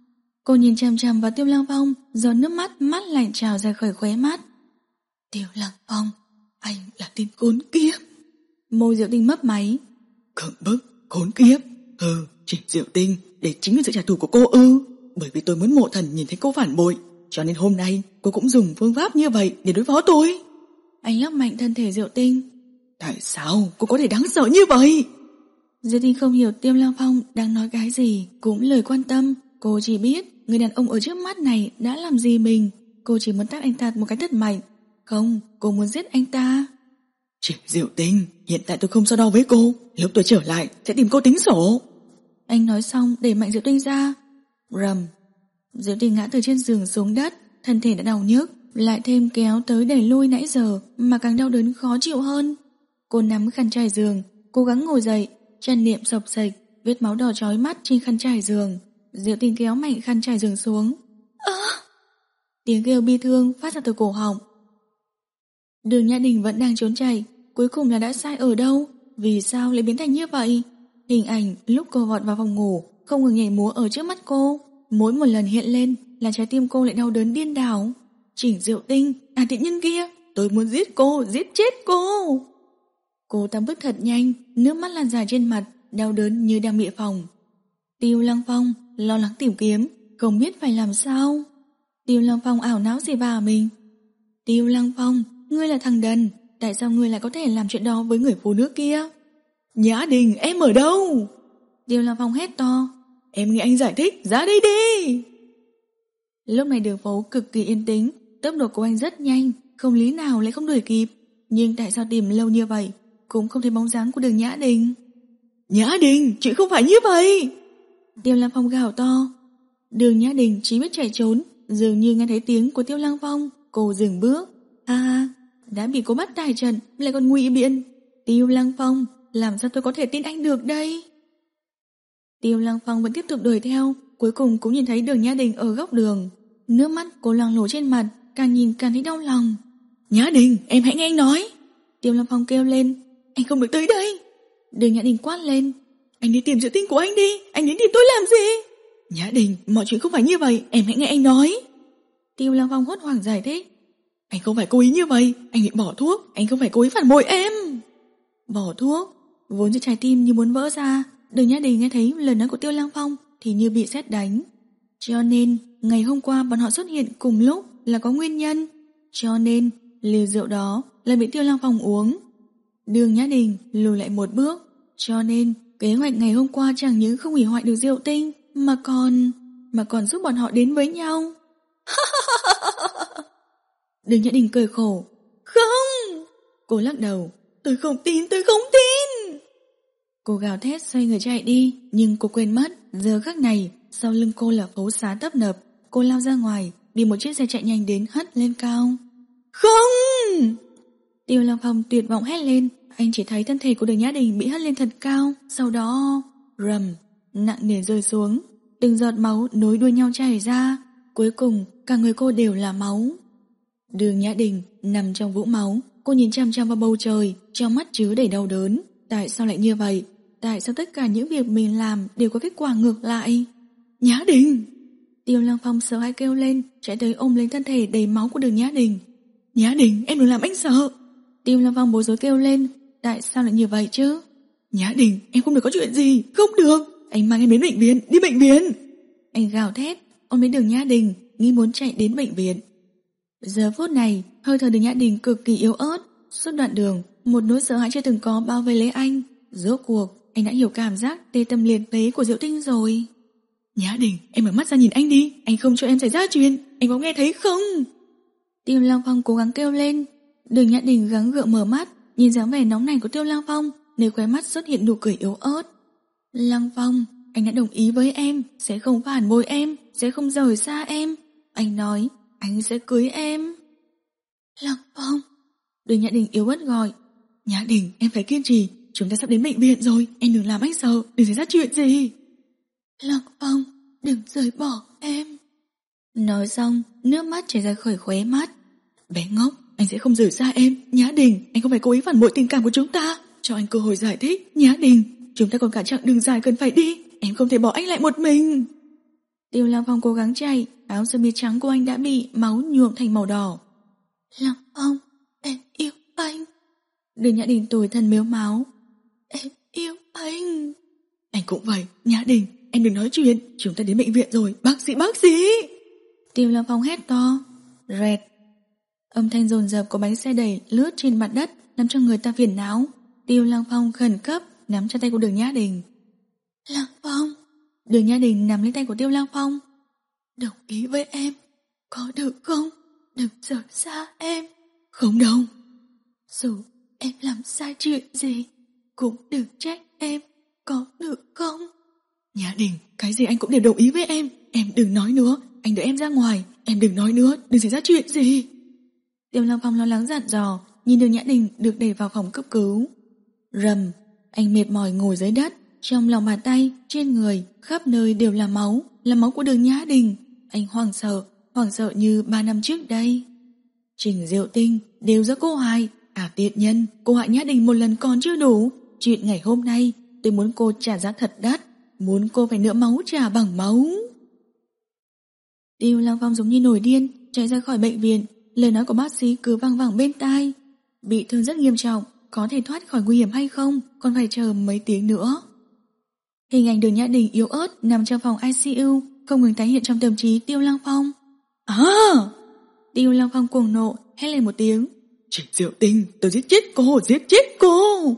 A: Cô nhìn chằm chằm vào Tiêu Lăng Phong, giọt nước mắt mắt lạnh trào ra khỏi khóe mắt. Tiêu Lăng Phong, anh là tên khốn kiếp. Môi Diệu Tinh mấp máy. Cưỡng bức, khốn kiếp? Ừ, chỉ Diệu Tinh, để chính là sự trả thù của cô ư? Bởi vì tôi muốn mộ thần nhìn thấy cô phản bội, cho nên hôm nay cô cũng dùng phương pháp như vậy để đối phó tôi. Anh lắc mạnh thân thể Diệu Tinh. Tại sao cô có thể đáng sợ như vậy? Diệu Tinh không hiểu Tiêu Lăng Phong đang nói cái gì, cũng lời quan tâm. Cô chỉ biết người đàn ông ở trước mắt này đã làm gì mình. Cô chỉ muốn tát anh ta một cái thật mạnh. Không, cô muốn giết anh ta.
B: Chị Diệu Tinh, hiện tại tôi không so đo với cô, lúc tôi trở lại sẽ tìm cô tính sổ.
A: Anh nói xong đẩy mạnh Diệu Tinh ra. Rầm. Diệu Tinh ngã từ trên giường xuống đất, thân thể đã đau nhức, lại thêm kéo tới đẩy lui nãy giờ mà càng đau đớn khó chịu hơn. Cô nắm khăn trải giường, cố gắng ngồi dậy, chân niệm sộc sạch, vết máu đỏ chói mắt trên khăn trải giường. Diệu Tinh kéo mạnh khăn trải giường xuống. À! Tiếng kêu bi thương phát ra từ cổ họng. Đường Nhã Đình vẫn đang trốn chạy, cuối cùng là đã sai ở đâu? Vì sao lại biến thành như vậy? Hình ảnh lúc cô vọt vào phòng ngủ không ngừng nhảy múa ở trước mắt cô, mỗi một lần hiện lên là trái tim cô lại đau đớn điên đảo. Chỉnh Diệu Tinh, à tiện nhân kia, tôi muốn giết cô, giết chết cô. Cô ta bước thật nhanh, nước mắt lan dài trên mặt, đau đớn như đang bị phỏng. Tiêu Lăng Phong lo lắng tìm kiếm, không biết phải làm sao. Tiêu Lăng Phong ảo não gì vào mình. Tiêu Lăng Phong, ngươi là thằng đần, tại sao ngươi lại có thể làm chuyện đó với người phụ nữ kia?
B: Nhã Đình, em ở đâu?
A: Tiêu Lăng Phong hét to.
B: Em nghe anh giải thích, ra đây đi.
A: Lúc này đường phố cực kỳ yên tĩnh, tốc độ của anh rất nhanh, không lý nào lại không đuổi kịp. Nhưng tại sao tìm lâu như vậy cũng không thấy bóng dáng của đường Nhã Đình.
B: Nhã Đình, chuyện không phải như vậy.
A: Tiêu Lăng Phong gào to. Đường Nhã Đình chỉ biết chạy trốn, dường như nghe thấy tiếng của Tiêu Lăng Phong, cô dừng bước. Ha ha, đã bị cô bắt tại trận lại còn ngụy biện. Tiêu Lăng Phong, làm sao tôi có thể tin anh được đây? Tiêu Lăng Phong vẫn tiếp tục đuổi theo, cuối cùng cũng nhìn thấy đường Nhã Đình ở góc đường. Nước mắt cô loang lổ trên mặt, càng nhìn càng thấy đau lòng.
B: Nhã Đình, em hãy nghe anh nói.
A: Tiêu Lăng Phong kêu lên.
B: Anh không được tới đây.
A: Đường Nhã Đình quát lên.
B: Anh đi tìm Diệu Tinh của anh đi, anh đến tìm tôi làm gì? Nhã Đình, mọi chuyện không phải như vậy, em hãy nghe anh nói.
A: Tiêu Lăng Phong hốt hoảng giải thích.
B: Anh không phải cố ý như vậy, anh bị bỏ thuốc, anh không phải cố ý phản bội em.
A: Bỏ thuốc? Vốn cho trái tim như muốn vỡ ra. Đường Nhã Đình nghe thấy lời nói của Tiêu Lăng Phong thì như bị sét đánh. Cho nên ngày hôm qua bọn họ xuất hiện cùng lúc là có nguyên nhân. Cho nên liều rượu đó là bị Tiêu Lăng Phong uống. Đường Nhã Đình lùi lại một bước. Cho nên kế hoạch ngày hôm qua chẳng những không hủy hoại được Diệu Tinh, Mà còn Mà còn giúp bọn họ đến với nhau. Đường Nhã Đình cười khổ.
B: Không.
A: Cô lắc đầu.
B: Tôi không tin, tôi không tin.
A: Cô gào thét xoay người chạy đi. Nhưng cô quên mất giờ khắc này sau lưng cô là phố xá tấp nập. Cô lao ra ngoài, bị một chiếc xe chạy nhanh đến hất lên cao.
B: Không.
A: Tiêu Lăng Phong tuyệt vọng hét lên. Anh chỉ thấy thân thể của Đường Nhã Đình bị hất lên thật cao. Sau đó rầm, nặng nề rơi xuống. Từng giọt máu nối đuôi nhau chảy ra. Cuối cùng cả người cô đều là máu. Đường Nhã Đình nằm trong vũng máu. Cô nhìn chăm chăm vào bầu trời, trong mắt chứa đầy đau đớn. Tại sao lại như vậy? Tại sao tất cả những việc mình làm đều có kết quả ngược lại?
B: Nhã Đình!
A: Tiêu Lăng Phong sợ hãi kêu lên, chạy tới ôm lấy thân thể đầy máu của Đường Nhã Đình.
B: Nhã Đình, em đừng làm anh sợ.
A: Tiêu Lăng Phong bối rối kêu lên. Tại sao lại như vậy chứ?
B: Nhã Đình, em không được có chuyện gì. Không được, anh mang em đến bệnh viện. Đi bệnh viện.
A: Anh gào thét, ôm lấy Đường Nhã Đình, nghĩ muốn chạy đến bệnh viện. Giờ phút này, hơi thở Đường Nhã Đình cực kỳ yếu ớt. Suốt đoạn đường, một nỗi sợ hãi chưa từng có bao vây lấy anh. Rốt cuộc, anh đã hiểu cảm giác tê tâm liệt phế của Diệu Tinh rồi.
B: Nhã Đình, em mở mắt ra nhìn anh đi. Anh không cho em xảy ra chuyện. Anh có nghe thấy không?
A: Tiêu Lăng Phong cố gắng kêu lên. Đường Nhã Đình gắng gượng mở mắt, nhìn dáng vẻ nóng nảy của Tiêu Lăng Phong, nơi khóe mắt xuất hiện nụ cười yếu ớt. Lăng Phong, anh đã đồng ý với em, sẽ không phản bội em, sẽ không rời xa em. Anh nói, anh sẽ cưới em. Lăng Phong. Đường Nhã Đình yếu ớt gọi.
B: Nhã Đình, em phải kiên trì. Chúng ta sắp đến bệnh viện rồi. Em đừng làm anh sợ, đừng xảy ra chuyện gì.
A: Lăng Phong, đừng rời bỏ em. Nói xong, nước mắt chảy ra khỏi khóe mắt.
B: Bé ngốc, anh sẽ không rời xa em. Nhã Đình, anh không phải cố ý phản bội tình cảm của chúng ta. Cho anh cơ hội giải thích. Nhã Đình, chúng ta còn cả chặng đường dài cần phải đi. Em không thể bỏ anh lại một mình.
A: Tiêu Lăng Phong cố gắng chạy. Áo sơ mi trắng của anh đã bị máu nhuộm thành màu đỏ. Lăng Phong, em yêu anh. Đường Nhã Đình tủi thân mếu máu. Em yêu anh.
B: Anh cũng vậy. Nhã Đình, em đừng nói chuyện. Chúng ta đến bệnh viện rồi. Bác sĩ, bác sĩ.
A: Tiêu Lăng Phong hét to. Rẹt. Âm thanh dồn dập của bánh xe đẩy lướt trên mặt đất, làm cho người ta phiền não. Tiêu Lăng Phong khẩn cấp nắm chặt tay của Đường Nhã Đình. Lăng Phong. Đường Nhã Đình nắm lấy tay của Tiêu Lăng Phong. Đồng ý với em, có được không? Đừng rời xa em.
B: Không đâu.
A: Dù em làm sai chuyện gì, cũng đừng trách em, có được không?
B: Nhã Đình, cái gì anh cũng đều đồng ý với em. Em đừng nói nữa, anh đợi em ra ngoài. Em đừng nói nữa, đừng xảy ra chuyện gì.
A: Tiêu Lăng Phong lo lắng dặn dò, nhìn Đường Nhã Đình được đẩy vào phòng cấp cứu. Rầm, anh mệt mỏi ngồi dưới đất, trong lòng bàn tay, trên người, khắp nơi đều là máu, là máu của Đường Nhã Đình. Anh hoảng sợ, hoảng sợ như ba năm trước đây. Trình Diệu Tinh đều do cô hại. À tiện nhân, cô hại Nhã Đình một lần còn chưa đủ. Chuyện ngày hôm nay, tôi muốn cô trả giá thật đắt, muốn cô phải nỡ máu trả bằng máu. Tiêu Lăng Phong giống như nổi điên, chạy ra khỏi bệnh viện. Lời nói của bác sĩ cứ vang vẳng bên tai. Bị thương rất nghiêm trọng, có thể thoát khỏi nguy hiểm hay không, còn phải chờ mấy tiếng nữa. Hình ảnh Đường Nhã Đình yếu ớt nằm trong phòng i xê u không ngừng tái hiện trong tâm trí Tiêu Lăng Phong.
B: À!
A: Tiêu Lăng Phong cuồng nộ hét lên một tiếng.
B: Trình Diệu Tinh, tôi giết chết cô, giết chết cô.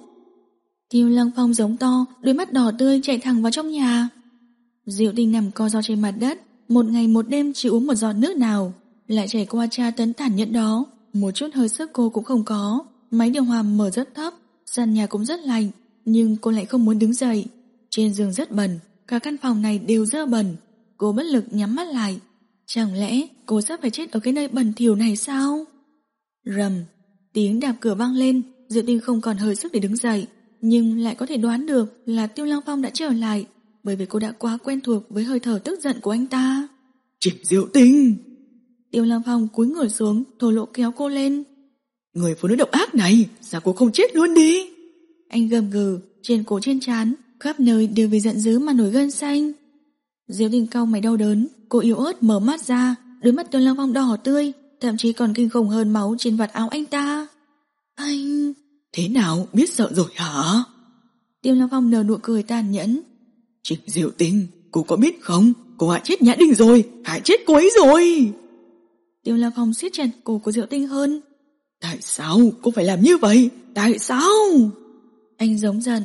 A: Tiêu Lăng Phong giống to, đôi mắt đỏ tươi chạy thẳng vào trong nhà. Diệu Tinh nằm co ro trên mặt đất, một ngày một đêm chỉ uống một giọt nước nào, lại trải qua tra tấn tàn nhẫn đó, một chút hơi sức cô cũng không có. Máy điều hòa mở rất thấp, sàn nhà cũng rất lạnh, nhưng cô lại không muốn đứng dậy. Trên giường rất bẩn, cả căn phòng này đều dơ bẩn. Cô bất lực nhắm mắt lại. Chẳng lẽ cô sắp phải chết ở cái nơi bẩn thỉu này sao? Rầm, tiếng đạp cửa vang lên. Diệu Tinh không còn hơi sức để đứng dậy, nhưng lại có thể đoán được là Tiêu Lăng Phong đã trở lại, bởi vì cô đã quá quen thuộc với hơi thở tức giận của anh ta.
B: Trình Diệu Tinh!
A: Tiêu Lăng Phong cúi người xuống, thổ lộ kéo cô lên.
B: Người phụ nữ độc ác này, sao cô không chết luôn đi?
A: Anh gầm gừ, trên cổ trên trán, khắp nơi đều vì giận dữ mà nổi gân xanh. Diệu Tinh cau mày đau đớn, cô yếu ớt mở mắt ra, đôi mắt Tiêu Lăng Phong đỏ tươi, thậm chí còn kinh khủng hơn máu trên vạt áo anh ta. Anh...
B: Thế nào, biết sợ rồi hả?
A: Tiêu Lăng Phong nở nụ cười tàn nhẫn.
B: Trình Diệu Tinh, cô có biết không? Cô hại chết Nhã Đình rồi, hại chết cô ấy rồi.
A: Tiêu Lăng Phong siết chặt cổ của Diệu Tinh hơn.
B: Tại sao cô phải làm như vậy? Tại sao?
A: Anh giống giận.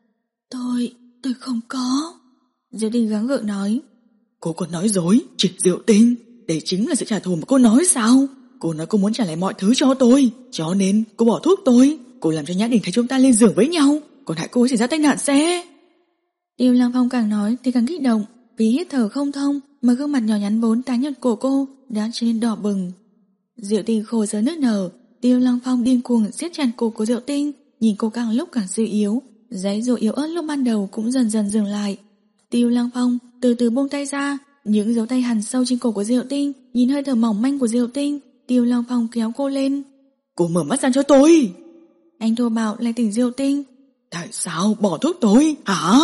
A: Tôi, tôi không có. Diệu Tinh gắng gượng nói.
B: Cô còn nói dối, Trình Diệu Tinh. Đây chính là sự trả thù mà cô nói sao? Cô nói cô muốn trả lại mọi thứ cho tôi, cho nên cô bỏ thuốc tôi. Cô làm cho Nhã Đình thấy chúng ta lên giường với nhau, còn hại cô ấy xảy ra tai nạn xe.
A: Tiêu Lăng Phong càng nói thì càng kích động, vì hít thở không thông mà gương mặt nhỏ nhắn vốn tái nhợt của cô đã trở nên đỏ bừng. Diệu Tinh khổ sở nức nở. Tiêu Lăng Phong điên cuồng siết chặt cổ của Diệu Tinh, nhìn cô càng lúc càng suy yếu, giãy giụa yếu ớt lúc ban đầu cũng dần dần dừng lại. Tiêu Lăng Phong từ từ buông tay ra, những dấu tay hằn sâu trên cổ của Diệu Tinh, nhìn hơi thở mỏng manh của Diệu Tinh, Tiêu Lăng Phong kéo cô lên.
B: Cô mở mắt ra cho tôi.
A: Anh thô bạo lại tỉnh Diệu Tinh.
B: Tại sao bỏ thuốc tôi hả?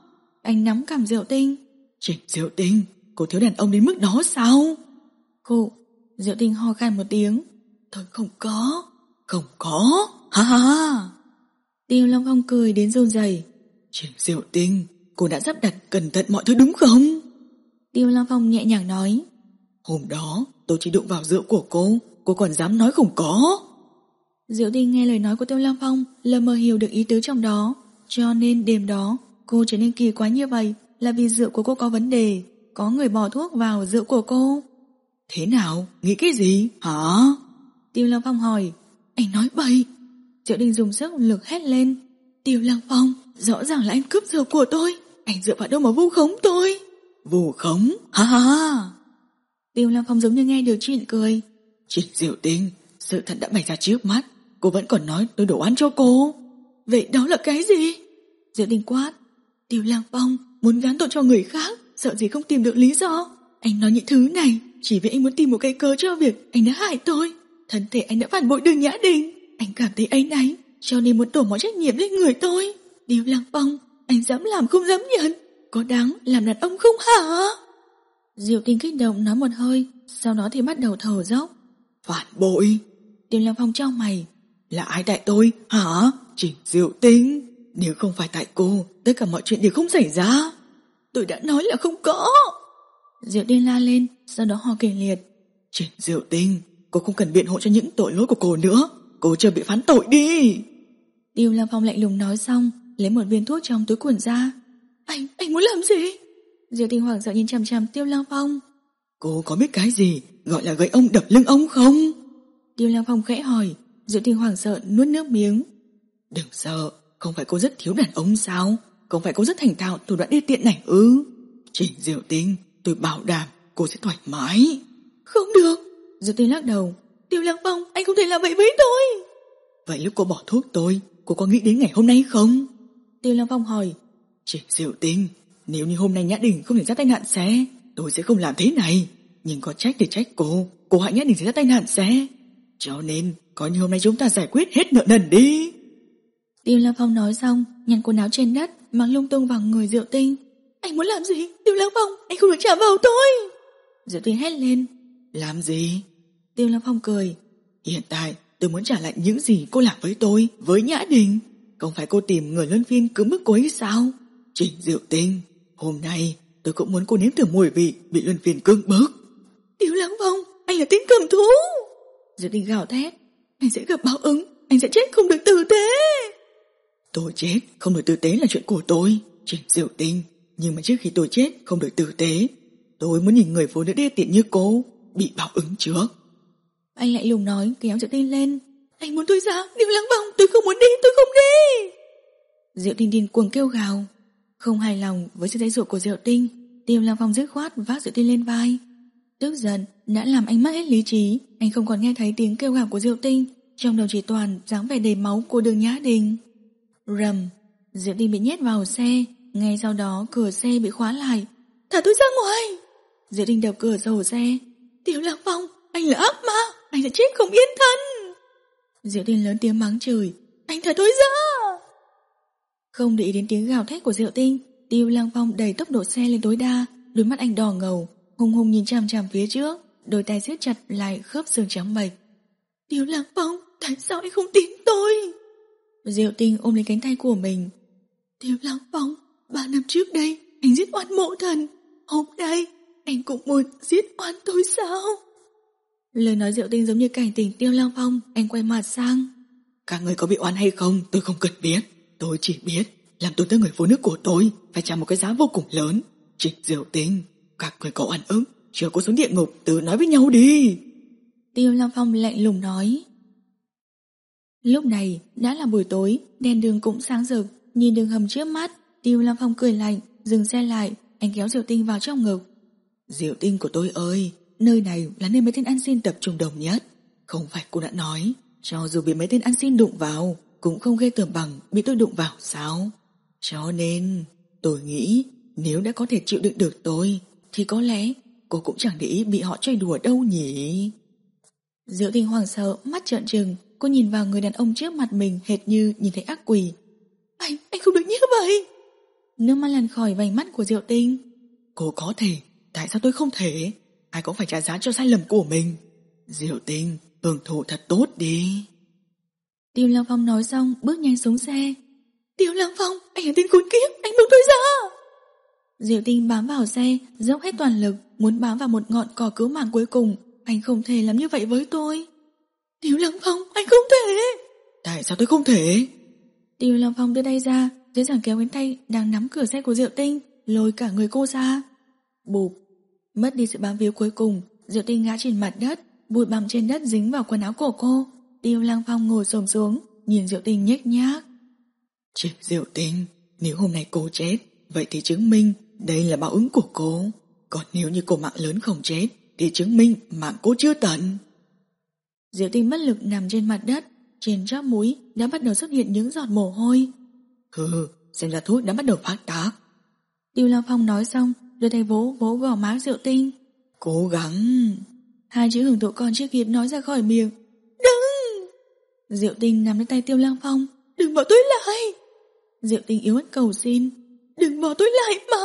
A: Anh nắm cằm Diệu Tinh.
B: Trình Diệu Tinh, cô thiếu đàn ông đến mức đó sao?
A: Khụ, Diệu Tinh ho khan một tiếng. Tôi không có.
B: Không có? Ha ha ha.
A: Tiêu Lăng Phong cười đến run rẩy.
B: Trình Diệu Tinh, cô đã sắp đặt cẩn thận mọi thứ đúng không?
A: Tiêu Lăng Phong nhẹ nhàng nói.
B: Hôm đó tôi chỉ đụng vào rượu của cô, cô còn dám nói không có.
A: Diệu Tinh nghe lời nói của Tiêu Lăng Phong, lờ mờ hiểu được ý tứ trong đó. Cho nên đêm đó cô trở nên kỳ quái như vậy là vì rượu của cô có vấn đề, có người bỏ thuốc vào rượu của cô.
B: Thế nào? Nghĩ cái gì? Hả?
A: Tiêu Lăng Phong hỏi. Anh nói bậy. Diệu Tinh dùng sức lực hét lên. Tiêu Lăng Phong, rõ ràng là anh cướp rượu của tôi. Anh dựa vào đâu mà vu khống tôi?
B: Vu khống? Ha ha ha.
A: Tiêu Lăng Phong giống như nghe được chuyện cười.
B: Trình Diệu Tinh, sự thật đã bày ra trước mắt, cô vẫn còn nói tôi đổ oan cho cô.
A: Vậy đó là cái gì? Diệu Tinh quát. Tiêu Lăng Phong muốn gán tội cho người khác, sợ gì không tìm được lý do. Anh nói những thứ này chỉ vì anh muốn tìm một cái cớ cho việc anh đã hại tôi. Thân thể anh đã phản bội Đường Nhã Đình. Anh cảm thấy áy náy, cho nên muốn đổ mọi trách nhiệm lên người tôi. Tiêu Lăng Phong, anh dám làm không dám nhận, có đáng làm đàn ông không hả? Diệu Tinh kích động nói một hơi, sau đó thì bắt đầu thở dốc.
B: Phản bội?
A: Tiêu Lăng Phong trao mày.
B: Là ai tại tôi hả? Trình Diệu Tinh, nếu không phải tại cô, tất cả mọi chuyện đều không xảy ra.
A: Tôi đã nói là không có. Diệu Tinh la lên, sau đó ho kịch liệt.
B: Trình Diệu Tinh, cô không cần biện hộ cho những tội lỗi của cô nữa, cô chưa bị phán tội đi.
A: Tiêu Lăng Phong lạnh lùng nói xong, lấy một viên thuốc trong túi quần ra. Anh, anh muốn làm gì? Diệu Tinh hoảng sợ nhìn chằm chằm Tiêu Lăng Phong.
B: Cô có biết cái gì gọi là gậy ông đập lưng ông không?
A: Tiêu Lăng Phong khẽ hỏi. Diệu Tinh hoảng sợ nuốt nước miếng.
B: Đừng sợ, không phải cô rất thiếu đàn ông sao? Không phải cô rất thành thạo thủ đoạn đê tiện này ư? Trình Diệu Tinh, tôi bảo đảm cô sẽ thoải mái.
A: Không được. Diệu Tinh lắc đầu. Tiêu Lăng Phong, anh không thể làm vậy với tôi.
B: Vậy lúc cô bỏ thuốc tôi, cô có nghĩ đến ngày hôm nay không?
A: Tiêu Lăng Phong hỏi.
B: Trình Diệu Tinh, nếu như hôm nay Nhã Đình không xảy ra tai nạn xe, tôi sẽ không làm thế này. Nhưng có trách thì trách cô, cô hại Nhã Đình xảy ra tai nạn xe. Cho nên, coi như hôm nay chúng ta giải quyết hết nợ nần đi.
A: Tiêu Lăng Phong nói xong, nhặt quần áo trên đất, mang lung tung vào người Diệu Tinh. Anh muốn làm gì? Tiêu Lăng Phong, anh không được chạm vào tôi. Diệu Tinh hét lên.
B: Làm gì?
A: Tiêu Lăng Phong cười.
B: Hiện tại, tôi muốn trả lại những gì cô làm với tôi, với Nhã Đình. Không phải cô tìm người luân phiên cưỡng bức cô ấy sao? Trình Diệu Tinh, hôm nay tôi cũng muốn cô nếm thử mùi vị bị luân phiên cưỡng bức.
A: Tiêu Lăng Phong, anh là tên cầm thú. Diệu Tinh gào thét. Anh sẽ gặp báo ứng, anh sẽ chết không được tử tế.
B: Tôi chết không được tử tế là chuyện của tôi, Trình Diệu Tinh. Nhưng mà trước khi tôi chết không được tử tế, tôi muốn nhìn người phụ nữ đê tiện như cô bị báo ứng trước.
A: Anh lại lùng nói, kéo Diệu Tinh lên. Anh muốn tôi ra? Tiêu Lăng Phong, tôi không muốn đi, tôi không đi. Diệu Tinh điên cuồng kêu gào. Không hài lòng với sự dãy dụa của Diệu Tinh, Tiêu Lăng Phong dứt khoát vác Diệu Tinh lên vai. Tức giận đã làm anh mất hết lý trí. Anh không còn nghe thấy tiếng kêu gào của Diệu Tinh, trong đầu chỉ toàn dáng vẻ đầy máu của Đường Nhã Đình. Rầm, Diệu Tinh bị nhét vào xe. Ngay sau đó cửa xe bị khóa lại. Thả tôi ra ngoài. Diệu Tinh đập cửa sổ xe. Tiêu Lăng Phong, anh là ác ma, anh sẽ chết không yên thân. Diệu Tinh lớn tiếng mắng chửi. Anh thả tôi ra. Không để ý đến tiếng gào thét của Diệu Tinh, Tiêu Lăng Phong đẩy tốc độ xe lên tối đa. Đôi mắt anh đỏ ngầu, hung hung nhìn chằm chằm phía trước, đôi tay siết chặt lại khớp xương trắng bệch. Tiêu Lăng Phong, tại sao anh không tin tôi? Diệu Tinh ôm lấy cánh tay của mình. Tiêu Lăng Phong, ba năm trước đây anh giết oan mộ thần, hôm nay anh cũng muốn giết oan tôi sao? Lời nói Diệu Tinh giống như cảnh tỉnh Tiêu Lăng Phong. Anh quay mặt sang.
B: Các người có bị oan hay không tôi không cần biết. Tôi chỉ biết làm tổn thương người phụ nữ của tôi phải trả một cái giá vô cùng lớn. Trình Diệu Tinh, các người có oan ức, chưa có xuống địa ngục tự nói với nhau đi.
A: Tiêu Lăng Phong lạnh lùng nói. Lúc này đã là buổi tối, đèn đường cũng sáng rực. Nhìn đường hầm trước mắt, Tiêu Lăng Phong cười lạnh, dừng xe lại. Anh kéo Diệu Tinh vào trong ngực.
B: Diệu Tinh của tôi ơi, nơi này là nơi mấy tên ăn xin tập trung đông nhất. Không phải cô đã nói, cho dù bị mấy tên ăn xin đụng vào cũng không ghê tởm bằng bị tôi đụng vào sao? Cho nên tôi nghĩ nếu đã có thể chịu đựng được tôi thì có lẽ cô cũng chẳng để ý bị họ chơi đùa đâu nhỉ.
A: Diệu Tinh hoảng sợ, mắt trợn trừng. Cô nhìn vào người đàn ông trước mặt mình hệt như nhìn thấy ác quỷ. Anh, anh không được như vậy. Nước mắt lăn khỏi vành mắt của Diệu Tinh.
B: Cô có thể, tại sao tôi không thể? Ai cũng phải trả giá cho sai lầm của mình. Diệu Tinh, hưởng thụ thật tốt đi.
A: Tiêu Lăng Phong nói xong bước nhanh xuống xe. Tiêu Lăng Phong, anh là tên khốn kiếp, anh buông tôi ra. Diệu Tinh bám vào xe, dốc hết toàn lực, muốn bám vào một ngọn cỏ cứu mạng cuối cùng. Anh không thể làm như vậy với tôi. Tiêu Lăng Phong, anh không thể.
B: Tại sao tôi không thể?
A: Tiêu Lăng Phong đưa tay ra, dễ dàng kéo cánh tay đang nắm cửa xe của Diệu Tinh, lôi cả người cô ra. Bụp, mất đi sự bám víu cuối cùng, Diệu Tinh ngã trên mặt đất, bụi bặm trên đất dính vào quần áo của cô. Tiêu Lăng Phong ngồi xổm xuống, nhìn Diệu Tinh nhếch nhác.
B: Trình Diệu Tinh, nếu hôm nay cô chết, vậy thì chứng minh đây là báo ứng của cô. Còn nếu như cô mạng lớn không chết, thì chứng minh mạng cô chưa tận.
A: Diệu Tinh bất lực nằm trên mặt đất, trên chóp mũi đã bắt đầu xuất hiện những giọt mồ hôi.
B: Hừ, xem ra thuốc đã bắt đầu phát tác.
A: Tiêu Lăng Phong nói xong, đưa tay vỗ vỗ gò má Diệu Tinh.
B: Cố gắng.
A: Hai chữ hưởng thụ còn chưa kịp nói ra khỏi miệng. Đừng! Diệu Tinh nắm lấy tay Tiêu Lăng Phong. Đừng bỏ tôi lại! Diệu Tinh yếu ớt cầu xin. Đừng bỏ tôi lại mà!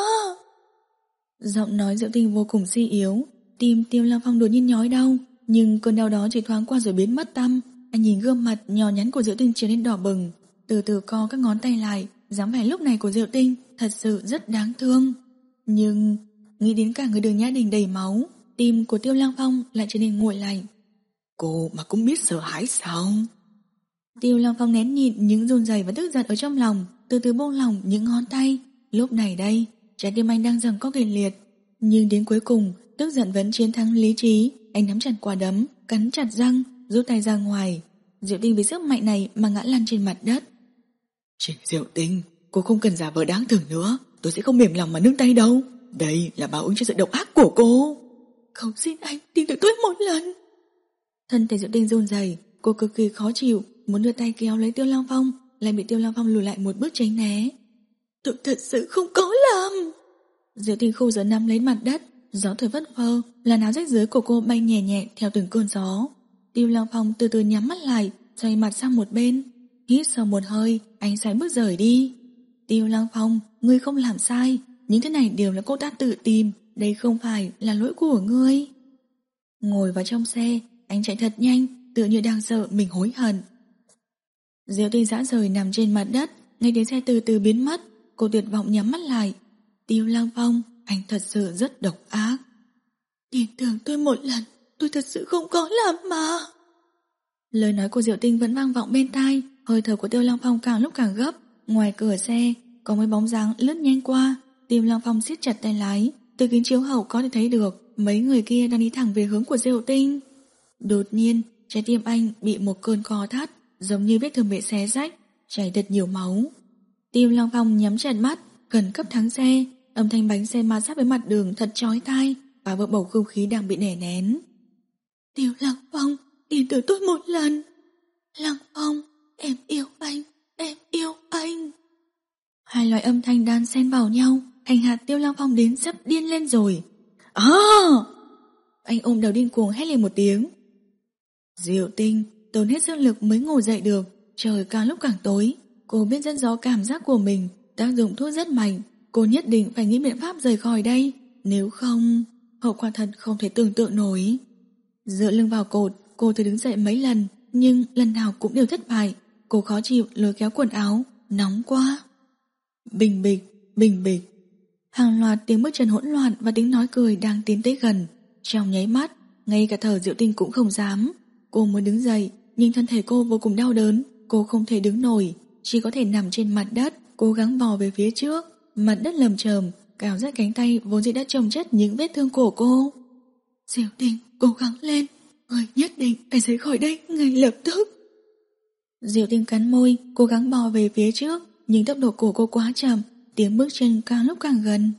A: Giọng nói Diệu Tinh vô cùng suy yếu. Tim Tiêu Lăng Phong đột nhiên nhói đau, nhưng cơn đau đó chỉ thoáng qua rồi biến mất tăm. Anh nhìn gương mặt nhỏ nhắn của Diệu Tinh trở nên đỏ bừng, từ từ co các ngón tay lại. Dáng vẻ lúc này của Diệu Tinh thật sự rất đáng thương. Nhưng nghĩ đến cả người Đường Nhã Đình đầy máu, tim của Tiêu Lăng Phong lại trở nên nguội lạnh.
B: Cô mà cũng biết sợ hãi sao?
A: Tiêu Lăng Phong nén nhịn những run rẩy và tức giận ở trong lòng, từ từ buông lỏng những ngón tay. Lúc này đây, trái tim anh đang giằng co kịch liệt, nhưng đến cuối cùng tức giận vẫn chiến thắng lý trí. Anh nắm chặt quả đấm, cắn chặt răng, rút tay ra ngoài. Diệu Tinh vì sức mạnh này mà ngã lăn trên mặt đất.
B: Trình Diệu Tinh, cô không cần giả vờ đáng thương nữa. Tôi sẽ không mềm lòng mà nương tay đâu. Đây là báo ứng cho sự độc ác của cô.
A: Không, xin anh tin tưởng tôi một lần. Thân thể Diệu Tinh run rẩy, cô cực kỳ khó chịu, muốn đưa tay kéo lấy Tiêu Lăng Phong, lại bị Tiêu Lăng Phong lùi lại một bước tránh né. Tôi thật sự không có làm. Diệu Tinh khô giờ nắm lấy mặt đất, gió thổi vất phơ, làn áo rách dưới của cô bay nhẹ nhẹ theo từng cơn gió. Tiêu Lăng Phong từ từ nhắm mắt lại, xoay mặt sang một bên, hít sâu một hơi, anh sải bước rời đi. Tiêu Lăng Phong, ngươi không làm sai, những thứ này đều là cô ta tự tìm, đây không phải là lỗi của ngươi. Ngồi vào trong xe, anh chạy thật nhanh, tựa như đang sợ mình hối hận. Diệu Tinh dã rời nằm trên mặt đất, ngay đến xe từ từ biến mất, cô tuyệt vọng nhắm mắt lại. Tiêu Lăng Phong, anh thật sự rất độc ác. Tin tưởng tôi một lần, tôi thật sự không có làm mà. Lời nói của Diệu Tinh vẫn vang vọng bên tai, hơi thở của Tiêu Lăng Phong càng lúc càng gấp. Ngoài cửa xe, có mấy bóng dáng lướt nhanh qua. Tiêu Lăng Phong siết chặt tay lái, từ kính chiếu hậu có thể thấy được mấy người kia đang đi thẳng về hướng của Diệu Tinh. Đột nhiên, trái tim anh bị một cơn co thắt, giống như vết thương bị xé rách, chảy thật nhiều máu. Tiêu Lăng Phong nhắm chặt mắt, khẩn cấp thắng xe, âm thanh bánh xe ma sát với mặt đường thật chói tai, phá vỡ bầu không khí đang bị đè nén. Tiêu Lăng Phong, tin tưởng tôi một lần. Lăng Phong, em yêu anh, em yêu anh. Hai loại âm thanh đan xen vào nhau, hành hạ Tiêu Lăng Phong đến sắp điên lên rồi. À! Anh ôm đầu điên cuồng hét lên một tiếng. Diệu Tinh tốn hết sức lực mới ngồi dậy được. Trời càng lúc càng tối. Cô biết rất rõ cảm giác của mình, tác dụng thuốc rất mạnh. Cô nhất định phải nghĩ biện pháp rời khỏi đây, nếu không, hậu quả thật không thể tưởng tượng nổi. Dựa lưng vào cột, cô thử đứng dậy mấy lần, nhưng lần nào cũng đều thất bại. Cô khó chịu lôi kéo quần áo, nóng quá. Bình bịch, bình bịch. Hàng loạt tiếng bước chân hỗn loạn và tiếng nói cười đang tiến tới gần. Trong nháy mắt, ngay cả thở Diệu Tinh cũng không dám. Cô muốn đứng dậy, nhưng thân thể cô vô cùng đau đớn. Cô không thể đứng nổi, chỉ có thể nằm trên mặt đất, cố gắng bò về phía trước. Mặt đất lầm chởm, cào rát cánh tay vốn dĩ đã chồng chất những vết thương của cô. Diệu Tinh, cố gắng lên, người nhất định phải rời khỏi đây ngay lập tức. Diệu Tinh cắn môi, cố gắng bò về phía trước, nhưng tốc độ của cô quá chậm, tiếng bước chân càng lúc càng gần.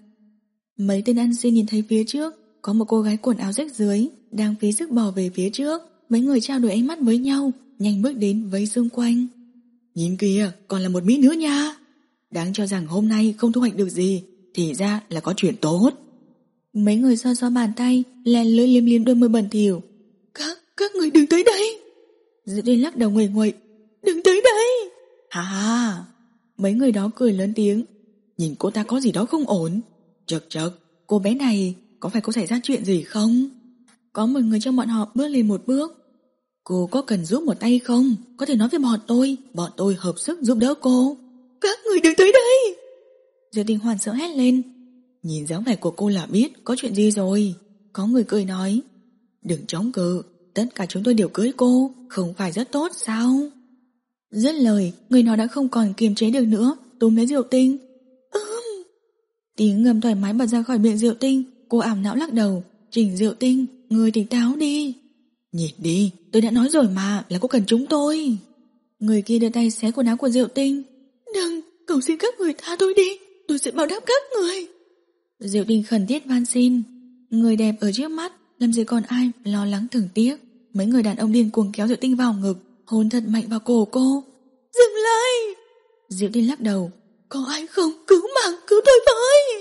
A: Mấy tên ăn xin nhìn thấy phía trước có một cô gái quần áo rách dưới đang phí sức bò về phía trước. Mấy người trao đổi ánh mắt với nhau, nhanh bước đến vây xung quanh.
B: Nhìn kìa, còn là một mỹ nữ nha. Đáng cho rằng hôm nay không thu hoạch được gì, thì ra là có chuyện tốt.
A: Mấy người so so bàn tay, lèn lưỡi liếm liếm đôi môi bẩn thỉu. Các, các người đừng tới đây. Diệu Tinh lắc đầu nguậy nguậy. Đừng tới đây.
B: Ha ha. Mấy người đó cười lớn tiếng. Nhìn cô ta có gì đó không ổn. Chật chật, cô bé này có phải có xảy ra chuyện gì không?
A: Có một người trong bọn họ bước lên một bước.
B: Cô có cần giúp một tay không? Có thể nói với bọn tôi, bọn tôi hợp sức giúp đỡ cô.
A: Các người đừng tới đây. Diệu Tinh hoảng sợ hét lên.
B: Nhìn dáng vẻ của cô là biết có chuyện gì rồi. Có người cười nói. Đừng chống cự, tất cả chúng tôi đều cưới cô, không phải rất tốt sao?
A: Dứt lời, người nó đã không còn kiềm chế được nữa, túm lấy Diệu Tinh. Ừm. Tiếng ngầm thoải mái bật ra khỏi miệng Diệu Tinh. Cô ảo não lắc đầu. Trình Diệu Tinh, người tỉnh táo đi.
B: Nhìn đi, tôi đã nói rồi mà là cô cần chúng tôi.
A: Người kia đưa tay xé quần áo của Diệu Tinh. Đừng, cầu xin các người tha tôi đi, tôi sẽ báo đáp các người. Diệu Tinh khẩn thiết van xin. Người đẹp ở trước mắt, làm gì còn ai lo lắng thương tiếc. Mấy người đàn ông điên cuồng kéo Diệu Tinh vào ngực, hôn thật mạnh vào cổ cô. Dừng lại. Diệu Tinh lắc đầu. Có ai không, cứu mạng, cứu tôi với.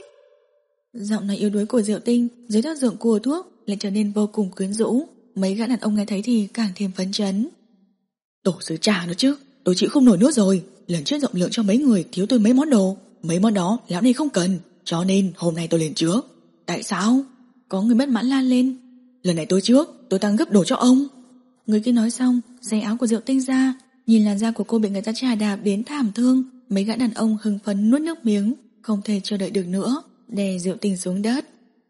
A: Giọng nói yếu đuối của Diệu Tinh dưới tác dụng của thuốc lại trở nên vô cùng quyến rũ. Mấy gã đàn ông nghe thấy thì càng thêm phấn chấn.
B: Tổ sư cha nó chứ, tôi chịu không nổi nữa rồi. Lần trước rộng lượng cho mấy người thiếu tôi mấy món đồ, mấy món đó lão này không cần, cho nên hôm nay tôi lên trước. Tại sao?
A: Có người bất mãn la lên.
B: Lần này tôi trước, tôi tăng gấp đồ cho ông.
A: Người kia nói xong, giày áo của Diệu Tinh ra. Nhìn làn da của cô bị người ta chà đạp đến thảm thương. Mấy gã đàn ông hưng phấn nuốt nước miếng, không thể chờ đợi được nữa, đè Diệu Tinh xuống đất.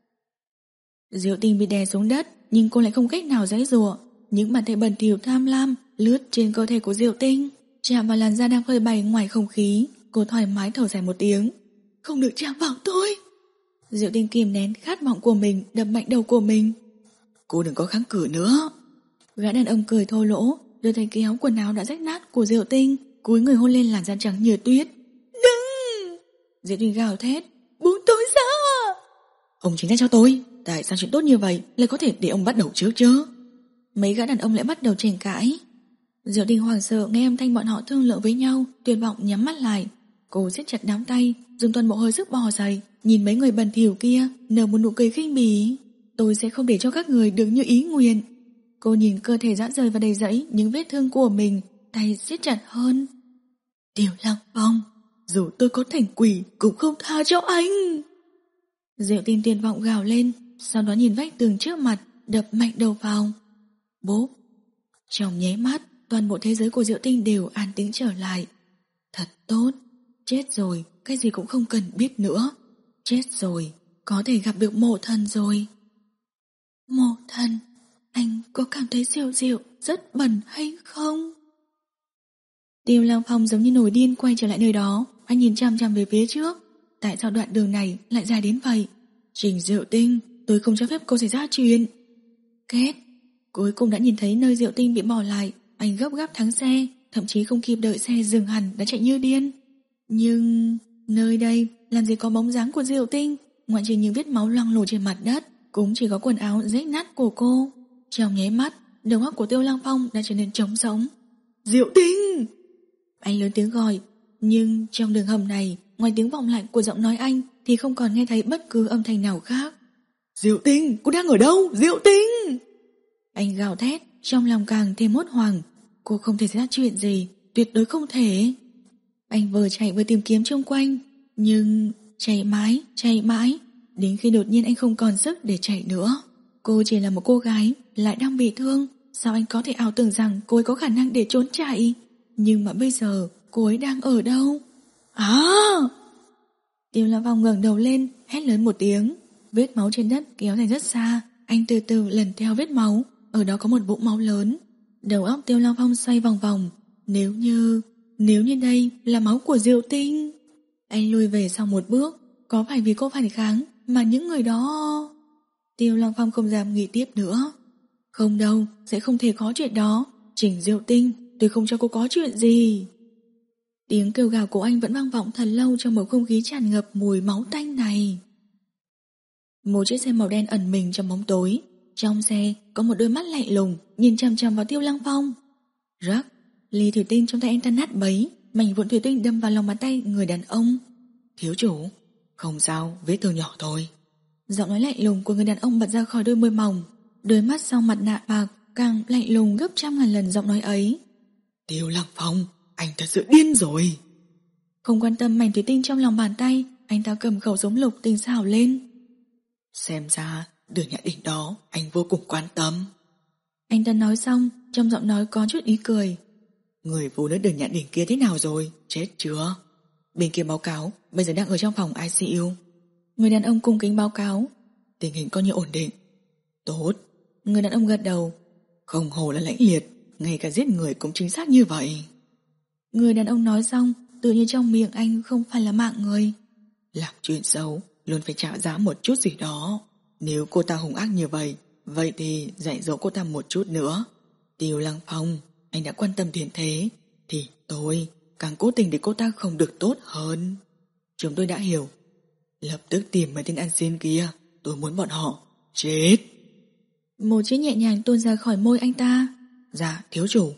A: Diệu Tinh bị đè xuống đất, nhưng cô lại không cách nào giãy giụa. Những bàn tay bẩn thỉu tham lam lướt trên cơ thể của Diệu Tinh, chạm vào làn da đang phơi bày ngoài không khí. Cô thoải mái thở dài một tiếng. Không được chạm vào tôi. Diệu Tinh kìm nén khát vọng của mình, đập mạnh đầu của mình.
B: Cô đừng có kháng cự nữa.
A: Gã đàn ông cười thô lỗ, đưa tay kéo quần áo đã rách nát của Diệu Tinh, cúi người hôn lên làn da trắng như tuyết. Đừng! Diệu Tinh gào thét. Buông tôi ra!
B: Ông chính ra cho tôi. Tại sao chuyện tốt như vậy lại có thể để ông bắt đầu trước chứ?
A: Mấy gã đàn ông lại bắt đầu tranh cãi. Diệu Tinh hoảng sợ nghe âm thanh bọn họ thương lượng với nhau, tuyệt vọng nhắm mắt lại. Cô siết chặt nắm tay, dùng toàn bộ hơi sức bò dậy, nhìn mấy người bẩn thỉu kia, nở một nụ cười khinh bỉ. Tôi sẽ không để cho các người được như ý nguyện. Cô nhìn cơ thể rã rời và đầy rẫy những vết thương của mình, tay siết chặt hơn. Tiêu Lăng Phong, dù tôi có thành quỷ cũng không tha cho anh. Diệu Tinh tuyệt vọng gào lên, sau đó nhìn vách tường trước mặt, đập mạnh đầu vào. Bốp! Trong nháy mắt, toàn bộ thế giới của Diệu Tinh đều an tĩnh trở lại. Thật tốt, chết rồi, cái gì cũng không cần biết nữa. Chết rồi, có thể gặp được Mộ Thần rồi. Mộ Thần, anh có cảm thấy Diệu Diệu rất bẩn hay không? Tiêu Lăng Phong giống như nổi điên quay trở lại nơi đó. Anh nhìn chăm chăm về phía trước. Tại sao đoạn đường này lại dài đến vậy? Trình Diệu Tinh, tôi không cho phép cô xảy ra chuyện. Kết. Cuối cùng đã nhìn thấy nơi Diệu Tinh bị bỏ lại. Anh gấp gáp thắng xe, thậm chí không kịp đợi xe dừng hẳn đã chạy như điên. Nhưng nơi đây làm gì có bóng dáng của Diệu Tinh, ngoại trừ những vết máu loang lổ trên mặt đất, cũng chỉ có quần áo rách nát của cô. Trong nháy mắt, đầu óc của Tiêu Lăng Phong đã trở nên trống rỗng. Diệu Tinh! Anh lớn tiếng gọi, nhưng trong đường hầm này, ngoài tiếng vọng lại của giọng nói anh thì không còn nghe thấy bất cứ âm thanh nào khác. Diệu Tinh, cô đang ở đâu? Diệu Tinh! Anh gào thét, trong lòng càng thêm hốt hoảng. Cô không thể xảy ra chuyện gì, tuyệt đối không thể. Anh vừa chạy vừa tìm kiếm xung quanh, nhưng chạy mãi, chạy mãi, đến khi đột nhiên anh không còn sức để chạy nữa. Cô chỉ là một cô gái, lại đang bị thương. Sao anh có thể ảo tưởng rằng cô ấy có khả năng để trốn chạy? Nhưng mà bây giờ, cô ấy đang ở đâu? À! Tiêu Lăng Phong ngẩng đầu lên, hét lớn một tiếng. Vết máu trên đất kéo dài rất xa. Anh từ từ lần theo vết máu. Ở đó có một vũng máu lớn. Đầu óc Tiêu Lăng Phong xoay vòng vòng. Nếu như... Nếu như đây là máu của Diệu Tinh. Anh lùi về sau một bước. Có phải vì cô phản kháng mà những người đó... Tiêu Lăng Phong không dám nghĩ tiếp nữa. Không đâu, sẽ không thể có chuyện đó. Trình Diệu Tinh, tôi không cho cô có chuyện gì. Tiếng kêu gào của anh vẫn vang vọng thật lâu trong bầu không khí tràn ngập mùi máu tanh này. Một chiếc xe màu đen ẩn mình trong bóng tối. Trong xe có một đôi mắt lạnh lùng nhìn chằm chằm vào Tiêu Lăng Phong. Rắc, ly thủy tinh trong tay anh ta nát bấy, mảnh vụn thủy tinh đâm vào lòng bàn tay người đàn ông. Thiếu chủ, không sao, vết thương nhỏ thôi. Giọng nói lạnh lùng của người đàn ông bật ra khỏi đôi môi mỏng. Đôi mắt sau mặt nạ bạc càng lạnh lùng gấp trăm ngàn lần giọng nói ấy. Tiêu Lăng Phong, anh thật sự điên rồi. Không quan tâm mảnh thủy tinh trong lòng bàn tay, anh ta cầm khẩu súng lục tinh xảo lên. Xem ra Đường Nhã Đình đó anh vô cùng quan tâm. Anh ta nói xong, trong giọng nói có chút ý cười. Người phụ nữ Đường Nhã Đình kia thế nào rồi? Chết chưa? Bên kia báo cáo, bây giờ đang ở trong phòng i xê u. Người đàn ông cung kính báo cáo. Tình hình coi như ổn định. Tốt. Người đàn ông gật đầu. Không hồ là lãnh liệt, ngay cả giết người cũng chính xác như vậy. Người đàn ông nói xong, tự nhiên trong miệng anh không phải là mạng người. Làm chuyện xấu luôn phải trả giá một chút gì đó. Nếu cô ta hung ác như vậy, vậy thì dạy dỗ cô ta một chút nữa. Tiêu Lăng Phong, anh đã quan tâm đến thế, thì tôi càng cố tình để cô ta không được tốt hơn. Chúng tôi đã hiểu. Lập tức tìm mấy tên ăn xin kia, tôi muốn bọn họ chết. Một chữ nhẹ nhàng tuôn ra khỏi môi anh ta. Dạ, thiếu chủ.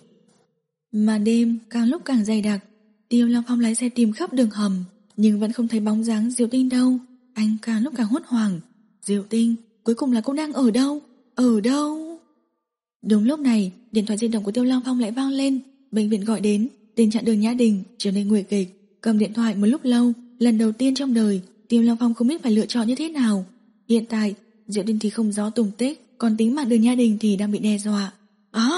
A: Mà đêm càng lúc càng dày đặc. Tiêu Lăng Phong lái xe tìm khắp đường hầm, nhưng vẫn không thấy bóng dáng Diệu Tinh đâu. Anh càng lúc càng hốt hoảng. Diệu Tinh, cuối cùng là cô đang ở đâu? Ở đâu? Đúng lúc này, điện thoại di động của Tiêu Lăng Phong lại vang lên. Bệnh viện gọi đến. Tình trạng Đường Nhã Đình trở nên nguy kịch. Cầm điện thoại một lúc lâu, lần đầu tiên trong đời Tiêu Lăng Phong không biết phải lựa chọn như thế nào. Hiện tại Diệu Tinh thì không rõ tung tích, còn tính mạng Đường Nhã Đình thì đang bị đe dọa. À!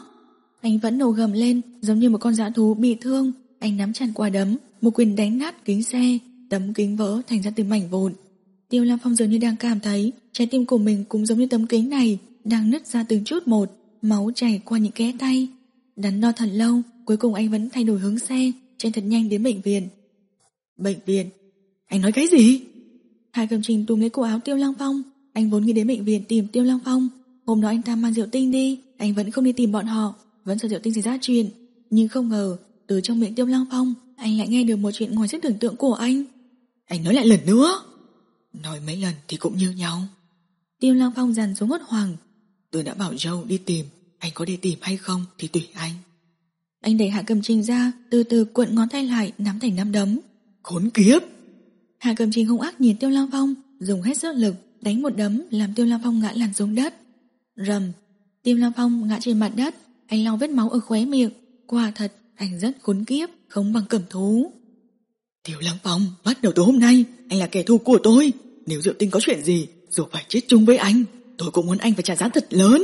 A: Anh vẫn nổ gầm lên, giống như một con dã thú bị thương. Anh nắm chặt quả đấm, một quyền đánh nát kính xe, tấm kính vỡ thành ra từng mảnh vụn. Tiêu Lăng Phong dường như đang cảm thấy trái tim của mình cũng giống như tấm kính này, đang nứt ra từng chút một, máu chảy qua những kẽ tay. Đắn đo thật lâu, cuối cùng anh vẫn thay đổi hướng xe, chạy thật nhanh đến bệnh viện. Bệnh viện? Anh nói cái gì? Hạ Cẩm Trình túm lấy cổ áo Tiêu Lăng Phong. Anh vốn nghĩ đến bệnh viện tìm Tiêu Lăng Phong. Hôm đó anh ta mang Diệu Tinh đi, anh vẫn không đi tìm bọn họ, vẫn sợ Diệu Tinh xảy ra chuyện. Nhưng không ngờ từ trong miệng Tiêu Lăng Phong anh lại nghe được một chuyện ngoài sức tưởng tượng của anh.
B: Anh nói lại lần nữa. Nói mấy lần thì cũng như nhau.
A: Tiêu Lăng Phong dằn xuống hốt hoảng.
B: Tôi đã bảo Joe đi tìm, anh có đi tìm hay không thì tùy anh.
A: Anh đẩy Hạ Cẩm Trình ra, từ từ cuộn ngón tay lại nắm thành nắm đấm.
B: Khốn kiếp!
A: Hạ Cẩm Trình hung ác nhìn Tiêu Lăng Phong, dùng hết sức lực đánh một đấm làm Tiêu Lăng Phong ngã lăn xuống đất. Rầm! Tiêu Lăng Phong ngã trên mặt đất, anh lau vết máu ở khóe miệng. Quả thật anh rất khốn kiếp, không bằng Cẩm Thú.
B: Tiêu Lăng Phong, bắt đầu từ hôm nay anh là kẻ thù của tôi. Nếu Diệu Tinh có chuyện gì, dù phải chết chung với anh, tôi cũng muốn anh phải trả giá thật lớn.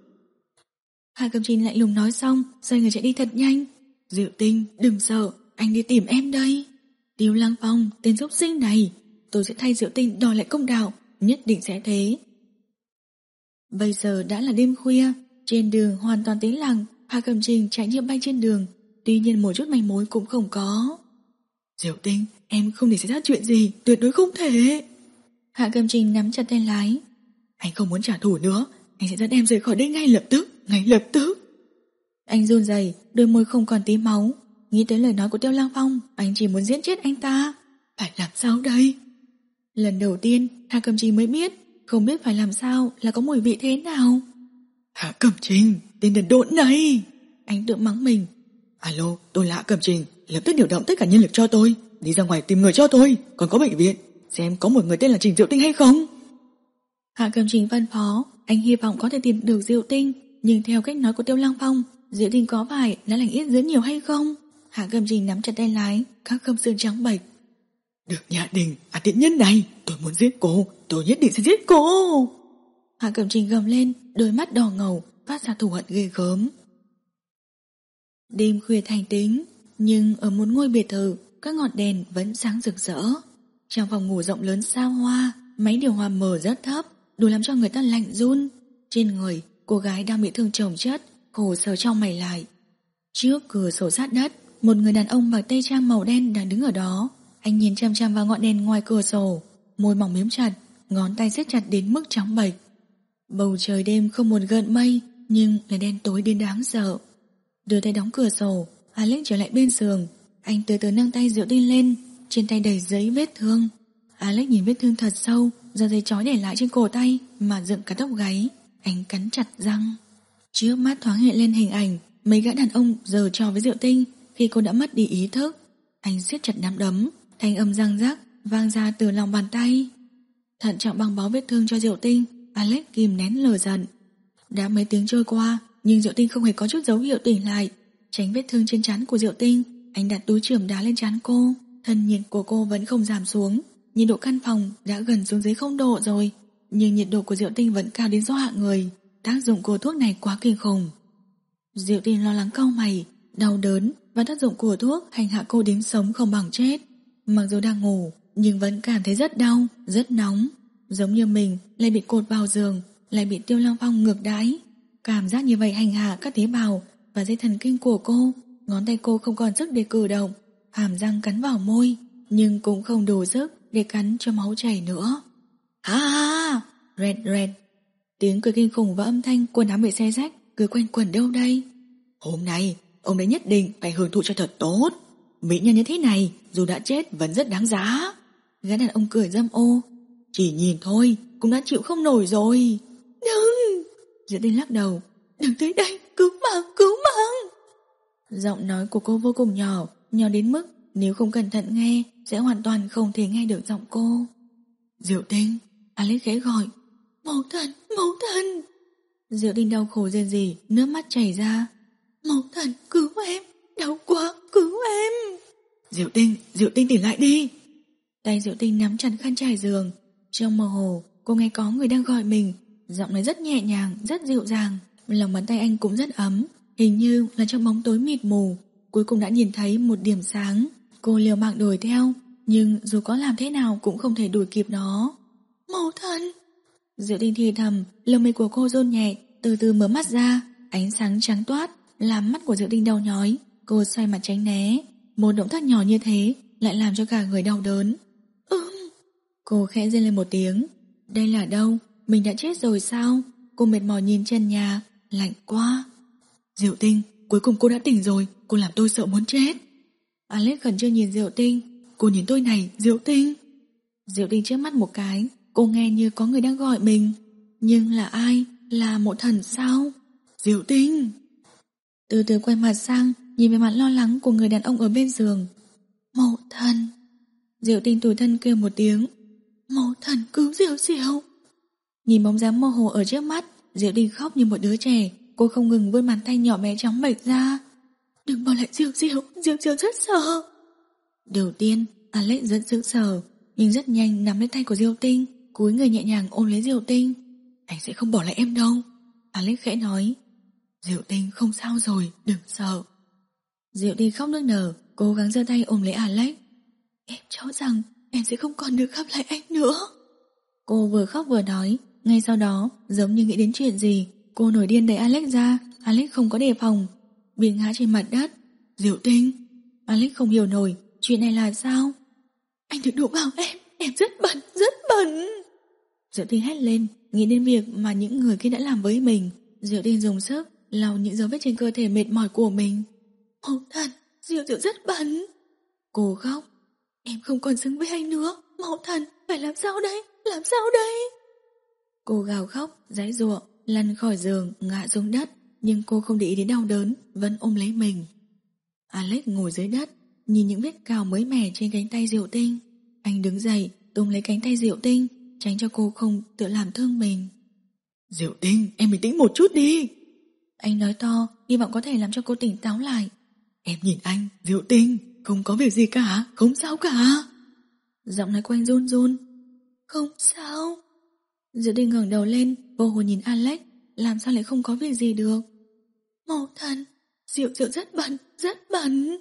A: Hạ Cẩm Trình lạnh lùng nói xong, xoay người chạy đi thật nhanh. Diệu Tinh, đừng sợ, anh đi tìm em đây. Tiêu Lăng Phong, tên xúc sinh này, tôi sẽ thay Diệu Tinh đòi lại công đạo, nhất định sẽ thế. Bây giờ đã là đêm khuya, trên đường hoàn toàn tĩnh lặng. Hạ Cẩm Trình chạy như bay trên đường, tuy nhiên một chút manh mối cũng không có.
B: Diệu Tinh, em không để xảy ra chuyện gì, tuyệt đối không thể.
A: Hạ Cẩm Trình nắm chặt tay lái.
B: Anh không muốn trả thù nữa, anh sẽ dẫn em rời khỏi đây ngay lập tức, ngay lập tức.
A: Anh run rẩy, đôi môi không còn tí máu. Nghĩ tới lời nói của Tiêu Lăng Phong, anh chỉ muốn giết chết anh ta.
B: Phải làm sao đây?
A: Lần đầu tiên Hạ Cẩm Trình mới biết, không biết phải làm sao là có mùi vị thế nào.
B: Hạ Cẩm Trình, tên đần độn này.
A: Anh tự mắng mình.
B: Alo, tôi là Hạ Cẩm Trình, lập tức điều động tất cả nhân lực cho tôi, đi ra ngoài tìm người cho tôi, còn có bệnh viện, xem có một người tên là Trình Diệu Tinh hay không.
A: Hạ Cẩm Trình phân phó, anh hy vọng có thể tìm được Diệu Tinh, nhưng theo cách nói của Tiêu Lăng Phong, Diệu Tinh có phải đã lành ít dữ nhiều hay không? Hạ Cẩm Trình nắm chặt tay lái, các khớp xương trắng bệch.
B: Được Nhã Đình, à tiện nhân này, tôi muốn giết cô, tôi nhất định sẽ giết cô.
A: Hạ Cẩm Trình gầm lên, đôi mắt đỏ ngầu, phát ra thù hận ghê gớm. Đêm khuya thành tĩnh, nhưng ở một ngôi biệt thự, các ngọn đèn vẫn sáng rực rỡ. Trong phòng ngủ rộng lớn xa hoa, máy điều hòa mở rất thấp, đủ làm cho người ta lạnh run. Trên người, cô gái đang bị thương chồng chất, khổ sở trong mày lại. Trước cửa sổ sát đất, một người đàn ông mặc tây trang màu đen đang đứng ở đó. Anh nhìn chăm chăm vào ngọn đèn ngoài cửa sổ, môi mỏng mím chặt, ngón tay siết chặt đến mức trắng bệch. Bầu trời đêm không một gợn mây, nhưng là đen tối đến đáng sợ. Đưa tay đóng cửa sổ, Alex trở lại bên giường. Anh từ từ nâng tay Diệu Tinh lên, trên tay đầy giấy vết thương. Alex nhìn vết thương thật sâu, do dây chói để lại trên cổ tay mà dựng cả tóc gáy. Anh cắn chặt răng. Trước mắt thoáng hiện lên hình ảnh mấy gã đàn ông giở trò với Diệu Tinh khi cô đã mất đi ý thức. Anh siết chặt nắm đấm, thanh âm răng rắc vang ra từ lòng bàn tay. Thận trọng băng bó vết thương cho Diệu Tinh, Alex kìm nén lửa giận. Đã mấy tiếng trôi qua, nhưng Diệu Tinh không hề có chút dấu hiệu tỉnh lại. Tránh vết thương trên trán của Diệu Tinh, anh đặt túi chườm đá lên trán cô. Thân nhiệt của cô vẫn không giảm xuống. Nhiệt độ căn phòng đã gần xuống dưới không độ rồi, nhưng nhiệt độ của Diệu Tinh vẫn cao đến dọa người. Tác dụng của thuốc này quá kinh khủng. Diệu Tinh lo lắng cau mày, đau đớn và tác dụng của thuốc hành hạ cô đến sống không bằng chết. Mặc dù đang ngủ, nhưng vẫn cảm thấy rất đau, rất nóng, giống như mình lại bị cột vào giường, lại bị Tiêu Lăng Phong ngược đãi. Cảm giác như vậy hành hạ các tế bào và dây thần kinh của cô. Ngón tay cô không còn sức để cử động, hàm răng cắn vào môi, nhưng cũng không đủ sức để cắn cho máu chảy nữa. Ha ha, rẹt rẹt. Tiếng cười kinh khủng và âm thanh quần áo bị xé rách cứ quanh quẩn đâu đây.
B: Hôm nay ông đấy nhất định phải hưởng thụ cho thật tốt. Mỹ nhân như thế này dù đã chết vẫn rất đáng giá.
A: Gã đàn ông cười dâm ô.
B: Chỉ nhìn thôi cũng đã chịu không nổi rồi.
A: Đừng. Diệu Tinh lắc đầu. Đừng tới đây, cứu mạng, cứu mạng. Giọng nói của cô vô cùng nhỏ, nhỏ đến mức nếu không cẩn thận nghe sẽ hoàn toàn không thể nghe được giọng cô.
B: Diệu Tinh.
A: Alex khẽ gọi. Mẫu thân, mẫu thân. Diệu Tinh đau khổ rên rỉ, nước mắt chảy ra. Mẫu thân, cứu em, đau quá, cứu em.
B: Diệu Tinh, Diệu Tinh tỉnh lại đi.
A: Tay Diệu Tinh nắm chặt khăn trải giường. Trong mơ hồ, cô nghe có người đang gọi mình. Giọng nói rất nhẹ nhàng, rất dịu dàng. Lòng bàn tay anh cũng rất ấm. Hình như là trong bóng tối mịt mù, cuối cùng đã nhìn thấy một điểm sáng. Cô liều mạng đuổi theo, nhưng dù có làm thế nào cũng không thể đuổi kịp nó. Mẫu thân. Diệu Tinh thì thầm, lông mi của cô run nhẹ, từ từ mở mắt ra. Ánh sáng trắng toát làm mắt của Diệu Tinh đau nhói. Cô xoay mặt tránh né. Một động tác nhỏ như thế lại làm cho cả người đau đớn. Ừm, Cô khẽ rên lên một tiếng. Đây là đâu? Mình đã chết rồi sao? Cô mệt mỏi nhìn trần nhà. Lạnh quá.
B: Diệu Tinh, cuối cùng cô đã tỉnh rồi. Cô làm tôi sợ muốn chết.
A: Alex khẩn trương nhìn Diệu Tinh.
B: Cô nhìn tôi này, Diệu Tinh.
A: Diệu Tinh chớp mắt một cái. Cô nghe như có người đang gọi mình. Nhưng là ai? Là Mộ Thần sao?
B: Diệu Tinh.
A: Từ từ quay mặt sang, nhìn về mặt lo lắng của người đàn ông ở bên giường. Mộ Thần. Diệu Tinh tủi thân kêu một tiếng. Mộ Thần cứu Diệu Diệu. Nhìn bóng dáng mơ hồ ở trước mắt, Diệu Tinh khóc như một đứa trẻ. Cô không ngừng vươn bàn tay nhỏ bé trắng bệch ra. Đừng bỏ lại Diệu Diệu, Diệu Diệu rất sợ. Đầu tiên, Alex rất sững sờ, nhưng rất nhanh nắm lấy tay của Diệu Tinh, cúi người nhẹ nhàng ôm lấy Diệu Tinh.
B: Anh sẽ không bỏ lại em đâu.
A: Alex khẽ nói.
B: Diệu Tinh không sao rồi, đừng sợ.
A: Diệu Tinh khóc nức nở, cố gắng giơ tay ôm lấy Alex. Em cho rằng em sẽ không còn được gặp lại anh nữa. Cô vừa khóc vừa nói. Ngay sau đó, giống như nghĩ đến chuyện gì, cô nổi điên đẩy Alex ra. Alex không có đề phòng, bị ngã trên mặt đất.
B: Diệu Tinh.
A: Alex không hiểu nổi, chuyện này là sao? Anh đừng đụng vào em, em rất bẩn, rất bẩn. Diệu Tinh hét lên, nghĩ đến việc mà những người kia đã làm với mình. Diệu Tinh dùng sức lau những dấu vết trên cơ thể mệt mỏi của mình. Mộ Thần, Diệu Diệu rất bẩn. Cô khóc. Em không còn xứng với anh nữa. Mộ Thần, phải làm sao đây? Làm sao đây? Cô gào khóc, giãy giụa, lăn khỏi giường, ngã xuống đất. Nhưng cô không để ý đến đau đớn, vẫn ôm lấy mình. Alex ngồi dưới đất, nhìn những vết cào mới mẻ trên cánh tay Diệu Tinh. Anh đứng dậy, túm lấy cánh tay Diệu Tinh, tránh cho cô không tự làm thương mình.
B: Diệu Tinh, em bình tĩnh một chút đi.
A: Anh nói to, hy vọng có thể làm cho cô tỉnh táo lại.
B: Em nhìn anh, Diệu Tinh, không có việc gì cả, không sao cả.
A: Giọng nói của anh run run. Không sao. Diệu Tinh ngẩng đầu lên, vô hồn nhìn Alex, làm sao lại không có việc gì được. Mộ Thần, Diệu Diệu rất bẩn, rất bẩn.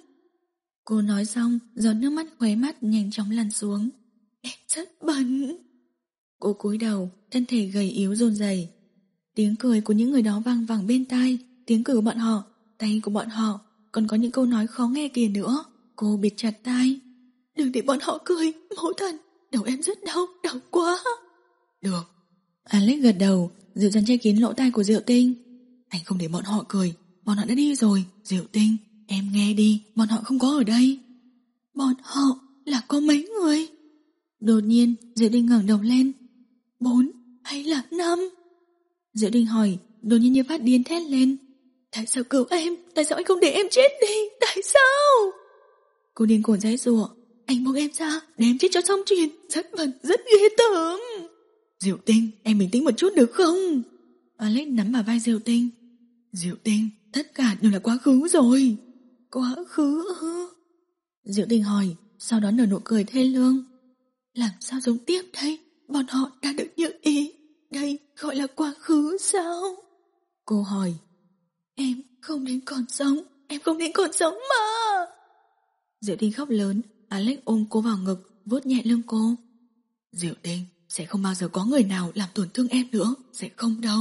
A: Cô nói xong, giọt nước mắt khóe mắt nhanh chóng lăn xuống. Em rất bẩn. Cô cúi đầu, thân thể gầy yếu run rẩy. Tiếng cười của những người đó vang vẳng bên tai, tiếng cười của bọn họ, tay của bọn họ, còn có những câu nói khó nghe kìa nữa. Cô bịt chặt tai. Đừng để bọn họ cười, Mộ Thần, đầu em rất đau, đau quá.
B: Được.
A: Alex gật đầu, dịu dàng che kín lỗ tai của Diệu Tinh.
B: Anh không để bọn họ cười, bọn họ đã đi rồi. Diệu Tinh, em nghe đi, bọn họ không có ở đây.
A: Bọn họ là có mấy người? Đột nhiên, Diệu Tinh ngẩng đầu lên. Bốn hay là năm? Diệu Tinh hỏi, đột nhiên như phát điên thét lên. Tại sao cứu em? Tại sao anh không để em chết đi? Tại sao? Cô điên cuồng giãy giụa. Anh buông em ra, để em chết cho xong chuyện. Rất bẩn, rất ghê tởm.
B: Diệu Tinh, em bình tĩnh một chút được không?
A: Alex nắm vào vai Diệu Tinh.
B: Diệu Tinh, tất cả đều là quá khứ rồi.
A: Quá khứ ư? Diệu Tinh hỏi, sau đó nở nụ cười thê lương. Làm sao giống tiếp đây? Bọn họ đã được như ý. Đây gọi là quá khứ sao? Cô hỏi. Em không nên còn sống, em không nên còn sống mà. Diệu Tinh khóc lớn, Alex ôm cô vào ngực, vuốt nhẹ lưng cô.
B: Diệu Tinh, sẽ không bao giờ có người nào làm tổn thương em nữa, sẽ không đâu.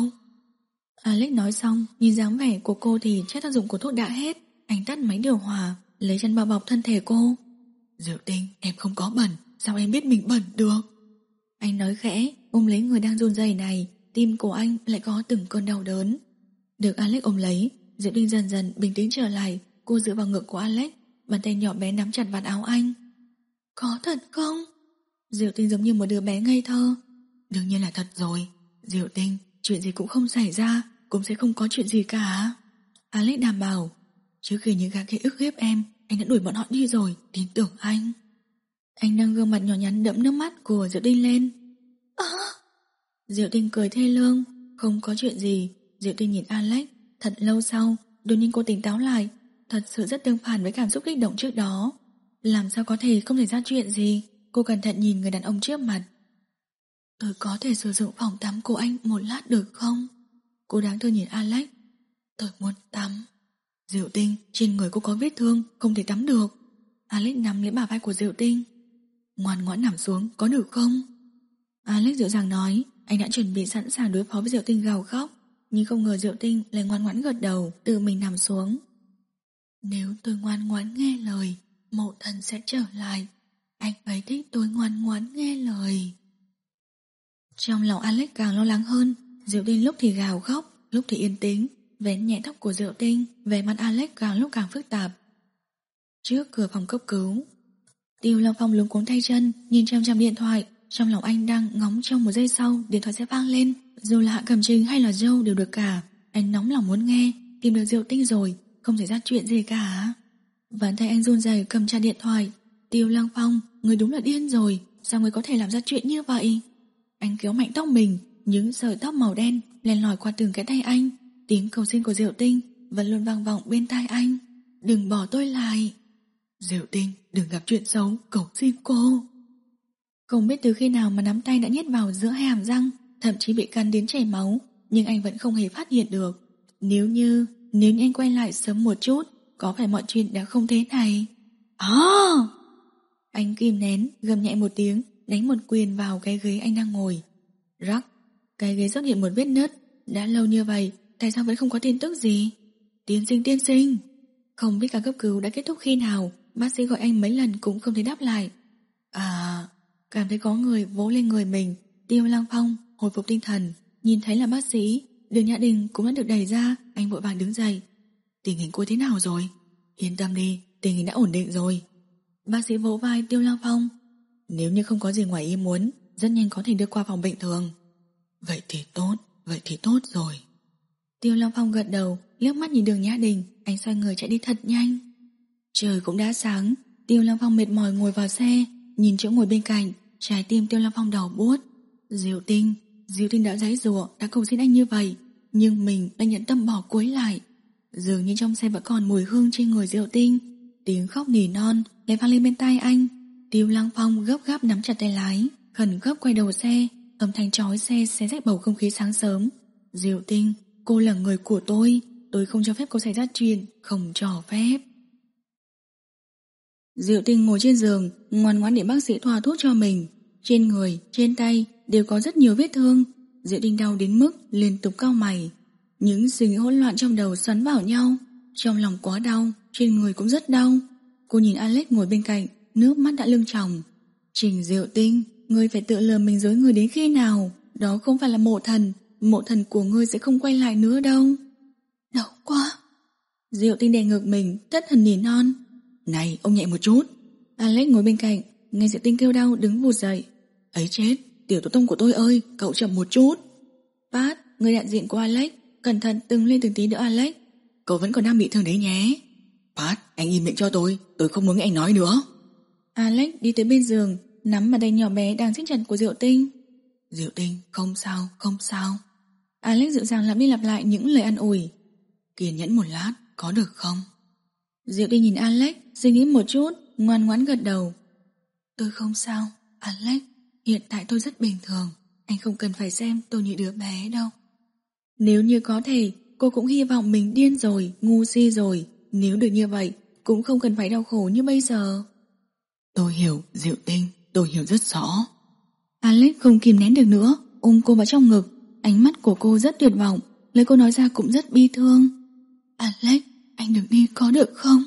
A: Alex nói xong, nhìn dáng vẻ của cô thì chắc tác dụng của thuốc đã hết. Anh tắt máy điều hòa, lấy chăn bao bọc thân thể cô.
B: Diệu Tinh, em không có bẩn, sao em biết mình bẩn được?
A: Anh nói khẽ, ôm lấy người đang run rẩy này, tim của anh lại có từng cơn đau đớn. Được Alex ôm lấy, Diệu Tinh dần dần bình tĩnh trở lại. Cô dựa vào ngực của Alex, bàn tay nhỏ bé nắm chặt vạt áo anh. Có thật không? Diệu Tinh giống như một đứa bé ngây thơ.
B: Đương nhiên là thật rồi. Diệu Tinh, chuyện gì cũng không xảy ra, cũng sẽ không có chuyện gì cả.
A: Alex đảm bảo.
B: Trước khi những gã kia ức hiếp em, anh đã đuổi bọn họ đi rồi, tin tưởng anh.
A: Anh nâng gương mặt nhỏ nhắn đẫm nước mắt của Diệu Tinh lên. À! Diệu Tinh cười thê lương. Không có chuyện gì. Diệu Tinh nhìn Alex. Thật lâu sau, đột nhiên cô tỉnh táo lại. Thật sự rất tương phản với cảm xúc kích động trước đó. Làm sao có thể không xảy ra chuyện gì? Cô cẩn thận nhìn người đàn ông trước mặt. Tôi có thể sử dụng phòng tắm của anh một lát được không? Cô đáng thương nhìn Alex. Tôi muốn tắm.
B: Diệu Tinh, trên người cô có vết thương, không thể tắm được.
A: Alex nắm lấy bả vai của Diệu Tinh.
B: Ngoan ngoãn nằm xuống, có được không?
A: Alex dịu dàng nói. Anh đã chuẩn bị sẵn sàng đối phó với Diệu Tinh gào khóc. Nhưng không ngờ Diệu Tinh lại ngoan ngoãn gật đầu, tự mình nằm xuống. Nếu tôi ngoan ngoãn nghe lời, Mộ Thần sẽ trở lại. Anh ấy thích tôi ngoan ngoãn nghe lời. Trong lòng Alex càng lo lắng hơn. Diệu Tinh lúc thì gào khóc, lúc thì yên tĩnh, vén nhẹ tóc của Diệu Tinh. Vẻ mặt Alex càng lúc càng phức tạp. Trước cửa phòng cấp cứu, Tiêu Long Phong luống cuống tay chân, nhìn chăm chăm điện thoại. Trong lòng anh đang ngóng trong một giây sau điện thoại sẽ vang lên. Dù là Hạ Cẩm Trình hay là Joe đều được cả. Anh nóng lòng muốn nghe. Tìm được Diệu Tinh rồi, không xảy ra chuyện gì cả. Bàn tay anh run rẩy cầm chặt điện thoại. Tiêu Long Phong, người đúng là điên rồi. Sao người có thể làm ra chuyện như vậy? Anh kéo mạnh tóc mình, những sợi tóc màu đen len lỏi qua từng cái tay anh. Tiếng cầu xin của Diệu Tinh vẫn luôn vang vọng bên tai anh. Đừng bỏ tôi lại.
B: Diệu Tinh, đừng gặp chuyện xấu, cầu xin cô.
A: Không biết từ khi nào mà nắm tay đã nhét vào giữa hai hàm răng, thậm chí bị cắn đến chảy máu, nhưng anh vẫn không hề phát hiện được. Nếu như, nếu như anh quay lại sớm một chút, có phải mọi chuyện đã không thế này? À! Anh kìm nén, gầm nhẹ một tiếng, đánh một quyền vào cái ghế anh đang ngồi. Rắc! Cái ghế xuất hiện một vết nứt. Đã lâu như vậy, tại sao vẫn không có tin tức gì? Tiên sinh, tiên sinh! Không biết ca cấp cứu đã kết thúc khi nào, bác sĩ gọi anh mấy lần cũng không thấy đáp lại. À, cảm thấy có người vỗ lên người mình. Tiêu Long Phong hồi phục tinh thần, nhìn thấy là bác sĩ. Đường Nhã Đình cũng đã được đẩy ra. Anh vội vàng đứng dậy.
B: Tình hình cô thế nào rồi? Yên tâm đi, tình hình đã ổn định rồi.
A: Bác sĩ vỗ vai Tiêu Long Phong.
B: Nếu như không có gì ngoài ý muốn, rất nhanh có thể đưa qua phòng bệnh thường. Vậy thì tốt, vậy thì tốt rồi.
A: Tiêu Long Phong gật đầu, liếc mắt nhìn Đường Nhã Đình. Anh xoay người chạy đi thật nhanh. Trời cũng đã sáng. Tiêu Long Phong mệt mỏi ngồi vào xe, nhìn chỗ ngồi bên cạnh. Trái tim Tiêu Long Phong đau buốt. Diệu Tinh, Diệu Tinh đã giãy giụa, đã cầu xin anh như vậy, nhưng mình đã nhẫn tâm bỏ cuối lại. Dường như trong xe vẫn còn mùi hương trên người Diệu Tinh. Tiếng khóc nỉ non lại vang lên bên tai anh. Tiêu Long Phong gấp gáp nắm chặt tay lái, khẩn gấp quay đầu xe. Âm thanh chói xe xé rách bầu không khí sáng sớm. Diệu Tinh, cô là người của tôi. Tôi không cho phép cô xảy ra chuyện, không cho phép. Diệu Tinh ngồi trên giường, ngoan ngoãn để bác sĩ thoa thuốc cho mình. Trên người, trên tay đều có rất nhiều vết thương. Diệu Tinh đau đến mức liên tục cau mày. Những suy nghĩ hỗn loạn trong đầu xoắn vào nhau. Trong lòng quá đau, trên người cũng rất đau. Cô nhìn Alex ngồi bên cạnh, nước mắt đã lưng tròng. Trình Diệu Tinh, ngươi phải tự lừa mình dối người đến khi nào? Đó không phải là mộ thần. Mộ thần của ngươi sẽ không quay lại nữa đâu. Đau quá. Diệu Tinh đè ngực mình, thất thần nỉ non.
B: Này, ông nhẹ một chút.
A: Alex ngồi bên cạnh, nghe Diệu Tinh kêu đau đứng vụt dậy.
B: Ấy chết, tiểu tổ tông của tôi ơi, cậu chậm một chút.
A: Pat, người đại diện của Alex, cẩn thận từng lên từng tí đỡ Alex.
B: Cậu vẫn còn đang bị thương đấy nhé. Pat, anh im miệng cho tôi, tôi không muốn nghe anh nói nữa.
A: Alex đi tới bên giường, nắm bàn tay nhỏ bé đang siết chặt của Diệu Tinh.
B: Diệu Tinh, không sao, không sao.
A: Alex dịu dàng lặp đi lặp lại những lời an ủi.
B: Kiên nhẫn một lát, có được không?
A: Diệu Tinh nhìn Alex, suy nghĩ một chút, ngoan ngoãn gật đầu. Tôi không sao, Alex, hiện tại tôi rất bình thường. Anh không cần phải xem tôi như đứa bé đâu. Nếu như có thể, cô cũng hy vọng mình điên rồi, ngu si rồi. Nếu được như vậy, cũng không cần phải đau khổ như bây giờ.
B: Tôi hiểu, Diệu Tinh, tôi hiểu rất rõ.
A: Alex không kìm nén được nữa, ôm cô vào trong ngực. Ánh mắt của cô rất tuyệt vọng, lời cô nói ra cũng rất bi thương. Alex, anh đừng đi có được không?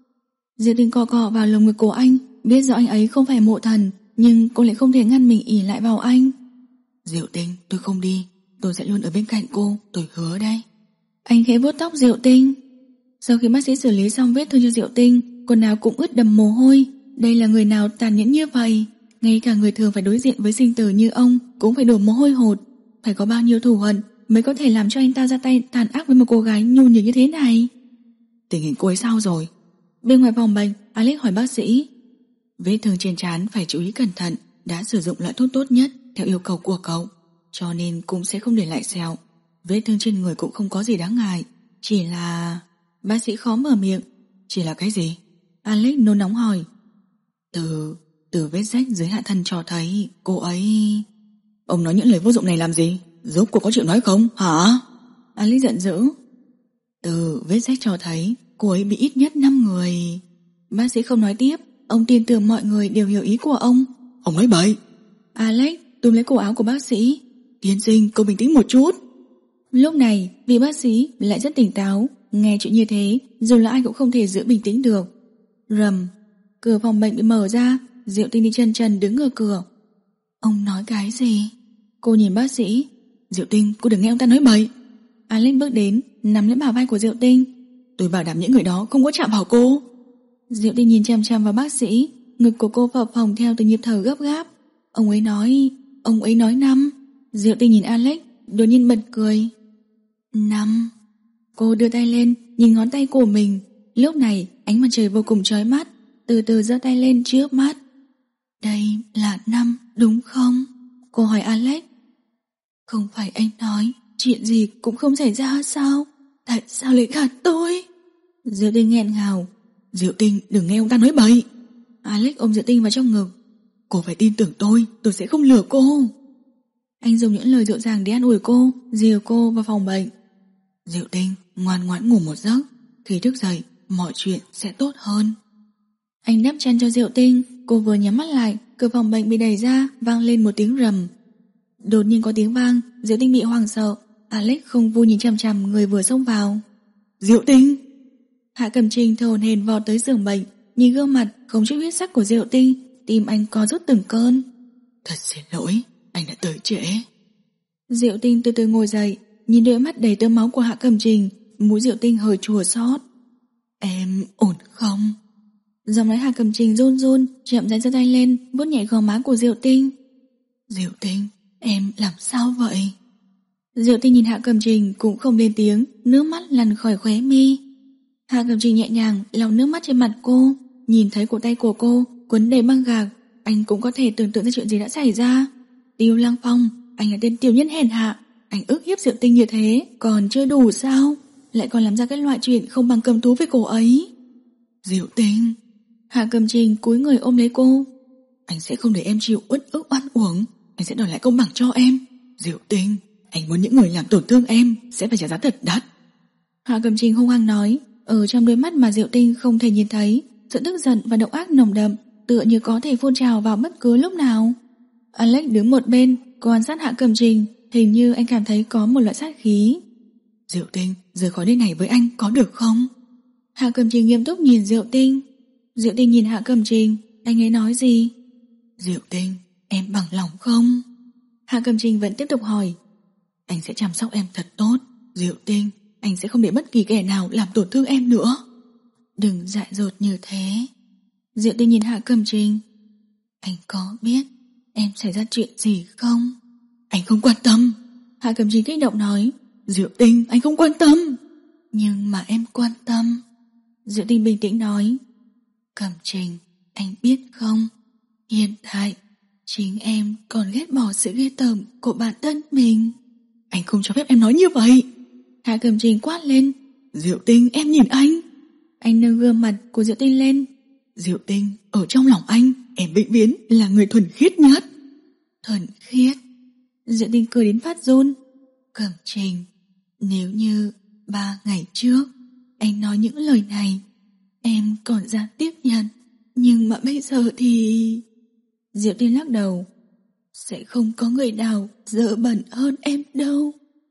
A: Diệu Tinh cọ cọ vào lồng ngực của anh, biết rõ anh ấy không phải mộ thần, nhưng cô lại không thể ngăn mình ỷ lại vào anh.
B: Diệu Tinh, tôi không đi, tôi sẽ luôn ở bên cạnh cô, tôi hứa đây.
A: Anh khẽ vuốt tóc Diệu Tinh. Sau khi bác sĩ xử lý xong vết thương cho Diệu Tinh, quần áo cũng ướt đầm mồ hôi. Đây là người nào tàn nhẫn như vậy? Ngay cả người thường phải đối diện với sinh tử như ông cũng phải đổ mồ hôi hột. Phải có bao nhiêu thù hận mới có thể làm cho anh ta ra tay tàn ác với một cô gái nhu nhược như thế này?
B: Tình hình cô ấy sao rồi?
A: Bên ngoài phòng bệnh, Alex hỏi bác sĩ.
B: Vết thương trên trán phải chú ý cẩn thận, đã sử dụng loại thuốc tốt nhất theo yêu cầu của cậu, cho nên cũng sẽ không để lại sẹo. Vết thương trên người cũng không có gì đáng ngại, chỉ là... Bác sĩ khó mở miệng. Chỉ là cái gì?
A: Alex nôn nóng hỏi.
B: Từ... từ vết rách dưới hạ thân cho thấy cô ấy... Ông nói những lời vô dụng này làm gì? Rốt cuộc có chịu nói không, hả?
A: Alex giận dữ.
B: Từ vết rách cho thấy cô ấy bị ít nhất năm người.
A: Bác sĩ không nói tiếp. Ông tin tưởng mọi người đều hiểu ý của ông.
B: Ông nói bậy.
A: Alex túm lấy cổ áo của bác sĩ.
B: Tiên sinh, cô bình tĩnh một chút.
A: Lúc này vị bác sĩ lại rất tỉnh táo. Nghe chuyện như thế, dù là ai cũng không thể giữ bình tĩnh được. Rầm, cửa phòng bệnh bị mở ra. Diệu Tinh đi chân trần đứng ở cửa. Ông nói cái gì? Cô nhìn bác sĩ.
B: Diệu Tinh, cô đừng nghe ông ta nói bậy.
A: Alex bước đến, nắm lấy bả vai của Diệu Tinh.
B: Tôi bảo đảm những người đó không có chạm vào cô.
A: Diệu Tinh nhìn chằm chằm vào bác sĩ, ngực của cô phập phồng theo từng nhịp thở gấp gáp. Ông ấy nói, ông ấy nói năm. Diệu Tinh nhìn Alex, đột nhiên bật cười. Năm. Cô đưa tay lên, nhìn ngón tay của mình. Lúc này, ánh mặt trời vô cùng chói mắt, từ từ giơ tay lên trước mắt. Đây là năm, đúng không? Cô hỏi Alex. Không phải anh nói chuyện gì cũng không xảy ra sao? Tại sao lại gạt tôi? Diệu Tinh nghẹn ngào.
B: Diệu Tinh, đừng nghe ông ta nói bậy.
A: Alex ôm Diệu Tinh vào trong ngực.
B: Cô phải tin tưởng tôi, tôi sẽ không lừa cô.
A: Anh dùng những lời dịu dàng để an ủi cô, dìu cô vào phòng bệnh.
B: Diệu Tinh, ngoan ngoãn ngủ một giấc. Khi thức dậy, mọi chuyện sẽ tốt hơn.
A: Anh đắp chăn cho Diệu Tinh. Cô vừa nhắm mắt lại, cửa phòng bệnh bị đẩy ra, vang lên một tiếng rầm. Đột nhiên có tiếng vang, Diệu Tinh bị hoảng sợ. Alex không vui nhìn chằm chằm người vừa xông vào.
B: Diệu Tinh!
A: Hạ Cẩm Trình thở hổn hển vọt tới giường bệnh, nhìn gương mặt không chút huyết sắc của Diệu Tinh, tim anh co rút từng cơn.
B: Thật xin lỗi, anh đã tới trễ.
A: Diệu Tinh từ từ ngồi dậy, nhìn đôi mắt đầy tơ máu của Hạ Cẩm Trình, mũi Diệu Tinh hơi chua xót.
B: Em ổn không?
A: Giọng nói Hạ Cẩm Trình run run, chậm rãi giơ tay lên, vuốt nhẹ gò má của Diệu Tinh.
B: Diệu Tinh, em làm sao vậy?
A: Diệu Tinh nhìn Hạ Cẩm Trình cũng không lên tiếng, nước mắt lăn khỏi khóe mi. Hạ Cẩm Trình nhẹ nhàng lau nước mắt trên mặt cô, nhìn thấy cổ tay của cô quấn đầy băng gạc, anh cũng có thể tưởng tượng ra chuyện gì đã xảy ra. Tiêu Lăng Phong, anh là tên tiểu nhân hèn hạ, anh ức hiếp Diệu Tinh như thế, còn chưa đủ sao? Lại còn làm ra cái loại chuyện không bằng cầm thú với cô ấy.
B: Diệu Tinh.
A: Hạ Cẩm Trình cúi người ôm lấy cô.
B: Anh sẽ không để em chịu uất ức oan uổng, anh sẽ đòi lại công bằng cho em. Diệu Tinh, anh muốn những người làm tổn thương em sẽ phải trả giá thật đắt.
A: Hạ Cẩm Trình hung hăng nói, ở trong đôi mắt mà Diệu Tinh không thể nhìn thấy, sự tức giận và độc ác nồng đậm, tựa như có thể phun trào vào bất cứ lúc nào. Alex đứng một bên, quan sát Hạ Cẩm Trình, hình như anh cảm thấy có một loại sát khí.
B: Diệu Tinh, rời khỏi nơi này với anh có được không?
A: Hạ Cẩm Trình nghiêm túc nhìn Diệu Tinh. Diệu Tinh nhìn Hạ Cẩm Trình, anh ấy nói gì?
B: Diệu Tinh, em bằng lòng không?
A: Hạ Cẩm Trình vẫn tiếp tục hỏi.
B: Anh sẽ chăm sóc em thật tốt. Diệu Tinh, anh sẽ không để bất kỳ kẻ nào làm tổn thương em nữa.
A: Đừng dại dột như thế. Diệu Tinh nhìn Hạ Cẩm Trình. Anh có biết em xảy ra chuyện gì không?
B: Anh không quan tâm.
A: Hạ Cẩm Trình kích động nói.
B: Diệu Tinh, anh không quan tâm.
A: Nhưng mà em quan tâm. Diệu Tinh bình tĩnh nói. Cẩm Trình, anh biết không, hiện tại chính em còn ghét bỏ sự ghê tởm của bản thân mình.
B: Anh không cho phép em nói như vậy.
A: Hạ Cẩm Trình quát lên.
B: Diệu Tinh, em nhìn anh.
A: Anh nâng gương mặt của Diệu Tinh lên.
B: Diệu Tinh, ở trong lòng anh, em vĩnh viễn là người thuần khiết nhất.
A: Thuần khiết? Diệu Tinh cười đến phát run. Cẩm Trình, nếu như ba ngày trước anh nói những lời này, em còn dám tiếp nhận, nhưng mà bây giờ thì... Diệu Tinh lắc đầu. Sẽ không có người nào dơ bẩn hơn em đâu.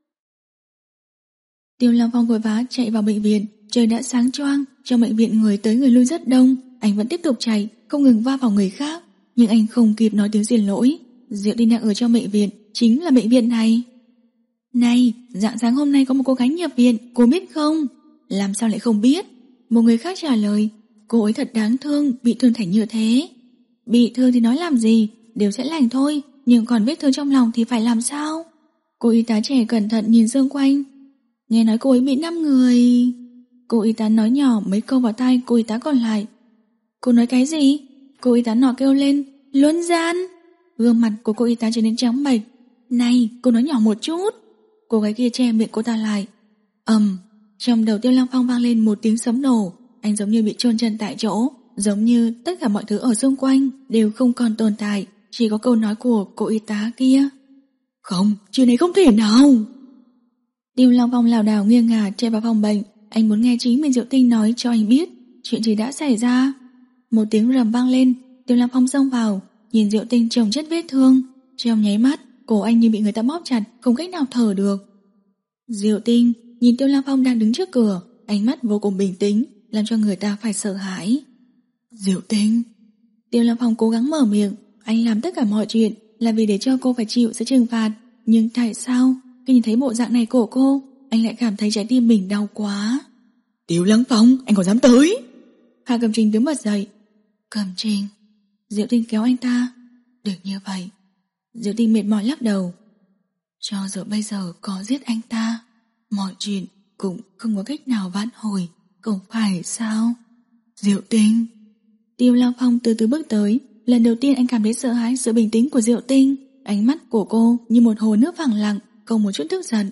A: Tiêu Lăng Phong vội vã chạy vào bệnh viện. Trời đã sáng choang, trong bệnh viện người tới người lui rất đông. Anh vẫn tiếp tục chạy, không ngừng va vào người khác. Nhưng anh không kịp nói tiếng xin lỗi. Diệu Tinh đang ở trong bệnh viện, chính là bệnh viện này. Này, dạng sáng hôm nay có một cô gái nhập viện, cô biết không? Làm sao lại không biết? Một người khác trả lời. Cô ấy thật đáng thương, bị thương thành như thế. Bị thương thì nói làm gì, đều sẽ lành thôi. Nhưng còn vết thương trong lòng thì phải làm sao? Cô y tá trẻ cẩn thận nhìn xung quanh. Nghe nói cô ấy bị năm người. Cô y tá nói nhỏ mấy câu vào tai cô y tá còn lại. Cô nói cái gì? Cô y tá nọ kêu lên. Luân gian. Gương mặt của cô y tá trở nên trắng bệch. Này, cô nói nhỏ một chút. Cô gái kia che miệng cô ta lại. Ầm, trong đầu Tiêu Lăng Phong vang lên một tiếng sấm nổ. Anh giống như bị chôn chân tại chỗ, giống như tất cả mọi thứ ở xung quanh đều không còn tồn tại, chỉ có câu nói của cô y tá kia.
B: Không, chuyện này không thể nào.
A: Tiêu Lăng Phong lảo đảo nghiêng ngả chạy vào phòng bệnh. Anh muốn nghe chính mình Diệu Tinh nói cho anh biết chuyện gì đã xảy ra. Một tiếng rầm vang lên. Tiêu Lăng Phong xông vào, nhìn Diệu Tinh chồng chất vết thương. Trong nháy mắt, cổ anh như bị người ta bóp chặt, không cách nào thở được. Diệu Tinh nhìn Tiêu Lăng Phong đang đứng trước cửa, ánh mắt vô cùng bình tĩnh, làm cho người ta phải sợ hãi.
B: Diệu Tinh.
A: Tiêu Lăng Phong cố gắng mở miệng. Anh làm tất cả mọi chuyện là vì để cho cô phải chịu sự trừng phạt. Nhưng tại sao khi nhìn thấy bộ dạng này của cô, anh lại cảm thấy trái tim mình đau quá?
B: Tiêu Lăng Phong, anh còn dám tới?
A: Hạ Cẩm Trình đứng bật dậy. Cẩm Trình. Diệu Tinh kéo anh ta. Đừng như vậy. Diệu Tinh mệt mỏi lắc đầu. Cho dù bây giờ có giết anh ta, mọi chuyện cũng không có cách nào vãn hồi, không phải sao?
B: Diệu Tinh.
A: Tiêu Lăng Phong từ từ bước tới. Lần đầu tiên anh cảm thấy sợ hãi sự bình tĩnh của Diệu Tinh. Ánh mắt của cô như một hồ nước phẳng lặng, không một chút tức giận.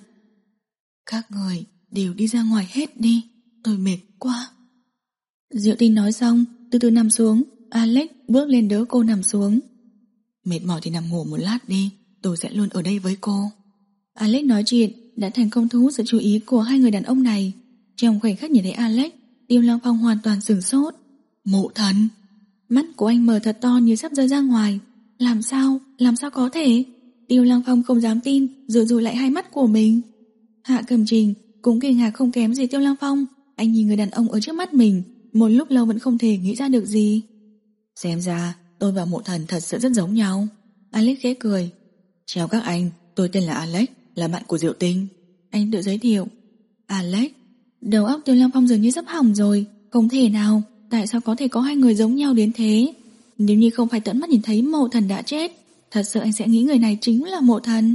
A: Các người đều đi ra ngoài hết đi, tôi mệt quá. Diệu Tinh nói xong, từ từ nằm xuống. Alex bước lên đỡ cô nằm xuống.
B: Mệt mỏi thì nằm ngủ một lát đi, tôi sẽ luôn ở đây với cô.
A: Alex nói chuyện đã thành công thu hút sự chú ý của hai người đàn ông này. Trong khoảnh khắc nhìn thấy Alex, Tiêu Lăng Phong hoàn toàn sửng sốt.
B: Mộ thần.
A: Mắt của anh mở thật to như sắp rơi ra ngoài. Làm sao, làm sao có thể? Tiêu Lăng Phong không dám tin, rủi rủi lại hai mắt của mình. Hạ Cẩm Trình cũng kinh ngạc không kém gì Tiêu Lăng Phong. Anh nhìn người đàn ông ở trước mắt mình, một lúc lâu vẫn không thể nghĩ ra được gì.
B: Xem ra tôi và mộ thần thật sự rất giống nhau.
A: Alex khẽ cười.
B: Chào các anh, tôi tên là Alex, là bạn của Diệu Tinh.
A: Anh tự giới thiệu. Alex. Đầu óc Tiêu Lăng Phong dường như sắp hỏng rồi. Không thể nào, tại sao có thể có hai người giống nhau đến thế? Nếu như không phải tận mắt nhìn thấy mộ thần đã chết, thật sự anh sẽ nghĩ người này chính là mộ thần.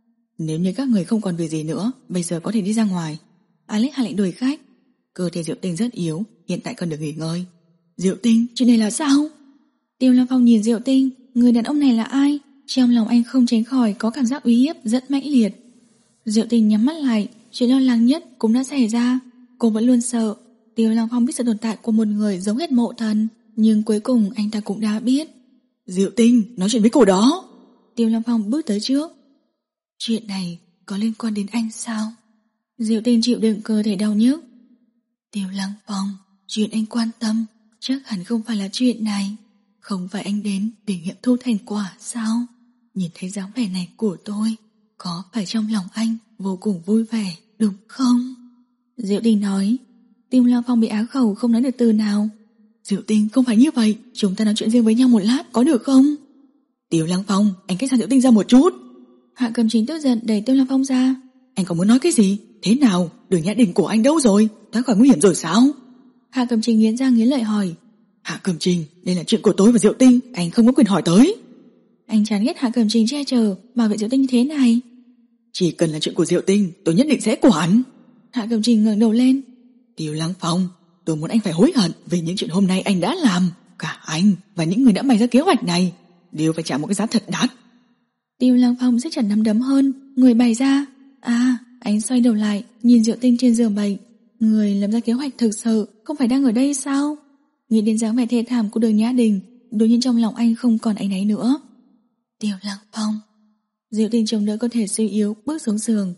B: Nếu như các người không còn việc gì nữa, bây giờ có thể đi ra ngoài.
A: Alex hạ lệnh đuổi khách.
B: Cơ thể Diệu Tinh rất yếu, hiện tại cần được nghỉ ngơi. Diệu Tinh,
A: chuyện này là sao? Tiêu Lăng Phong nhìn Diệu Tinh, người đàn ông này là ai? Trong lòng anh không tránh khỏi có cảm giác uy hiếp rất mãnh liệt. Diệu Tinh nhắm mắt lại, chuyện lo lắng nhất cũng đã xảy ra. Cô vẫn luôn sợ. Tiêu Lăng Phong biết sự tồn tại của một người giống hết mộ thần, nhưng cuối cùng anh ta cũng đã biết.
B: Diệu Tinh, nói chuyện với cô đó.
A: Tiêu Lăng Phong bước tới trước. Chuyện này có liên quan đến anh sao? Diệu Tinh chịu đựng cơ thể đau nhức. Tiêu Lăng Phong, chuyện anh quan tâm chắc hẳn không phải là chuyện này. Không phải anh đến để nghiệm thu thành quả sao? Nhìn thấy dáng vẻ này của tôi, có phải trong lòng anh vô cùng vui vẻ, đúng không? Diệu Tinh nói. Tiêu Lăng Phong bị á khẩu không nói được từ nào.
B: Diệu Tinh, không phải như vậy, chúng ta nói chuyện riêng với nhau một lát có được không? Tiêu Lăng Phong, anh cách xa Diệu Tinh ra một chút.
A: Hạ Cẩm Trình tức giận đẩy Tiêu Lăng Phong ra.
B: Anh còn muốn nói cái gì? Thế nào? Đường Nhã Đình của anh đâu rồi? Thoát khỏi nguy hiểm rồi sao?
A: Hạ Cẩm Trình nghiến răng nghiến lợi hỏi.
B: Hạ Cẩm Trình, đây là chuyện của tôi và Diệu Tinh, anh không có quyền hỏi tới.
A: Anh chán ghét Hạ Cẩm Trình che chở bảo vệ Diệu Tinh như thế này.
B: Chỉ cần là chuyện của Diệu Tinh, tôi nhất định sẽ quản.
A: Hạ Cẩm Trình ngẩng đầu lên.
B: Tiêu Lăng Phong, tôi muốn anh phải hối hận về những chuyện hôm nay anh đã làm. Cả anh và những người đã bày ra kế hoạch này đều phải trả một cái giá thật đắt.
A: Tiêu Lăng Phong siết chặt nắm đấm hơn. Người bày ra. À, anh xoay đầu lại nhìn Diệu Tinh trên giường bệnh. Người làm ra kế hoạch thực sự không phải đang ở đây sao? Nghĩ đến dáng vẻ thê thảm của Đường Nhã Đình, đột nhiên trong lòng anh không còn áy náy nữa. Tiêu Lăng Phong. Diệu Tinh chống đỡ cơ thể suy yếu bước xuống giường.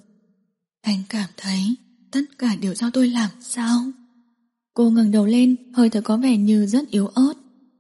A: Anh cảm thấy tất cả đều do tôi làm sao? Cô ngẩng đầu lên, hơi thở có vẻ như rất yếu ớt.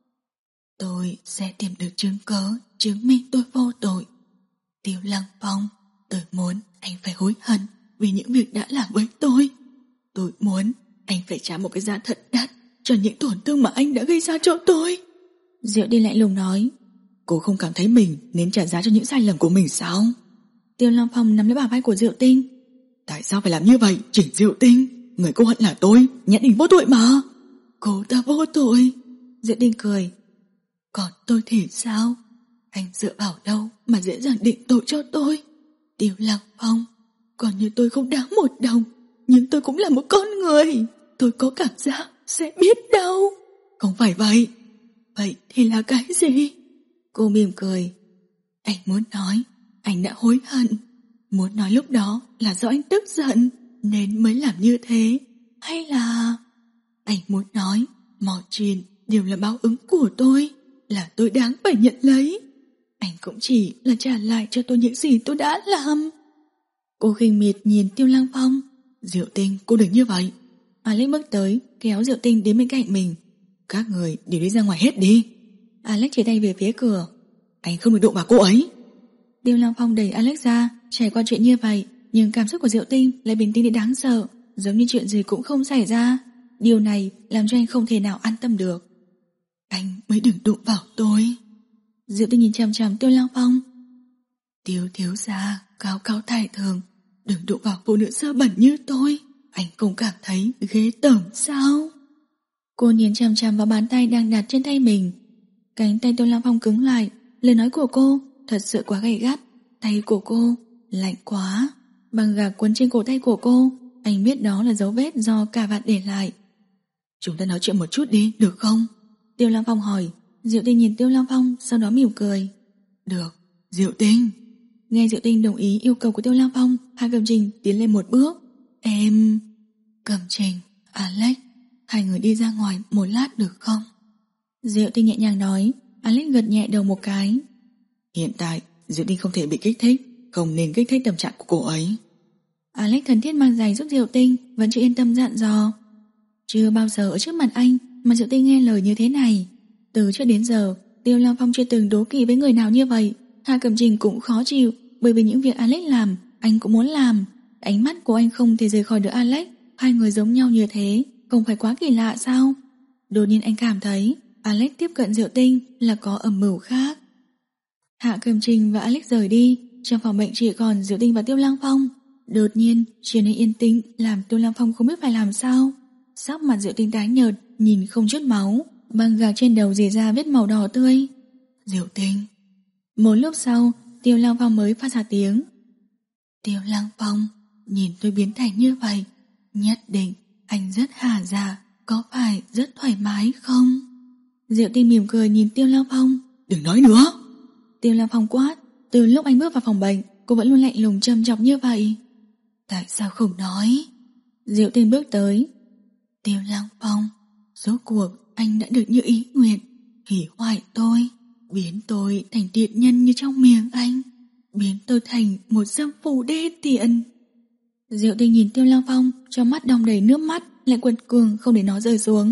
A: Tôi sẽ tìm được chứng cớ chứng minh tôi vô tội. Tiêu Lăng Phong, tôi muốn anh phải hối hận vì những việc đã làm với tôi. Tôi muốn anh phải trả một cái giá thật đắt cho những tổn thương mà anh đã gây ra cho tôi. Diệu Tinh lạnh lùng nói.
B: Cô không cảm thấy mình nên trả giá cho những sai lầm của mình sao?
A: Tiêu Lăng Phong nắm lấy bả vai của Diệu Tinh.
B: Tại sao phải làm như vậy, Trình Diệu Tinh? Người cô hận là tôi, Nhã Đình vô tội mà.
A: Cô ta vô tội. Diệu Tinh cười. Còn tôi thì sao? Anh dựa vào đâu mà dễ dàng định tội cho tôi? Tiêu Lăng Phong, còn như tôi không đáng một đồng, nhưng tôi cũng là một con người. Tôi có cảm giác sẽ biết đâu.
B: Không phải vậy.
A: Vậy thì là cái gì? Cô mỉm cười. Anh muốn nói anh đã hối hận, muốn nói lúc đó là do anh tức giận nên mới làm như thế, hay là anh muốn nói mọi chuyện đều là báo ứng của tôi, là tôi đáng phải nhận lấy. Anh cũng chỉ là trả lại cho tôi những gì tôi đã làm. Cô khinh miệt nhìn Tiêu Lăng Phong.
B: Diệu Tinh, cô đừng như vậy.
A: Alex bước tới kéo Diệu Tinh đến bên cạnh mình.
B: Các người đều đi ra ngoài hết đi.
A: Alex chỉ tay về phía cửa.
B: Anh không được đụng vào cô ấy.
A: Tiêu Lăng Phong đẩy Alex ra. Trải qua chuyện như vậy, nhưng cảm xúc của Diệu Tinh lại bình tĩnh đến đáng sợ, giống như chuyện gì cũng không xảy ra. Điều này làm cho anh không thể nào an tâm được.
B: Anh mới đừng đụng vào tôi.
A: Diệu Tinh nhìn chằm chằm Tiêu Lăng Phong.
B: Tiêu thiếu gia cao cao tài thường, đừng đụng vào phụ nữ sơ bẩn như tôi. Anh không cảm thấy ghê tởm sao?
A: Cô nhìn chằm chằm vào bàn tay đang đặt trên tay mình. Cánh tay Tiêu Lăng Phong cứng lại. Lời nói của cô thật sự quá gay gắt. Tay của cô lạnh quá. Băng gạc quấn trên cổ tay của cô. Anh biết đó là dấu vết do cà vạt để lại.
B: Chúng ta nói chuyện một chút đi, được không?
A: Tiêu Lăng Phong hỏi. Diệu Tinh nhìn Tiêu Lăng Phong, sau đó mỉm cười.
B: Được, Diệu Tinh.
A: Nghe Diệu Tinh đồng ý yêu cầu của Tiêu Lăng Phong, Hạ Cẩm Trình tiến lên một bước.
B: Em... Cẩm Trình, Alex, hai người đi ra ngoài một lát được không?
A: Diệu Tinh nhẹ nhàng nói. Alex gật nhẹ đầu một cái.
B: Hiện tại Diệu Tinh không thể bị kích thích, không nên kích thích tâm trạng của cô ấy.
A: Alex thân thiết mang giày giúp Diệu Tinh, vẫn chưa yên tâm dặn dò. Chưa bao giờ ở trước mặt anh mà Diệu Tinh nghe lời như thế này. Từ trước đến giờ Tiêu Lăng Phong chưa từng đố kỵ với người nào như vậy. Hạ Cẩm Trình cũng khó chịu, bởi vì những việc Alex làm anh cũng muốn làm. Ánh mắt của anh không thể rời khỏi được Alex. Hai người giống nhau như thế, không phải quá kỳ lạ sao? Đột nhiên anh cảm thấy Alex tiếp cận Diệu Tinh là có âm mưu khác. Hạ Cẩm Trình và Alex rời đi. Trong phòng bệnh chỉ còn Diệu Tinh và Tiêu Lăng Phong. Đột nhiên trở nên yên tĩnh, làm Tiêu Lăng Phong không biết phải làm sao. Sắc mặt Diệu Tinh tái nhợt, nhìn không chút máu, băng gạc trên đầu rỉ ra vết màu đỏ tươi.
B: Diệu Tinh.
A: Một lúc sau, Tiêu Lăng Phong mới phát ra tiếng.
B: Tiêu Lăng Phong, nhìn tôi biến thành như vậy, nhất định anh rất hà dạ, có phải rất thoải mái không?
A: Diệu Tinh mỉm cười nhìn Tiêu Lăng Phong.
B: Đừng nói nữa.
A: Tiêu Lăng Phong quát. Từ lúc anh bước vào phòng bệnh, cô vẫn luôn lạnh lùng trầm trọng như vậy.
B: Tại sao không nói?
A: Diệu Tinh bước tới.
B: Tiêu Lăng Phong, rốt cuộc anh đã được như ý nguyện, hủy hoại tôi, biến tôi thành tiện nhân như trong miệng anh, biến tôi thành một dâm phụ đê tiện.
A: Diệu Tinh nhìn Tiêu Lăng Phong, trong mắt đong đầy nước mắt, lại quật cường không để nó rơi xuống.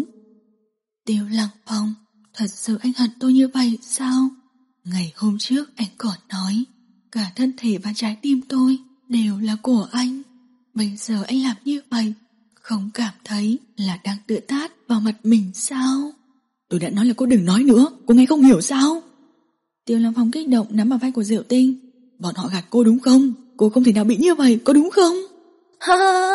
B: Tiêu Lăng Phong, thật sự anh hận tôi như vậy sao? Ngày hôm trước anh còn nói cả thân thể và trái tim tôi đều là của anh. Bây giờ anh làm như vậy, không cảm thấy là đang tự tát vào mặt mình sao? Tôi đã nói là cô đừng nói nữa, cô nghe không hiểu sao?
A: Tiêu Lăng Phong kích động nắm vào vai của Diệu Tinh.
B: Bọn họ gạt cô đúng không? Cô không thể nào bị như vậy, có đúng không?
A: Ha ha.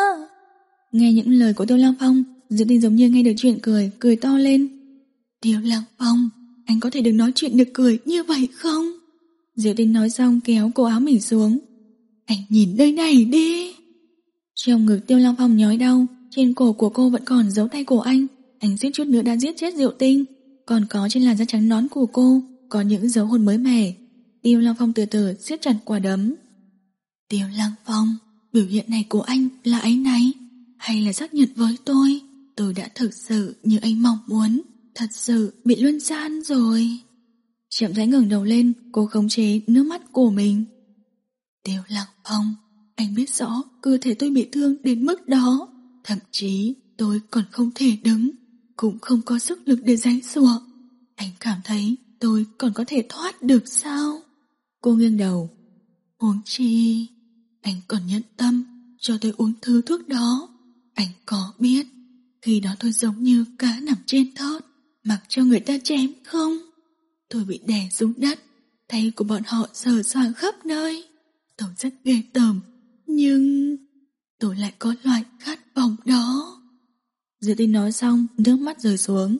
A: Nghe những lời của Tiêu Lăng Phong, Diệu Tinh giống như nghe được chuyện cười, cười to lên.
B: Tiêu Lăng Phong, anh có thể đừng nói chuyện được cười như vậy không?
A: Diệu Tinh nói xong kéo cổ áo mình xuống.
B: Anh nhìn nơi này đi.
A: Trong ngực Tiêu Lăng Phong nhói đau, trên cổ của cô vẫn còn dấu tay của anh. Anh suýt chút nữa đã giết chết Diệu Tinh. Còn có trên làn da trắng nõn của cô có những dấu hôn mới mẻ. Tiêu Lăng Phong từ từ siết chặt quả đấm.
B: Tiêu Lăng Phong, biểu hiện này của anh là áy náy hay là xác nhận với tôi tôi đã thực sự như anh mong muốn, thật sự bị luân gian rồi?
A: Chậm rãi ngẩng đầu lên, cô khống chế nước mắt của mình.
B: Tiêu Lăng Phong, anh biết rõ cơ thể tôi bị thương đến mức đó, thậm chí tôi còn không thể đứng, cũng không có sức lực để giãy giụa. Anh cảm thấy tôi còn có thể thoát được sao?
A: Cô nghiêng đầu.
B: Huống chi anh còn nhẫn tâm cho tôi uống thứ thuốc đó. Anh có biết khi đó tôi giống như cá nằm trên thớt, mặc cho người ta chém không? Tôi bị đè xuống đất, tay của bọn họ sờ soạng khắp nơi. Tôi rất ghê tởm, nhưng tôi lại có loại khát vọng đó.
A: Diệu Tinh nói xong, nước mắt rơi xuống.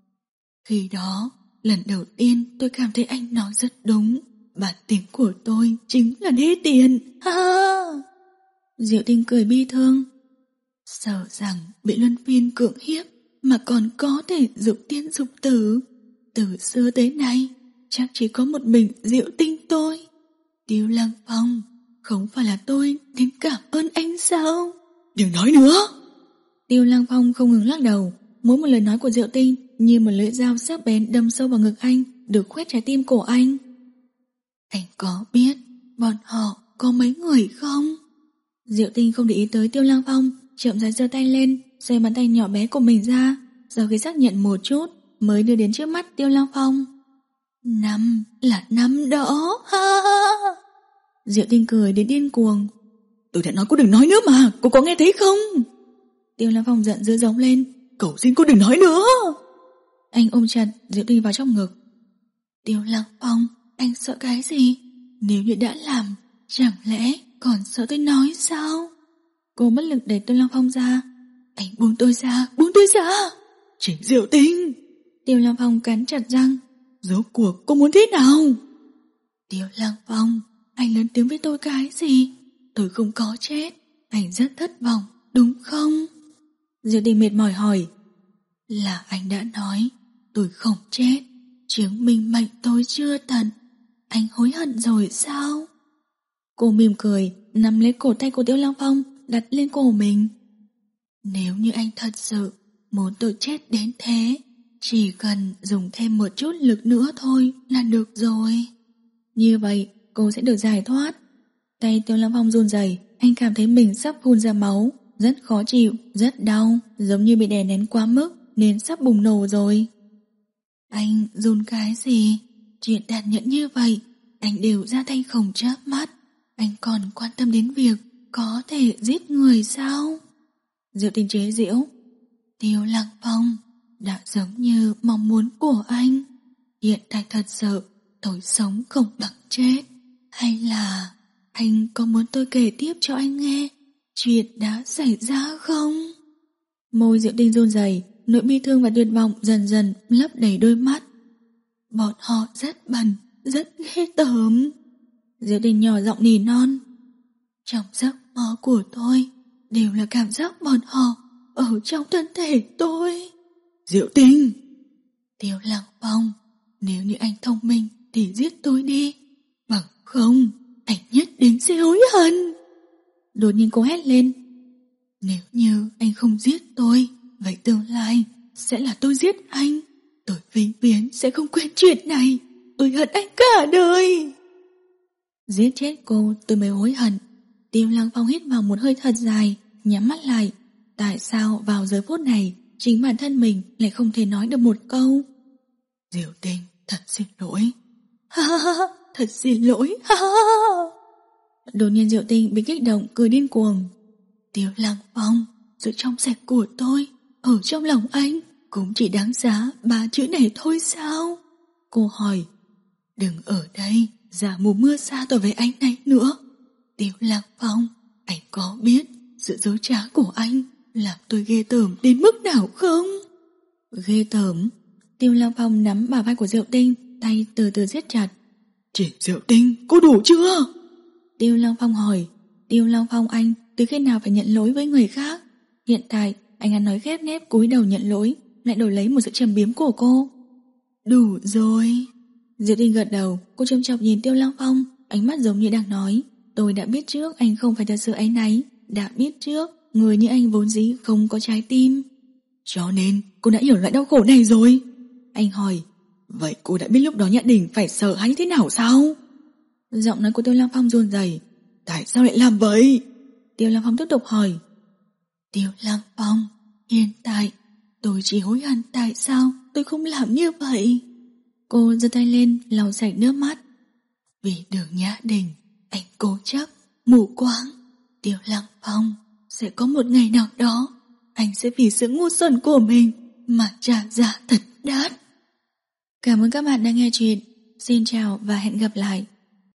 B: Khi đó, lần đầu tiên tôi cảm thấy anh nói rất đúng. Bản tính của tôi chính là đê tiện. Ha ha.
A: Diệu Tinh cười bi thương.
B: Sợ rằng bị luân phiên cưỡng hiếp mà còn có thể dục tiên dục tử. Từ xưa tới nay, chắc chỉ có một mình Diệu Tinh tôi. Tiêu Lăng Phong, không phải là tôi nên cảm ơn anh sao? Đừng nói nữa.
A: Tiêu Lăng Phong không ngừng lắc đầu. Mỗi một lời nói của Diệu Tinh như một lưỡi dao sắc bén đâm sâu vào ngực anh, được khoét trái tim của anh.
B: Anh có biết bọn họ có mấy người không?
A: Diệu Tinh không để ý tới Tiêu Lăng Phong, chậm rãi giơ tay lên, xoay bàn tay nhỏ bé của mình ra, sau khi xác nhận một chút mới đưa đến trước mắt Tiêu Lăng Phong.
B: Năm là năm đó. Ha ha.
A: Diệu Tinh cười đến điên cuồng.
B: Tôi đã nói cô đừng nói nữa mà, cô có nghe thấy không?
A: Tiêu Lăng Phong giận dữ giống lên.
B: Cầu xin cô đừng nói nữa.
A: Anh Anh ôm chặt Diệu Tinh vào trong ngực. Tiêu Lăng Phong, anh sợ cái gì? Nếu như đã làm, chẳng lẽ còn sợ tôi nói sao? Cô bất lực đẩy Tiêu Lăng Phong ra. Anh buông tôi ra, buông tôi ra.
B: Trình Diệu Tinh.
A: Tiêu Lăng Phong cắn chặt răng.
B: Rốt cuộc cô muốn thế nào?
A: Tiêu Lăng Phong, anh lớn tiếng với tôi cái gì? Tôi không có chết. Anh rất thất vọng, đúng không? Diệu Tinh mệt mỏi hỏi. Là anh đã nói tôi không chết, chứng minh mệnh tôi chưa tận. Anh hối hận rồi sao? Cô mỉm cười, nắm lấy cổ tay của Tiêu Lăng Phong, đặt lên cổ mình. Nếu như anh thật sự muốn tôi chết đến thế, chỉ cần dùng thêm một chút lực nữa thôi là được rồi. Như vậy cô sẽ được giải thoát. Tay Tiêu Lăng Phong run rẩy, anh cảm thấy mình sắp phun ra máu, rất khó chịu, rất đau, giống như bị đè nén quá mức nên sắp bùng nổ rồi. Anh run cái gì? Chuyện tàn nhẫn như vậy anh đều ra tay không chớp mắt. Anh còn quan tâm đến việc có thể giết người sao? Diệu Tinh chế giễu. Tiêu Lăng Phong, đã giống như mong muốn của anh. Hiện tại thật sự tôi sống không bằng chết. Hay là anh có muốn tôi kể tiếp cho anh nghe chuyện đã xảy ra không? Môi Diệu Tinh run rẩy, nỗi bi thương và tuyệt vọng dần dần lấp đầy đôi mắt. Bọn họ rất bẩn, rất ghê tởm. Diệu Tinh nhỏ giọng nỉ non. Trong giấc mơ của tôi đều là cảm giác bọn họ ở trong thân thể tôi.
B: Diệu Tinh.
A: Tiêu Lăng Phong, nếu như anh thông minh thì giết tôi đi, bằng không anh nhất định sẽ hối hận. Đột nhiên cô hét lên. Nếu như anh không giết tôi, vậy tương lai sẽ là tôi giết anh. Tôi vĩnh viễn sẽ không quên chuyện này. Tôi hận anh cả đời. Giết chết cô tôi mới hối hận. Tiêu Lăng Phong hít vào một hơi thật dài, nhắm mắt lại. Tại sao vào giờ phút này chính bản thân mình lại không thể nói được một câu?
B: Diệu Tinh, thật xin lỗi.
A: Ha ha ha, thật xin lỗi. Ha ha ha. Đột nhiên Diệu Tinh bị kích động cười điên cuồng. Tiêu Lăng Phong, sự trong sạch của tôi ở trong lòng anh cũng chỉ đáng giá ba chữ này thôi sao? Cô hỏi. Đừng ở đây giả mù mưa xa tỏ về anh này nữa. Tiêu Lăng Phong, anh có biết sự dối trá của anh làm tôi ghê tởm đến mức nào không? Ghê tởm? Tiêu Lăng Phong nắm bả vai của Diệu Tinh, tay từ từ siết chặt.
B: Trình Diệu Tinh, cô đủ chưa?
A: Tiêu Lăng Phong hỏi. Tiêu Lăng Phong anh từ khi nào phải nhận lỗi với người khác? Hiện tại anh ăn nói khép nép cúi đầu nhận lỗi, lại đổi lấy một sự trầm biếm của cô. Đủ rồi. Diệu Tinh gật đầu. Cô châm chọc nhìn Tiêu Lăng Phong, ánh mắt giống như đang nói. Tôi đã biết trước anh không phải thật sự áy náy, đã biết trước người như anh vốn dĩ không có trái tim.
B: Cho nên cô đã hiểu loại đau khổ này rồi. Anh hỏi. Vậy cô đã biết lúc đó Nhã Đình phải sợ hãi như thế nào sao?
A: Giọng nói của Tiêu Lăng Phong run rẩy.
B: Tại sao lại làm vậy?
A: Tiêu Lăng Phong tiếp tục hỏi. Tiêu Lăng Phong, hiện tại tôi chỉ hối hận tại sao tôi không làm như vậy. Cô giơ tay lên lau sạch nước mắt. Vì Đường Nhã Đình, anh cố chấp, mù quáng. Tiêu Lăng Phong, sẽ có một ngày nào đó anh sẽ vì sự ngu xuẩn của mình mà trả giá thật đắt. Cảm ơn các bạn đã nghe chuyện. Xin chào và hẹn gặp lại.